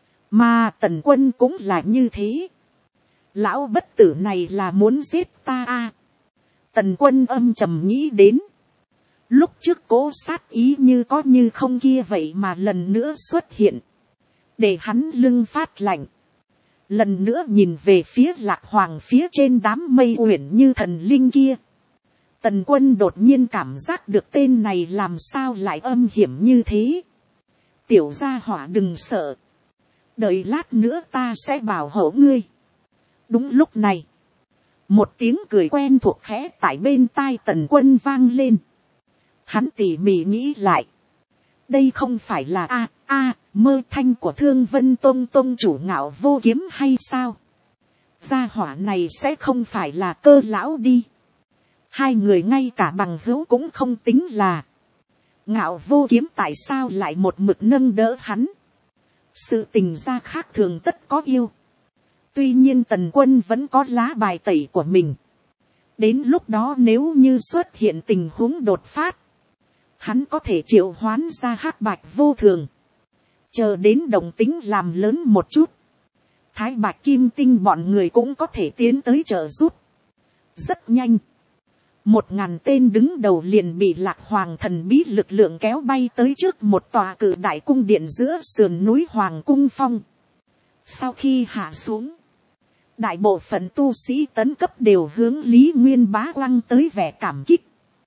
Mà Tần Quân cũng là như thế. Lão bất tử này là muốn giết ta à. Tần Quân âm trầm nghĩ đến. Lúc trước cố sát ý như có như không kia vậy mà lần nữa xuất hiện. Để hắn lưng phát lạnh. Lần nữa nhìn về phía Lạc Hoàng phía trên đám mây uyển như thần linh kia. Tần Quân đột nhiên cảm giác được tên này làm sao lại âm hiểm như thế. Tiểu gia hỏa đừng sợ. Đợi lát nữa ta sẽ bảo hộ ngươi. Đúng lúc này. Một tiếng cười quen thuộc khẽ tại bên tai Tần Quân vang lên. Hắn tỉ mỉ nghĩ lại. Đây không phải là mơ thanh của Thương Vân Tông tông chủ Ngạo Vô Kiếm hay sao? Gia hỏa này sẽ không phải là Cơ lão đi. Hai người ngay cả bằng hữu cũng không tính là. Ngạo Vô Kiếm tại sao lại một mực nâng đỡ hắn? Sự tình gia khác thường tất có yêu. Tuy nhiên Tần Quân vẫn có lá bài tẩy của mình. Đến lúc đó nếu như xuất hiện tình huống đột phát. Hắn có thể triệu hoán ra Hắc Bạch Vô Thường. Chờ đến đồng tính làm lớn một chút. Thái Bạch Kim Tinh bọn người cũng có thể tiến tới trợ giúp. Rất nhanh. 1000 tên đứng đầu liền bị Lạc Hoàng thần bí lực lượng kéo bay tới trước một tòa cự đại cung điện giữa sườn núi Hoàng Cung Phong. Sau khi hạ xuống. Đại bộ phận tu sĩ tấn cấp đều hướng Lý Nguyên Bá quăng tới vẻ cảm kích.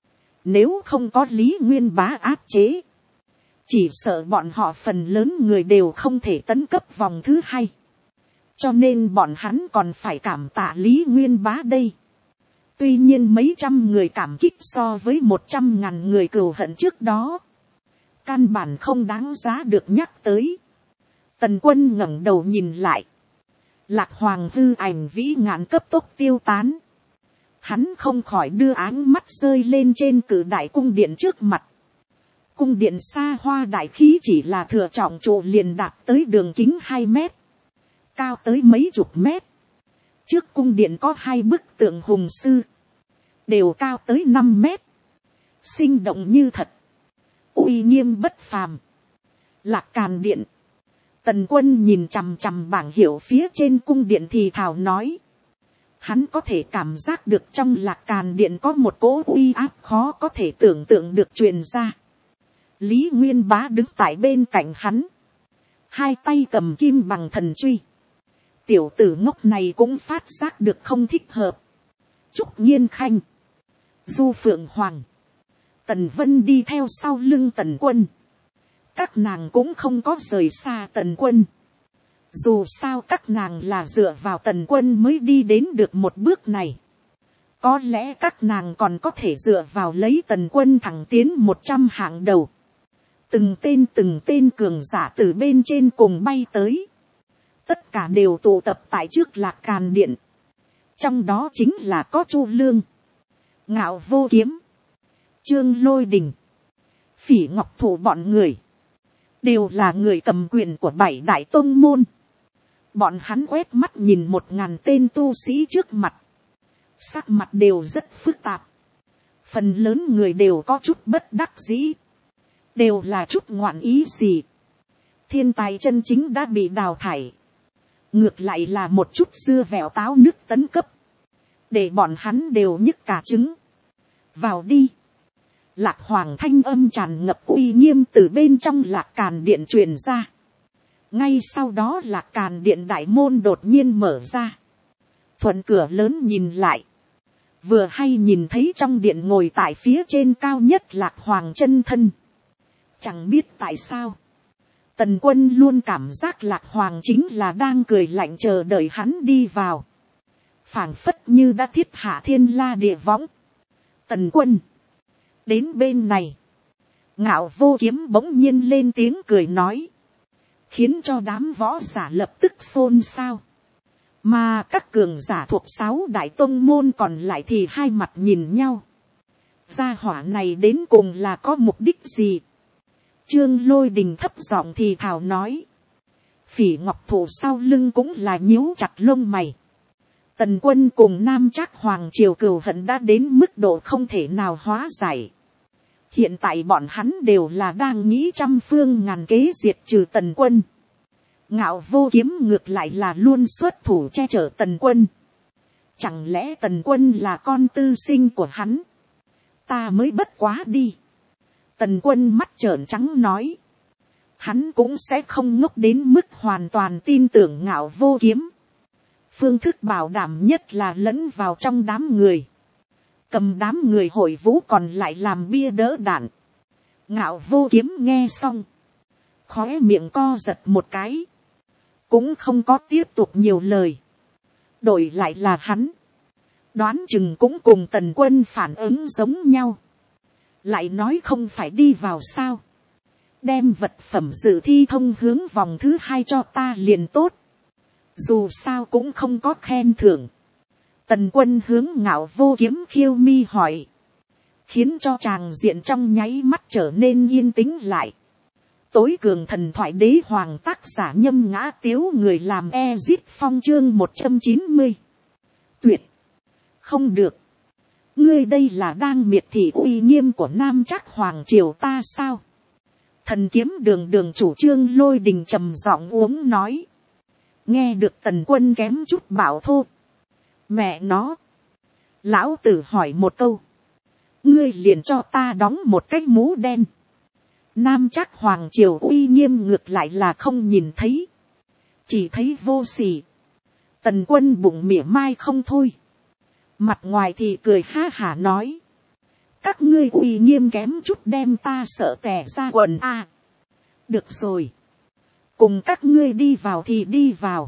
Nếu không có Lý Nguyên Bá áp chế. Chỉ sợ bọn họ phần lớn người đều không thể tấn cấp vòng thứ 2. Cho nên bọn hắn còn phải cảm tạ Lý Nguyên Bá đây. Tuy nhiên mấy trăm người cảm kích so với 100.000 người cừu hận trước đó. Căn bản không đáng giá được nhắc tới. Tần Quân ngẩng đầu nhìn lại, Lạc Hoàng hư ảnh vĩ ngạn cấp tốc tiêu tán. Hắn không khỏi đưa áng mắt rơi lên trên cử đại cung điện trước mặt. Cung điện xa hoa đại khí chỉ là thừa trọng trụ liền đạt tới đường kính 2 mét, cao tới mấy chục mét. Trước cung điện có 2 bức tượng hùng sư, đều cao tới 5 mét, sinh động như thật, uy nghiêm bất phàm. Lạc Càn Điện. Tần Quân nhìn chằm chằm bảng hiệu phía trên cung điện thì thào nói. Hắn có thể cảm giác được trong Lạc Càn Điện có một cỗ uy áp khó có thể tưởng tượng được truyền ra. Lý Nguyên Bá đứng tại bên cạnh hắn, 2 tay cầm kim bằng thần truy. Tiểu tử ngốc này cũng phát giác được không thích hợp. Trúc Nhiên Khanh, Du Phượng Hoàng, Tần Vân đi theo sau lưng Tần Quân. Các nàng cũng không có rời xa Tần Quân. Dù sao các nàng là dựa vào Tần Quân mới đi đến được một bước này. Có lẽ các nàng còn có thể dựa vào lấy Tần Quân thẳng tiến 100 hạng đầu. Từng tên cường giả từ bên trên cùng bay tới. Tất cả đều tụ tập tại trước Lạc Càn Điện. Trong đó chính là có Chu Lương, Ngạo Vô Kiếm, Trương Lôi Đình, Phỉ Ngọc Thủ bọn người. Đều là người cầm quyền của 7 đại tông môn. Bọn hắn quét mắt nhìn 1000 tên tu sĩ trước mặt. Sắc mặt đều rất phức tạp. Phần lớn người đều có chút bất đắc dĩ. Đều là chút ngoạn ý gì. Thiên tài chân chính đã bị đào thải. Ngược lại là một chút dưa vẹo táo nước tấn cấp. Để bọn hắn đều nhức cả trứng. Vào đi. Lạc Hoàng thanh âm tràn ngập uy nghiêm từ bên trong Lạc Càn Điện truyền ra. Ngay sau đó Lạc Càn Điện đại môn đột nhiên mở ra. Thuận cửa lớn nhìn lại. Vừa hay nhìn thấy trong điện ngồi tại phía trên cao nhất Lạc Hoàng chân thân. Chẳng biết tại sao. Tần Quân luôn cảm giác Lạc Hoàng chính là đang cười lạnh chờ đợi hắn đi vào. Phảng phất như đã thiết hạ thiên la địa võng. Tần Quân. Đến bên này. Ngạo Vô Kiếm bỗng nhiên lên tiếng cười nói. Khiến cho đám võ giả lập tức xôn xao. Mà các cường giả thuộc 6 đại tông môn còn lại thì hai mặt nhìn nhau. Gia hỏa này đến cùng là có mục đích gì? Trương Lôi Đình thấp giọng thì thào nói. Phỉ Ngọc Thủ sau lưng cũng là nhíu chặt lông mày. Tần Quân cùng Nam Trác Hoàng triều cừu hận đã đến mức độ không thể nào hóa giải. Hiện tại bọn hắn đều là đang nghĩ trăm phương ngàn kế diệt trừ Tần Quân. Ngạo Vô Kiếm ngược lại là luôn xuất thủ che chở Tần Quân. Chẳng lẽ Tần Quân là con tư sinh của hắn? Ta mới bất quá đi. Tần Quân mắt trợn trắng nói. Hắn cũng sẽ không ngốc đến mức hoàn toàn tin tưởng Ngạo Vô Kiếm. Phương thức bảo đảm nhất là lẫn vào trong đám người. Cầm đám người hội vũ còn lại làm bia đỡ đạn. Ngạo Vô Kiếm nghe xong. Khóe miệng co giật một cái. Cũng không có tiếp tục nhiều lời. Đổi lại là hắn. Đoán chừng cũng cùng Tần Quân phản ứng giống nhau. Lại nói không phải đi vào sao. Đem vật phẩm dự thi thông hướng vòng thứ 2 cho ta liền tốt. Dù sao cũng không có khen thưởng. Tần Quân hướng Ngạo Vô Kiếm khiêu mi hỏi. Khiến cho tràng diện trong nháy mắt trở nên yên tĩnh lại. Tối cường thần thoại đế hoàng tác giả Nhâm Ngã Tiếu người làm Ezit Phong chương 190. Tuyệt. Không được. Ngươi đây là đang miệt thị uy nghiêm của Nam Trác Hoàng triều ta sao? Thần Kiếm đường chủ Trương Lôi Đình trầm giọng uống nói. Nghe được Tần Quân kém chút bảo thô. Mẹ nó. Lão tử hỏi một câu. Ngươi liền cho ta đóng một cái mũ đen. Nam Trác Hoàng triều uy nghiêm ngược lại là không nhìn thấy. Chỉ thấy vô sỉ. Tần Quân bụng mỉa mai không thôi. Mặt ngoài thì cười ha hả nói. Các ngươi uy nghiêm kém chút đem ta sợ tè ra quần a. Được rồi. Cùng các ngươi đi vào thì đi vào.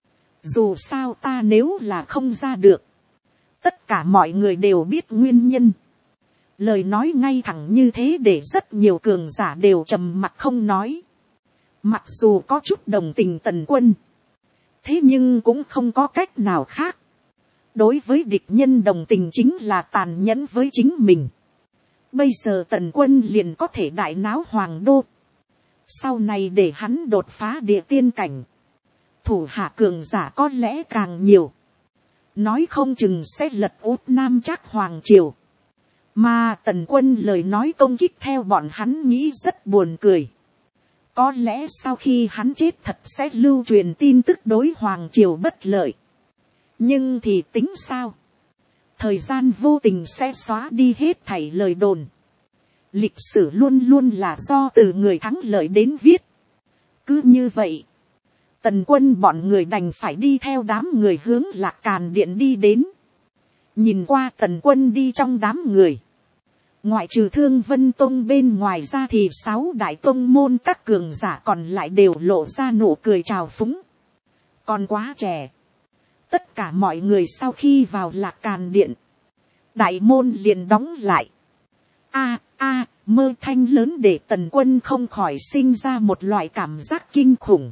Dù sao ta nếu là không ra được. Tất cả mọi người đều biết nguyên nhân. Lời nói ngay thẳng như thế để rất nhiều cường giả đều trầm mặt không nói. Mặc dù có chút đồng tình Tần Quân, thế nhưng cũng không có cách nào khác. Đối với địch nhân đồng tình chính là tàn nhẫn với chính mình. Bây giờ Tần Quân liền có thể đại náo hoàng đô. Sau này để hắn đột phá địa tiên cảnh, thủ hạ cường giả có lẽ càng nhiều. Nói không chừng sẽ lật út Nam Trác hoàng triều. Mà Tần Quân lời nói công kích theo bọn hắn nghĩ rất buồn cười. Có lẽ sau khi hắn chết thật sẽ lưu truyền tin tức đối hoàng triều bất lợi. Nhưng thì tính sao? Thời gian vô tình sẽ xóa đi hết thảy lời đồn. Lịch sử luôn luôn là do từ người thắng lợi đến viết. Cứ như vậy, Tần Quân bọn người đành phải đi theo đám người hướng Lạc Càn Điện đi đến. Nhìn qua Tần Quân đi trong đám người, ngoại trừ Thương Vân Tông bên ngoài ra thì 6 đại tông môn các cường giả còn lại đều lộ ra nụ cười trào phúng. Còn quá trẻ. Tất cả mọi người sau khi vào Lạc Càn Điện, đại môn liền đóng lại. Mơ thanh lớn để Tần Quân không khỏi sinh ra một loại cảm giác kinh khủng.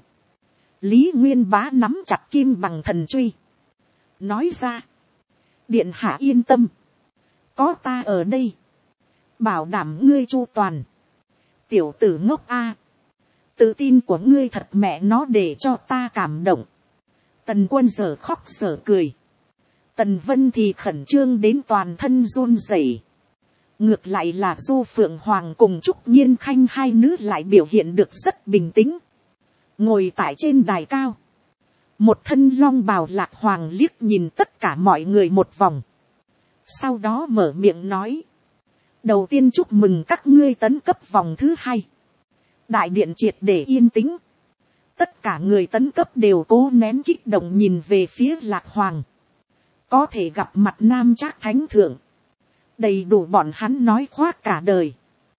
Lý Nguyên Bá nắm chặt kim bằng thần truy, nói ra: Điện hạ yên tâm, có ta ở đây, bảo đảm ngươi chu toàn. Tiểu tử ngốc a, tự tin của ngươi thật mẹ nó để cho ta cảm động. Tần Quân giờ khóc giờ cười. Tần Vân thì khẩn trương đến toàn thân run rẩy. Ngược lại là Du Phượng Hoàng cùng Trúc Nhiên Khanh hai nữ lại biểu hiện được rất bình tĩnh. Ngồi tại trên đài cao, một thân long bào Lạc Hoàng liếc nhìn tất cả mọi người một vòng. Sau đó mở miệng nói: Đầu tiên chúc mừng các ngươi tấn cấp vòng thứ 2. Đại điện triệt để yên tĩnh. Tất cả người tấn cấp đều cố nén kích động nhìn về phía Lạc Hoàng. Có thể gặp mặt Nam Trác Thánh Thượng, đầy đủ bọn hắn nói khoác cả đời.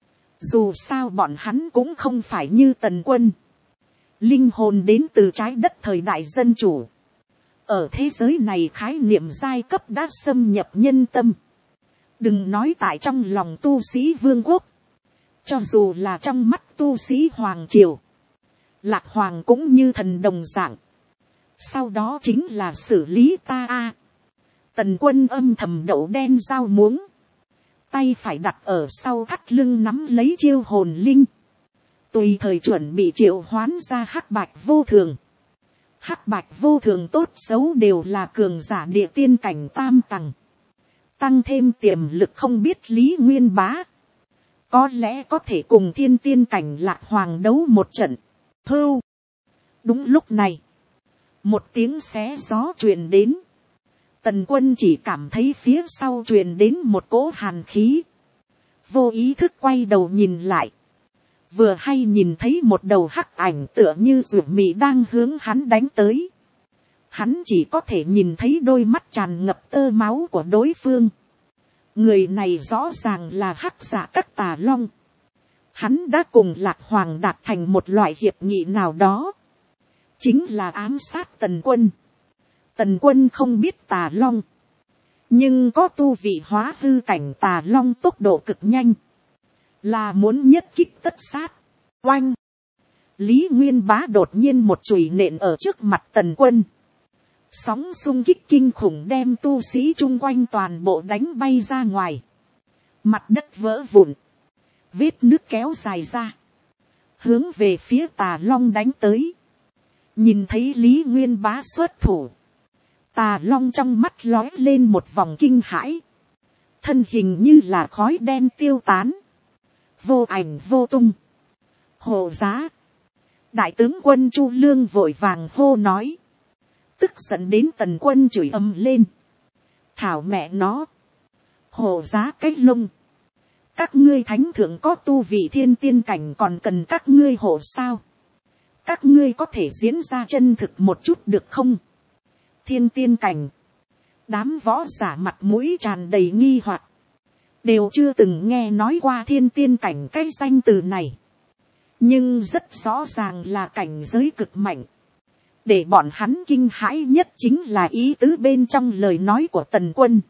Dù sao bọn hắn cũng không phải như Tần Quân, linh hồn đến từ trái đất thời đại dân chủ. Ở thế giới này khái niệm giai cấp đã xâm nhập nhân tâm. Đừng nói tại trong lòng tu sĩ vương quốc, cho dù là trong mắt tu sĩ hoàng triều, Lạc Hoàng cũng như thần đồng dạng. Sau đó chính là xử lý ta. Tần Quân âm thầm đậu đen dao muống, tay phải đặt ở sau thắt lưng nắm lấy chiêu hồn linh, tùy thời chuẩn bị triệu hoán ra Hắc Bạch Vô Thường. Hắc Bạch Vô Thường tốt xấu đều là cường giả địa tiên cảnh tam tầng, tăng thêm tiềm lực không biết Lý Nguyên Bá, có lẽ có thể cùng thiên tiên cảnh Lạc Hoàng đấu một trận. Hưu. Đúng lúc này, một tiếng xé gió truyền đến. Tần Quân chỉ cảm thấy phía sau truyền đến một cỗ hàn khí. Vô ý thức quay đầu nhìn lại. Vừa hay nhìn thấy một đầu hắc ảnh tựa như ruột mị đang hướng hắn đánh tới. Hắn chỉ có thể nhìn thấy đôi mắt tràn ngập tơ máu của đối phương. Người này rõ ràng là Hắc Dạ Các Tà Long. Hắn đã cùng Lạc Hoàng đạt thành một loại hiệp nghị nào đó, chính là ám sát Tần Quân. Tần Quân không biết Tà Long, nhưng có tu vị hóa hư cảnh Tà Long tốc độ cực nhanh, là muốn nhất kích tất sát. Oanh! Lý Nguyên Bá đột nhiên một chùy nện ở trước mặt Tần Quân. Sóng xung kích kinh khủng đem tu sĩ chung quanh toàn bộ đánh bay ra ngoài. Mặt đất vỡ vụn, vết nước kéo dài ra, hướng về phía Tà Long đánh tới. Nhìn thấy Lý Nguyên Bá xuất thủ, Tà Long trong mắt lóe lên một vòng kinh hãi, thân hình như là khói đen tiêu tán, vô ảnh vô tung. Hộ giá! Đại tướng quân Chu Lương vội vàng hô nói, tức giận đến Tần Quân chửi ầm lên. Thảo mẹ nó! Hộ giá cái lông! Các ngươi thánh thượng có tu vị thiên tiên cảnh còn cần các ngươi hộ sao? Các ngươi có thể diễn ra chân thực một chút được không? Thiên tiên cảnh. Đám võ giả mặt mũi tràn đầy nghi hoặc, đều chưa từng nghe nói qua thiên tiên cảnh cái danh từ này. Nhưng rất rõ ràng là cảnh giới cực mạnh. Để bọn hắn kinh hãi nhất chính là ý tứ bên trong lời nói của Tần Quân.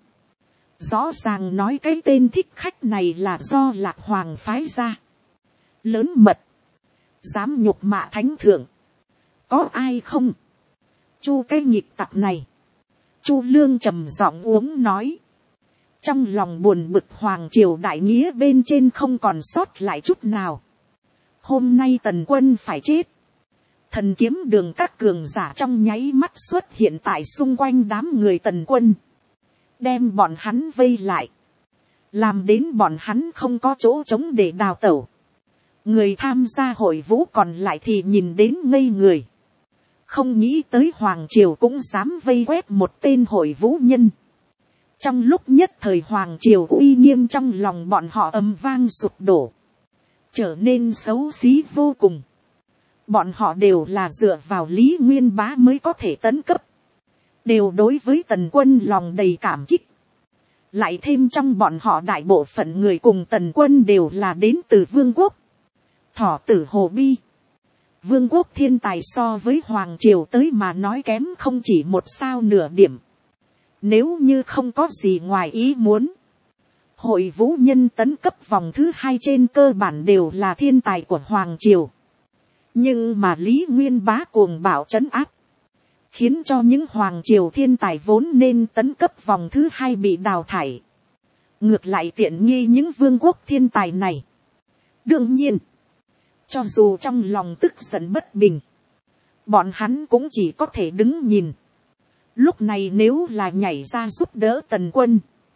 Rõ ràng nói cái tên thích khách này là do Lạc Hoàng phái ra. Lớn mật. dám nhục mạ thánh thượng, có ai không? Chu cái nhịp tặc này, Chu Lương trầm giọng uống nói, trong lòng buồn bực hoàng triều đại nghĩa bên trên không còn sót lại chút nào. Hôm nay tần quân phải chết. Thần kiếm đường các cường giả trong nháy mắt xuất hiện tại xung quanh đám người tần quân, đem bọn hắn vây lại, làm đến bọn hắn không có chỗ trống để đào tẩu. Người tham gia hội vũ còn lại thì nhìn đến ngây người, không nghĩ tới hoàng triều cũng dám vây quét một tên hội vũ nhân. Trong lúc nhất thời hoàng triều uy nghiêm trong lòng bọn họ ầm vang sụp đổ, trở nên xấu xí vô cùng. Bọn họ đều là dựa vào Lý Nguyên Bá mới có thể tấn cấp, đều đối với tần quân lòng đầy cảm kích. Lại thêm trong bọn họ đại bộ phận người cùng tần quân đều là đến từ vương quốc. Thỏ tử Hồ Bi, vương quốc thiên tài so với hoàng triều tới mà nói kém không chỉ một sao nửa điểm. Nếu như không có gì ngoài ý muốn, hội vũ nhân tấn cấp vòng thứ 2 trên cơ bản đều là thiên tài của hoàng triều. Nhưng mà Lý Nguyên Bá cuồng bạo trấn áp, khiến cho những hoàng triều thiên tài vốn nên tấn cấp vòng thứ 2 bị đào thải. Ngược lại tiện nghi những vương quốc thiên tài này. Đương nhiên, cho dù trong lòng tức giận bất bình, bọn hắn cũng chỉ có thể đứng nhìn. Lúc này nếu là nhảy ra giúp đỡ tần quân,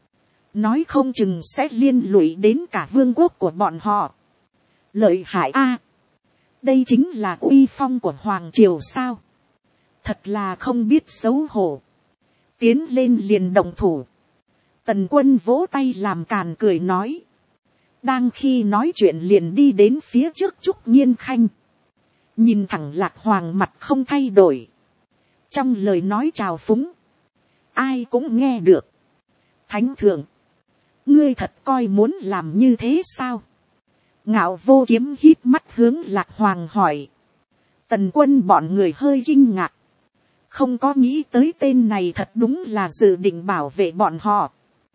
nói không chừng sẽ liên lụy đến cả vương quốc của bọn họ. Lợi hại a, đây chính là uy phong của hoàng triều sao? Thật là không biết xấu hổ. Tiến lên liền động thủ. Tần quân vỗ tay làm càn cười nói. Đang khi nói chuyện liền đi đến phía trước Trúc Nghiên Khanh. Nhìn thẳng Lạc Hoàng mặt không thay đổi. Trong lời nói trào phúng, ai cũng nghe được. Thánh thượng, ngươi thật coi muốn làm như thế sao? Ngạo Vô Kiếm híp mắt hướng Lạc Hoàng hỏi. Tần quân bọn người hơi kinh ngạc, không có nghĩ tới tên này thật đúng là dự định bảo vệ bọn họ.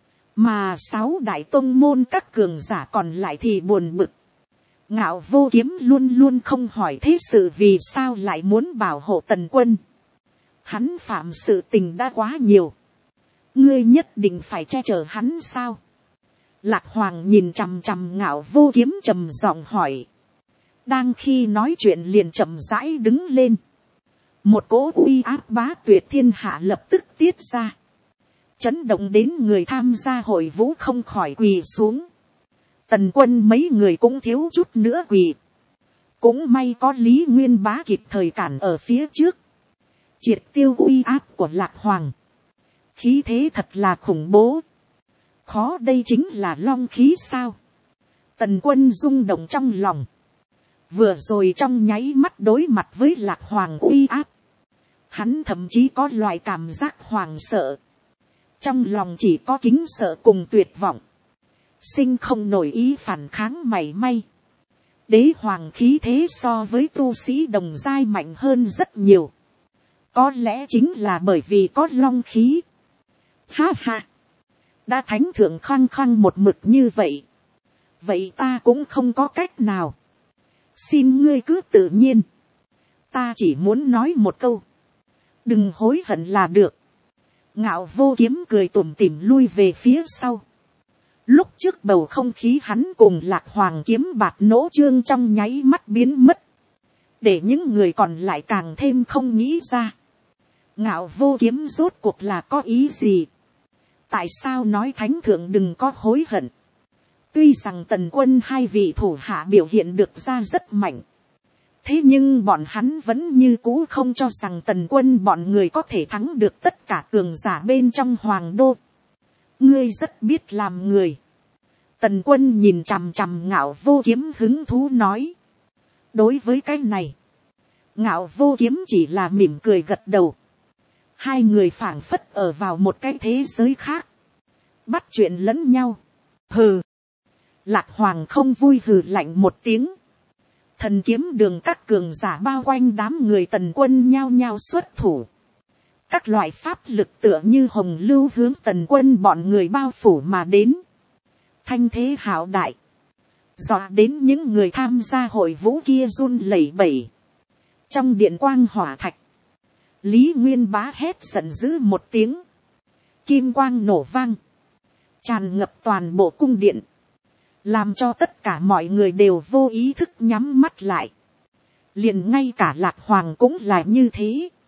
Mà 6 đại tông môn các cường giả còn lại thì buồn bực. Ngạo Vô Kiếm luôn luôn không hỏi thế sự vì sao lại muốn bảo hộ tần quân. Hắn phạm sự tình đã quá nhiều, ngươi nhất định phải che chở hắn sao? Lạc Hoàng nhìn chằm chằm Ngạo Vô Kiếm trầm giọng hỏi. Đang khi nói chuyện liền chậm rãi đứng lên. Một cỗ uy áp bá tuyệt thiên hạ lập tức tiết ra, chấn động đến người tham gia hội vũ không khỏi quỳ xuống. Tần quân mấy người cũng thiếu chút nữa quỳ. Cũng may có Lý Nguyên Bá kịp thời cản ở phía trước, triệt tiêu uy áp của Lạc Hoàng. Khí thế thật là khủng bố. Khó đây chính là long khí sao? Tần quân rung động trong lòng. Vừa rồi trong nháy mắt đối mặt với Lạc Hoàng uy áp, hắn thậm chí có loại cảm giác hoàng sợ. Trong lòng chỉ có kính sợ cùng tuyệt vọng, sinh không nổi ý phản kháng mảy may. Đế hoàng khí thế so với tu sĩ đồng giai mạnh hơn rất nhiều. Có lẽ chính là bởi vì có long khí. Ha ha, đã thánh thượng khăng khăng một mực như vậy, vậy ta cũng không có cách nào. Xin ngươi cứ tự nhiên, ta chỉ muốn nói một câu, đừng hối hận là được. Ngạo Vô Kiếm cười tủm tỉm lui về phía sau. Lúc trước bầu không khí hắn cùng Lạc Hoàng kiếm bạt nỗ trương trong nháy mắt biến mất, để những người còn lại càng thêm không nghĩ ra. Ngạo Vô Kiếm rốt cuộc là có ý gì? Tại sao nói thánh thượng đừng có hối hận? Tuy rằng tần quân 2 vị thủ hạ biểu hiện được ra rất mạnh, thế nhưng bọn hắn vẫn như cũ không cho rằng tần quân bọn người có thể thắng được tất cả cường giả bên trong hoàng đô. Ngươi rất biết làm người. Tần quân nhìn chằm chằm Ngạo Vô Kiếm hứng thú nói. Đối với cái này, Ngạo Vô Kiếm chỉ là mỉm cười gật đầu. Hai người phảng phất ở vào một cái thế giới khác, bắt chuyện lẫn nhau. Hừ. Lạc Hoàng không vui hừ lạnh một tiếng. Thần kiếm đường các cường giả bao quanh đám người tần quân nhao nhao xuất thủ. Các loại pháp lực tựa như hồng lưu hướng tần quân bọn người bao phủ mà đến. Thanh thế hạo đại, dọa đến những người tham gia hội vũ kia run lẩy bẩy. Trong điện quang hỏa thạch, Lý Nguyên Bá hét giận dữ một tiếng, kim quang nổ vang, tràn ngập toàn bộ cung điện, làm cho tất cả mọi người đều vô ý thức nhắm mắt lại. Liền ngay cả Lạc Hoàng cũng là như thế.